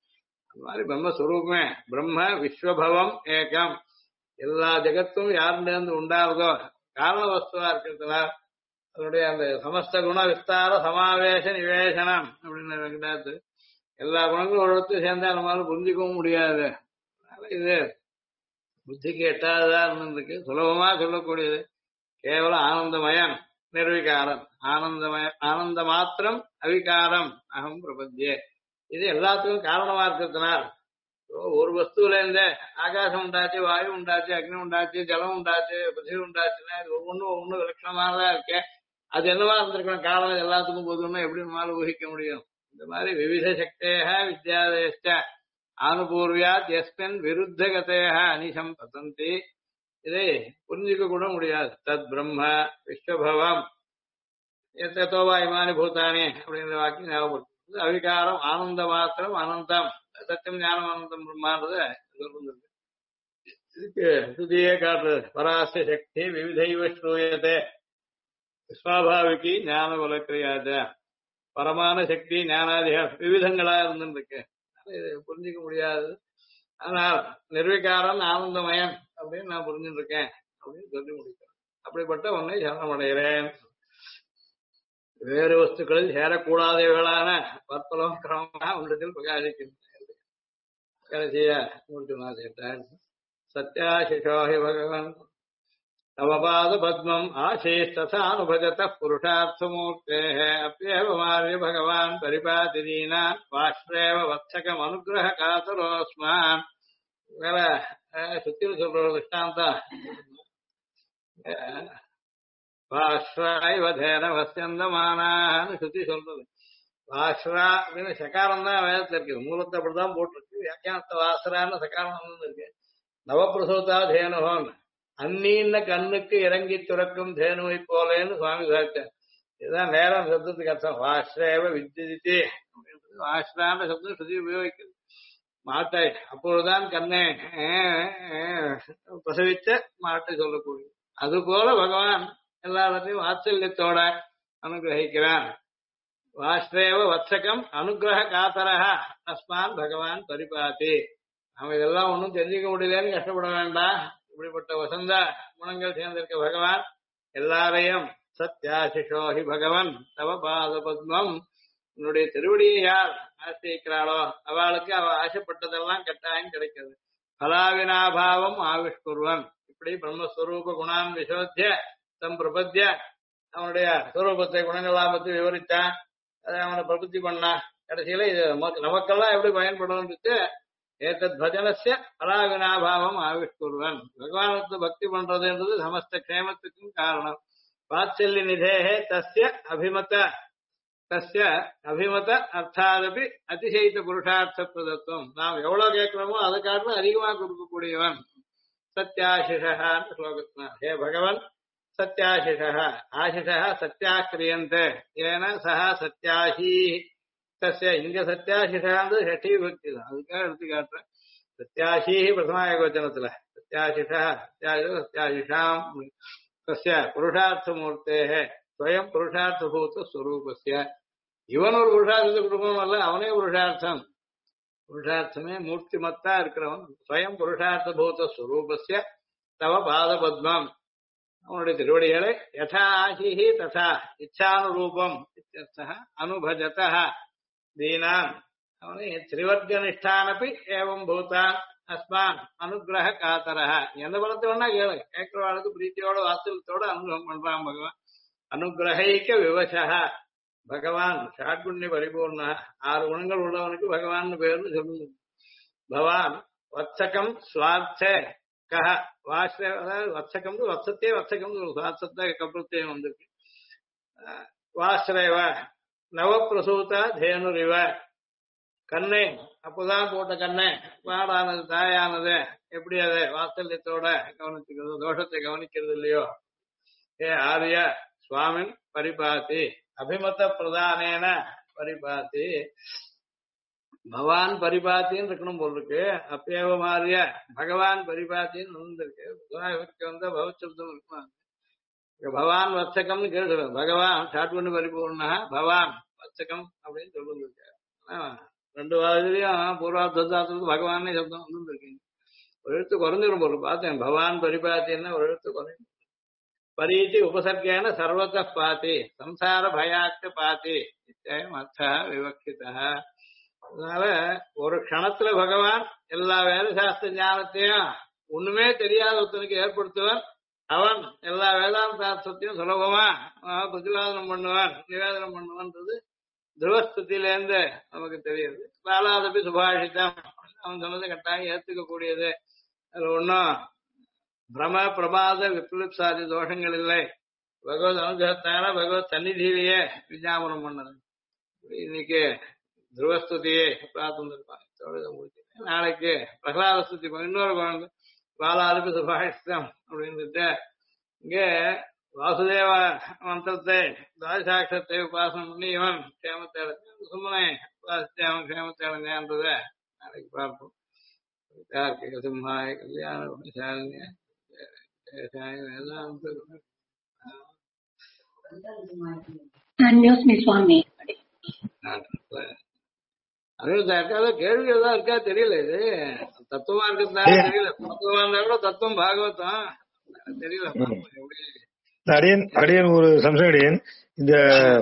அந்த மாதிரி பிரம்மஸ்வரூபமே பிரம்ம விஸ்வபவம் ஏகம். எல்லா ஜெகத்தும் யாருலேருந்து உண்டாருதோ காரண வஸ்துவா இருக்கிறதுனால அதனுடைய அந்த சமஸ்த குண விஸ்தார சமாவேச நிவேசனம் அப்படின்னு வெங்கடாத்து எல்லா குணங்களும் ஒரு இடத்துல சேர்ந்தா நம்மளால புரிஞ்சிக்கவும் முடியாது. அதனால இது புத்திக்கு எட்டாததா இருந்திருக்கு. சுலபமா சொல்லக்கூடியது கேவலம் ஆனந்தமயம் நிர்விகாரம். ஆனந்த மாத்திரம் அவிகாரம் அகம் பிரபத்தியே. இது எல்லாத்துக்கும் காரணமா இருக்கிறதுனால் ஒரு வஸ்துல இருந்தே ஆகாசம் உண்டாச்சு, வாயு உண்டாச்சு, அக்னி உண்டாச்சு, ஜலம் உண்டாச்சு, பிருத்திவி உண்டாச்சுன்னா இது ஒவ்வொன்றும் விலட்சணமானதா இருக்கேன். அது என்னவா இருந்திருக்கணும் காரணம் எல்லாத்துக்கும் பொதுன்னா எப்படி நம்மளால ஊகிக்க முடியும்? இந்த மாதிரி விவித சக்தேக வித்யாதேஷ்ட ஆனுபூர்வியாத் எஸ்மின் விருத்தகதேக அனிஷம் பதந்தி. இதை புரிஞ்சுக்க கூட முடியாது. தத் பிரம்ம விஸ்வபவம் எத்தோவா இமானி பூதானி அப்படிங்கிற வாக்கியம் ஞாபகப்படுத்தும். அவிகாரம் ஆனந்த மாத்திரம் அனந்தம் சத்தியம் ஞானம் அனந்தம் பிரம்மான்றத சொல்லிருக்கு. இதுக்கு சுதியே காட்டு பராச சக்தி விவிதைவ ஸ்ரூயதே சுவாபாவிகி ஞான வலக்கிரியாத. பரமான சக்தி ஞானாதிகள் விவிதங்களா இருந்துருக்கு. இது புரிஞ்சிக்க முடியாது. ஆனால் நிர்விகாரம் ஆனந்தமயம் அப்படின்னு நான் புரிஞ்சுட்டு இருக்கேன் அப்படின்னு சொல்லி முடிக்கிறேன். அப்படிப்பட்ட உன்னை சரணமடைகிறேன். வேறு வஸ்துக்களில் சேரக்கூடாதவர்களான பற்பலம் கிரமமாக உள்ளத்தில் பிரகாசிக்கின்றன. கடைசியா முடிச்சுனா கேட்டார். சத்யாசிஷோஹி பகவன் தவபாத பத்மம் ஆசேஷ்டசானுபஜத புருஷார்த்தமூர்த்தே அப்யேவ மார்ய பகவான் பரிபாதிதீனான் வாஷ்ரேவ வத்சகம் அனுகிரக காதரோஸ்மான். வேற சுத்தியில் சொல்ற திருஷ்டாந்தம் வாஸ்ராய்வதேன வசியந்தமானான்னு சுத்தி சொல்றது. வாஸ்ரா அப்படின்னு சகாரம் தான் வேதத்துல இருக்கு. மூலத்தை அப்படிதான் போட்டிருக்கு. வியாக்கியானத்தை வாசரான்னு சகாரம் இருக்கு. நவப்பிரசூதா தேனுகோன் அந்நீன்ன கண்ணுக்கு இறங்கி துறக்கும் தேனுவை போலேன்னு சுவாமி சாச்சார். இதுதான் நேரம் சப்தத்துக்கு அர்த்தம். வாஸ்ரேவ வித்தியதி அப்படின்றது வாஸ்ரான்ற சப்தம் சுத்தி உபயோகிக்கிறது. மாட்டை அப்பொழுதுதான் கண்ணை பிரசவிச்ச மாட்டை சொல்லக்கூடியது. அதுபோல பகவான் எல்லாத்தையும் வாத்சல்யத்தோட அனுகிரகிக்கிறான். வாஸ்ரேவ வத்சகம் அனுகிரக காத்தரக தஸ்மான் பகவான் பரிபாதி. நம்ம இதெல்லாம் ஒன்றும் தெரிஞ்சுக்க முடியலன்னு கஷ்டப்பட வேண்டாம். இப்படிப்பட்ட வசந்த குணங்கள் சேர்ந்திருக்க பகவான் எல்லாரையும் சத்யாசிஷோஹி பகவன் தவ பாத பத்மம். உன்னுடைய திருவடியை யார் ஆசிரிக்கிறாளோ அவளுக்கு அவ ஆசைப்பட்டதெல்லாம் கட்டாயம் கிடைக்கிறது. பலாவினாபாவம் ஆவிஷ்குர்வன். இப்படி பிரம்மஸ்வரூப குணான் விசோத்திய தம் பிரபத்திய அவனுடைய ஸ்வரூபத்தை குணங்களாம் பத்தி விவரித்தான். அதை அவனை பிரபத்தி பண்ணான். கடைசியில இது நமக்கெல்லாம் எப்படி பயன்படும்னு ஏதத் பஜனஸ்ய பலாவினாபாவம் ஆவிஷ்குர்வன். பகவானுக்கு பக்தி பண்றதுன்றது சமஸ்த க்ஷேமத்துக்கும் காரணம். வாத்சல்ய நிதேஹே தஸ்ய அபிமத அர்த்தாதபி அதிசயித்த புருஷார்த்த பிரதத்துவம். நாம் எவ்வளவு கேட்கிறோமோ அதை காட்டிலும் அதிகமாக கொடுக்கக்கூடியவன். சத்யாசிஷான்னு ஸ்லோகத்தினார். ஹே பகவன் சத்யாசிஷா ஆசிஷா சத்யாக்கிரியந்தே ஏன சஹ சத்யாசி தஸ்ய. இங்க சத்யாசிஷாந்து ஷஷ்டி விபக்தி தான். அதுக்காக எடுத்து காட்டுறேன். சத்யாசி பிரதமா ஏகவச்சனத்துல சத்யாசிஷா சத்யாசிஷாம் தஸ்ய புருஷார்த்த மூர்த்தேஹே ஸ்வயம் புருஷார்த்தபூத ஸ்வரூபஸ்ய. இவன் ஒரு புருஷார்த்தத்தை கொடுக்கணும் அல்ல, அவனே புருஷார்த்தம். புருஷார்த்தமே மூர்த்திமத்தா இருக்கிறவன். ஸ்வயம் புருஷார்த்தபூத ஸ்வரூபஸ்ய தவ பாத பத்மம். அவனுடைய திருவடிகளை யதா ஆசிஹி ததா இச்சானுரூபம் அனுபஜத தீனான். அவனை திரிவர்க்கனிஷ்டானப்பி ஏவம் பூதான் அஸ்மான் அனுகிரக காத்தரஹ. எந்த பலத்தை வேணா கேளு, கேட்கிறவாளுக்கு பிரீத்தியோட வாத்சல்யத்தோட அனுகிரகம் பண்றான் பகவான். அனுகிரகிக்க விவசா பகவான் ஷாட்குண்ய பரிபூர்ண. 6 குணங்கள் உள்ளவனுக்கு பகவான் பேர்னு சொல்லுங்க. பவான் வத்சகம் சுவார்த்தே கஹ வாஸ்ரே. அதாவது வத்சகம் வத்சத்தே வத்சகம் சுவார்த்தத்தை கபுரத்தையும் வந்திருக்கு. வாஸ்ரேவ நவப்பிரசூதா தேனுரிவ. கண்ணே அப்போதான் போட்ட கண்ணே பாடானது தாயானது எப்படி அதை வாத்சல்யத்தோட கவனிச்சுக்கிறது, தோஷத்தை கவனிக்கிறது இல்லையோ. ஏ ஆரிய சுவாமின் பரிபாத்தி அபிமத பிரதானேன பரிபாத்தி. பவான் பரிபாத்தின்னு இருக்கணும் போல் இருக்கு. அப்பேவ மாறிய பகவான் பரிபாத்தின்னு இருந்திருக்கு. வந்த பவச்சப்தம் இருக்குமா. பவான் வத்சகம்னு கேட்டு பகவான் ஷாட்குண்ய பரிபூர்ண பவான் வத்சகம் அப்படின்னு சொல்லிருக்கு. ரெண்டு வாதிலையும் பூர்வார்த்தாத்துக்கு பகவானே சப்தம் வந்து இருக்கீங்க. ஒரு எழுத்து குறைஞ்சிடும் போது பார்த்தேன். பகவான் பரிபாத்தின்னா ஒரு எழுத்து குறைஞ்சிடும். பரீதி உபசர்கேன சர்வத பாதி சம்சார பயாக்த பாதி நிச்சயம் அர்த்த விவக்ஷிதா. அதனால ஒரு க்ஷணத்துல பகவான் எல்லா வேதசாஸ்திர ஞானத்தையும் ஒண்ணுமே தெரியாத ஒருத்தனுக்கு ஏற்படுத்துவான். அவன் எல்லா வேதாந்தார்த்தத்தையும் சுலபமா பிரதிபாதனம் பண்ணுவான், நிவேதனம் பண்ணுவான்றது துருவஸ்திலேருந்து நமக்கு தெரியுது. பாலாதபி சுபாஷிதம் அவன் சொன்னது கட்டாயம் ஏத்துக்க கூடியது. அதுல ஒன்னும் பிரம பிரபாத விப்ளிப்சாதி தோஷங்கள் இல்லை. பகவத் அனுகிரகத்தான பகவத் சந்நிதியிலேயே விஞ்ஞாபனம் பண்ணது. இன்னைக்கு துருவஸ்துதியை பிரார்த்தந்திருப்பான். நாளைக்கு பிரகலாத ஸ்துதி இன்னொரு குழந்தை பாலாதபி சுபாஷிதம் அப்படின்ட்டு இங்கே வாசுதேவ மந்திரத்தை துவாதசாட்சரத்தை உபாசனம் பண்ணி இவன் க்ஷேமத்தை அடைஞ்சான். சும்மனை உபாசித்து அவன் க்ஷேமத்தை அடைஞ்சான்றத நாளைக்கு பார்ப்போம். சிம்ஹாய கல்யாண குணசாலினி வேதாந்த சுவாமி. அது கேள்விகள் தான் இருக்கா தெரியல. இது தத்துவமா இருக்கிறதா தெரியல. தத்துவமா இருந்தா கூட தத்துவம் பாகவதம் தெரியல. அடியன் ஒரு சம்சயம் அடியன். இந்த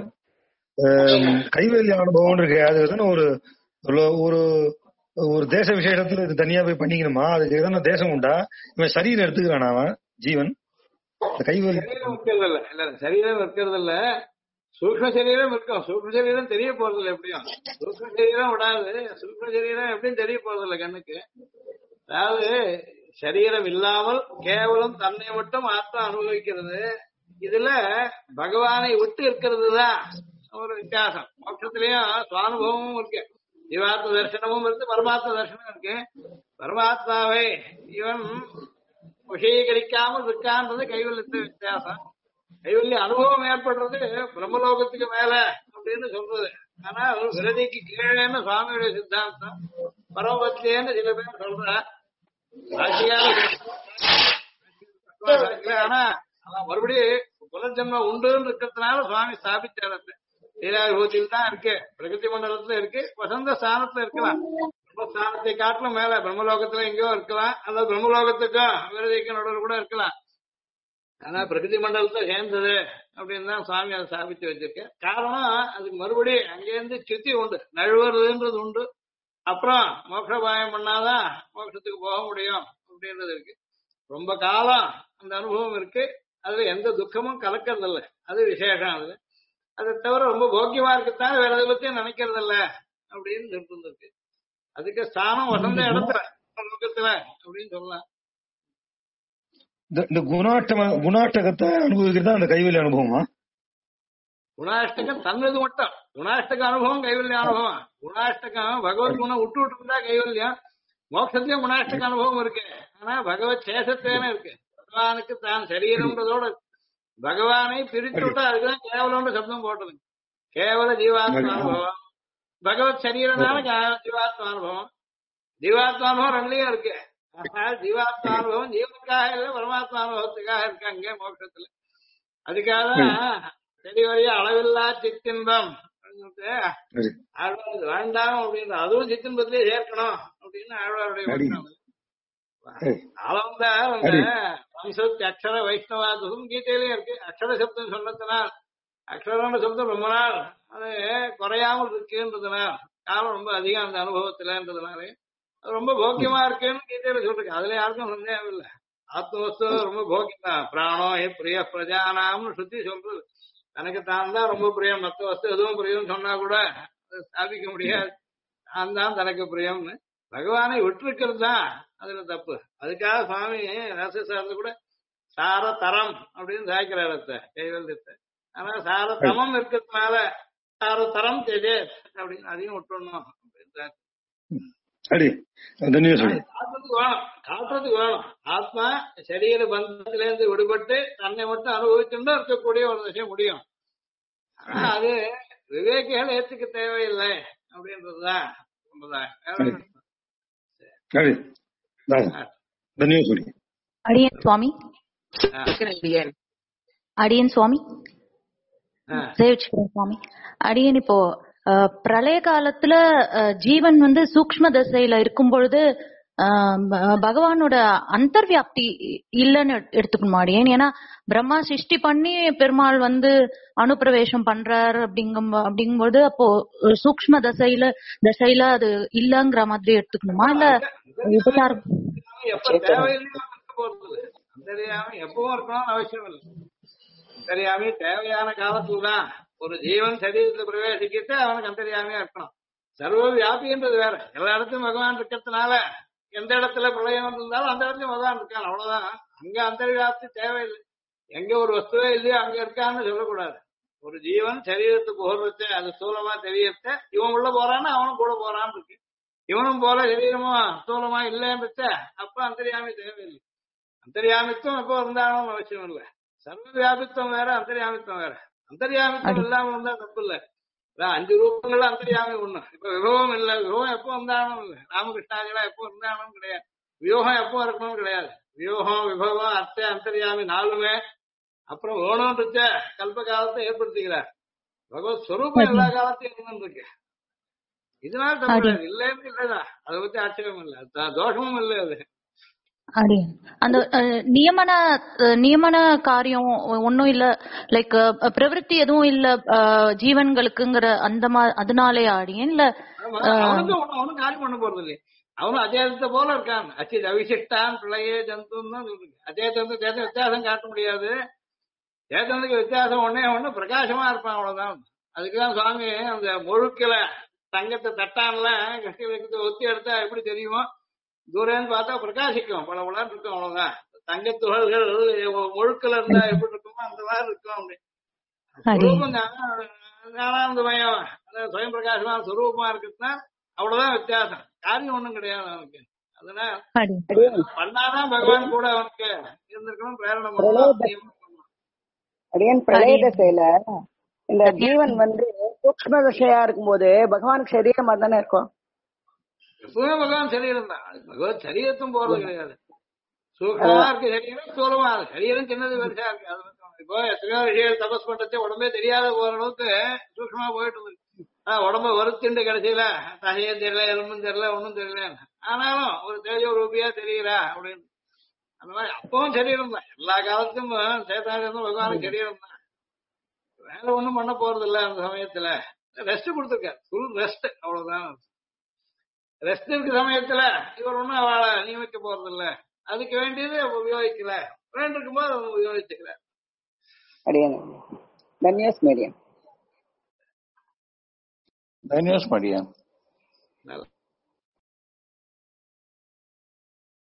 கைவல்ய அனுபவம் இருக்கு, அது ஒரு ஒரு ஒரு தேச விசேஷத்துல இது தனியா போய் பண்ணிக்கணுமா? அதுக்கு எதனா தேசம் உண்டா? இவன் சரீரம் எடுத்துக்கிறான் அவன் ஜீவன் கைவல்யம் இல்ல சரீரம் இருக்கிறது இல்ல, சூக்ம சரீரம் இருக்கும். சூக்ம சரீரம் தெரிய போறது இல்லை. எப்படியும் சூக்ம சரீரம் விடாது. சூக்ம சரீரம் எப்படியும் தெரிய போறது இல்லை கண்ணுக்கு. அதாவது சரீரம் இல்லாமல் கேவலம் தன்னை மட்டும் ஆத்மா அனுபவிக்கிறது. இதுல பகவானை விட்டு இருக்கிறது தான் ஒரு வித்தியாசம். மோட்சத்திலயும் சுவானுபவமும் இருக்கு, ஜீவாத்ம தரிசனமும் இருக்கு, பரமாத்ம தரிசனம் இருக்கு. பரமாத்மாவை இவன் விஷயீகரிக்காமல் இருக்கான்றது கைவல்யத்து வித்தியாசம். கைவல்ய அனுபவம் ஏற்படுறது பிரம்மலோகத்துக்கு மேல அப்படின்னு சொல்றது. ஆனா விரதிக்கு கீழேன்னு சுவாமியுடைய சித்தாந்தம். பரமபத்திலேன்னு சில பேர் சொல்ற. ஆனா மறுபடியும் புனர்ஜன்ம உண்டுன்னு இருக்கிறதுனால சுவாமி ஸ்தாபிச்சாரத்து லீலாவிபூதியில் தான் இருக்கு, பிரகிருதி மண்டலத்துல இருக்கு, வசந்த ஸ்தானத்துல இருக்கலாம். பிரம்மஸ்தானத்தை காட்டிலும் மேல பிரம்மலோகத்துல எங்கேயோ இருக்கலாம், அல்லது பிரம்மலோகத்துக்கும் விரதிக்கும் நடுவில் கூட இருக்கலாம். ஆனா பிரகிருதி மண்டலத்தை சேர்ந்தது அப்படின்னு தான் சுவாமி அதை ஸ்தாபிச்சு வச்சிருக்க. காரணம் அதுக்கு மறுபடியும் அங்கேருந்து சுத்தி உண்டு, நழுவுறதுன்றது உண்டு. அப்புறம் மோட்சபாயம் பண்ணாதான் மோட்சத்துக்கு போக முடியும் அப்படின்றது இருக்கு. ரொம்ப காலம் அந்த அனுபவம் இருக்கு. அதுல எந்த துக்கமும் கலக்கிறது இல்லை, அது விசேஷம். அது அதை தவிர ரொம்ப போக்கியமா இருக்குத்தான் வேற எதை பத்தியும் நினைக்கிறது இல்ல அப்படின்னு இருக்கு. அதுக்கு ஸ்தானம் வசந்த இடத்துல லோகத்துல அப்படின்னு சொல்லலாம். இந்த குணாட்டகத்தை அனுபவிக்கிறது அந்த கைவல்ய அனுபவமா? குணாஷ்டகம் தன்னது மட்டும். குணாஷ்டக அனுபவம் கைவல்ய அனுபவம். குணாஷ்டகம் பகவத் குணம் விட்டு விட்டுருந்தா கைவல்யம். மோட்சத்தையும் குணாஷ்டக அனுபவம் இருக்கு. ஆனா பகவத் சேஷத்தேன இருக்கு. பகவானுக்கு தான் சரீரம்ன்றதோட பகவானை பிரித்து விட்டா அதுக்குதான் கேவலம்னு சப்தம் போட்டது. கேவல ஜீவாத்மா அனுபவம், பகவத் சரீரனால ஜீவாத்மா அனுபவம். ஜீவாத்மா அனுபவம் ரெண்டுலயும் இருக்கு. ஜீவாத்மா அனுபவம் ஜீவனுக்காக இல்ல, பரமாத்மா அனுபவத்துக்காக இருக்கு அங்கே மோட்சத்துல. அதுக்காக செடி வரைய அளவில்லா சித்தின்பம் ஆழ்வார் வேண்டாம் அப்படின்னு, அதுவும் சித்தின்பத்திலே சேர்க்கணும் அப்படின்னு ஆழ்வாருடைய அளவந்த அந்த வம்சத்து அக்ஷர வைஷ்ணவாதும் கீதையிலே இருக்கு. அக்ஷர சப்தம் சொன்னதுனால், அக்ஷரம்னு சப்தம் ரொம்ப நாள் அது குறையாமல் இருக்குன்றதுனால், காலம் ரொம்ப அதிகம் அந்த அனுபவத்திலன்றதுனாலே அது ரொம்ப போக்கியமா இருக்குன்னு கீதையில சொல்லிருக்கு. அதுல யாருக்கும் சந்தேகம் இல்லை. ஆத்மவஸ்து ரொம்ப போக்கியம் தான். பிராணோ பிரிய பிரஜானாம்னு சுத்தி சொல்றது. தனக்கு தான் தான் ரொம்ப பிரியம், மற்ற வஸ்து எதுவும் பிரியம்னு சொன்னா கூட ஸ்தாபிக்க முடியாது. நான் தான் தனக்கு பிரியம்னு பகவானை விட்டுருக்கிறது தான் அதுல தப்பு. அதுக்காக சுவாமி ரசசாரத்தை கூட சார தரம் அப்படின்னு சாய்க்கிறார் கைவல்யத்தை. ஆனா சார தமம் இருக்கிறதுனால சார தரம் தெரிய அப்படின்னு அதையும் விட்டுடணும் அப்படின்னு காட்டுறதுக்கு வேணும். ஆத்மா சரீர பந்தத்திலேருந்து விடுபட்டு தன்னை மட்டும் அனுபவிச்சுட்டு இருக்கக்கூடிய ஒரு விஷயம் முடியும். ஆனா அது விவேகிகள் ஏத்துக்க தேவையில்லை அப்படின்றதுதான். அடியன் சுவாமி, அடியன் சுவாமி, சுவாமி அடியன் இப்போ பிரளய காலத்துல ஜீவன் சூக்ஷ்ம தசையில இருக்கும் பொழுது பகவானோட அந்தர்வியாப்தி இல்லன்னு எடுத்துக்கணுமாடி? ஏன்னா பிரம்மா சிருஷ்டி பண்ணி பெருமாள் அனுப்பிரவேசம் பண்றாரு அப்படிங்கும்போது அப்போ சூக்ஷ்ம தசையில அது இல்லங்கிற மாதிரி எடுத்துக்கணுமா? இல்ல உபச்சாரம் எப்பவும் இருக்கணும்னு அவசியம் இல்லை. அந்தரியாமி தேவையான காலத்துலதான் ஒரு ஜீவன் சரீரத்துல பிரவேசிக்கிட்டு அவனுக்கு அந்தரியாமியா இருக்கணும். சர்வ வியாபின்றது வேற. எல்லா இடத்துலயும் பகவான் இருக்கிறதுனால எந்த இடத்துல பிரளயம் இருந்தாலும் அந்த இடத்துல பகவான் இருக்கான், அவ்வளவுதான். அங்க அந்தர்வியாப்தி தேவையில்லை. எங்க ஒரு வஸ்துவே இல்லையோ அங்க இருக்கான்னு சொல்லக்கூடாது. ஒரு ஜீவன் சரீரத்துக்கு போடுறது அது ஸ்தூலமா தெரியறத இவன் உள்ள போறான்னு அவனும் கூட போறான்னு இருக்கு. இவனும் போல சரீரமும் ஸ்தூலமா இல்லைன்றத அப்ப அந்தரியாமி தேவையில்லை. அந்தரியாமித்துவம் எப்போ இருந்தாலும் அவசியம் இல்லை. சர்வ வியாபித்துவம் வேற, அந்தரியாமித்துவம் வேற. அந்தரியாமித்துவம் இல்லாம இருந்தா தப்பு இல்லை. 5 ரூபங்கள்ல அந்தரியாமி ஒண்ணு. இப்ப விபவம் இல்ல, விபவம் எப்போ இருந்தாலும் இல்லை. ராமகிருஷ்ணாதிகளா எப்போ இருந்தாலும் கிடையாது. வியூகம் எப்போ இருக்கணும் கிடையாது. வியூகம், விபவம், அர்த்த, அந்தரியாமி 4மே அப்புறம் ஓணம்ன்ற கல்ப காலத்தை ஏற்படுத்திக்கிறார். பகவத் ஸ்வரூபம் எல்லா காலத்தையும் இருந்துருக்கு. இதனால தப்பு இல்லன்னு இல்லதான். அதை பத்தி ஆச்சரியம் இல்லை, தோஷமும் இல்லை. அது அந்த நியமன காரியம் ஒன்னும் இல்ல, லைக் பிரவருத்தி எதுவும் இல்ல ஜீவன்களுக்குங்கிற அதனாலே ஆடியன் இல்ல. அவனும் காரியம் பண்ண போறது இல்லையே. அவனும் அஜேதத்தை போல இருக்கான். அச்சித் அவிசிஷ்டான் பிள்ளையே ஜந்துன்னு தான் சொல்லுங்க. அஜேதத்துக்கு சேதம் வித்தியாசம் காட்ட முடியாது. சேதனுக்கு வித்தியாசம் ஒண்ணு பிரகாசமா இருப்பான், அவ்வளவுதான். அதுக்குதான் சுவாமி அந்த முழுக்கல தங்கத்தை தட்டான்ல கஷ்ட ஒத்தி எடுத்தா எப்படி தெரியுமோ, தூரன்னு பார்த்தா பிரகாசிக்கும், பல பலன்னு இருக்கும், அவ்வளவுதான். தங்க துகள்கள் முழுக்கல இருந்தா எப்படி இருக்குமோ அந்த மாதிரி இருக்கும். ஞானானந்தமயம் சுயம் பிரகாசமான சுரூபமா இருக்குதுன்னா அவ்வளவுதான் வித்தியாசம். காரியம் ஒண்ணும் கிடையாது அவனுக்கு. அதனால பண்ணாதான் பகவான் கூட அவனுக்கு இருந்திருக்கணும், பிரேரணை பண்ணணும். அடியன் பிரளய தசையில இந்த ஜீவன் சூக்ஷ்ம தசையா இருக்கும்போது பகவானுக்கு சரீரமா தானே இருக்கும். எப்பவுமே பகவான் சரீரம் தான். பகவத் சரீரத்தும் போறது கிடையாது. சூக்ஷ்மமா இருக்கு சரீரம், ஸ்தூலமா இருக்கு சரீரம், சின்னது பெருசா இருக்கு. அது இப்போ எத்தனையோ விஷயம் தபஸ் பண்றதே உடம்பே தெரியாத போற அளவுக்கு சூக்ஷ்மமா போயிட்டு இருக்கு. உடம்ப வருத்துண்டு கடைசியில தகையும் தெரியல, எலும்பும் தெரியல, ஒன்னும் தெரியல. ஆனாலும் ஒரு தேஜோ ரூபியா தெரியுறா அப்படின்னு. அந்த மாதிரி அப்பவும் சரீரம் தான். எல்லா காலத்தும் சேதாரம் பகவானுக்கு சரீரம் தான். வேலை ஒண்ணும் பண்ண போறது இல்ல. அந்த சமயத்துல ரெஸ்ட் கொடுத்துருக்காரு, ஃபுல் ரெஸ்ட், அவ்வளவுதான். ரெஸ்ட் இருக்கு சமயத்துல இவர் ஒண்ணும் அவளை நியமிக்க போறது இல்ல. அதுக்கு வேண்டியது உபயோகிக்கல, வேண்டிருக்கும் போது அவங்க உபயோகிச்சுக்கிறார். தன்யோஸ் மடியன்.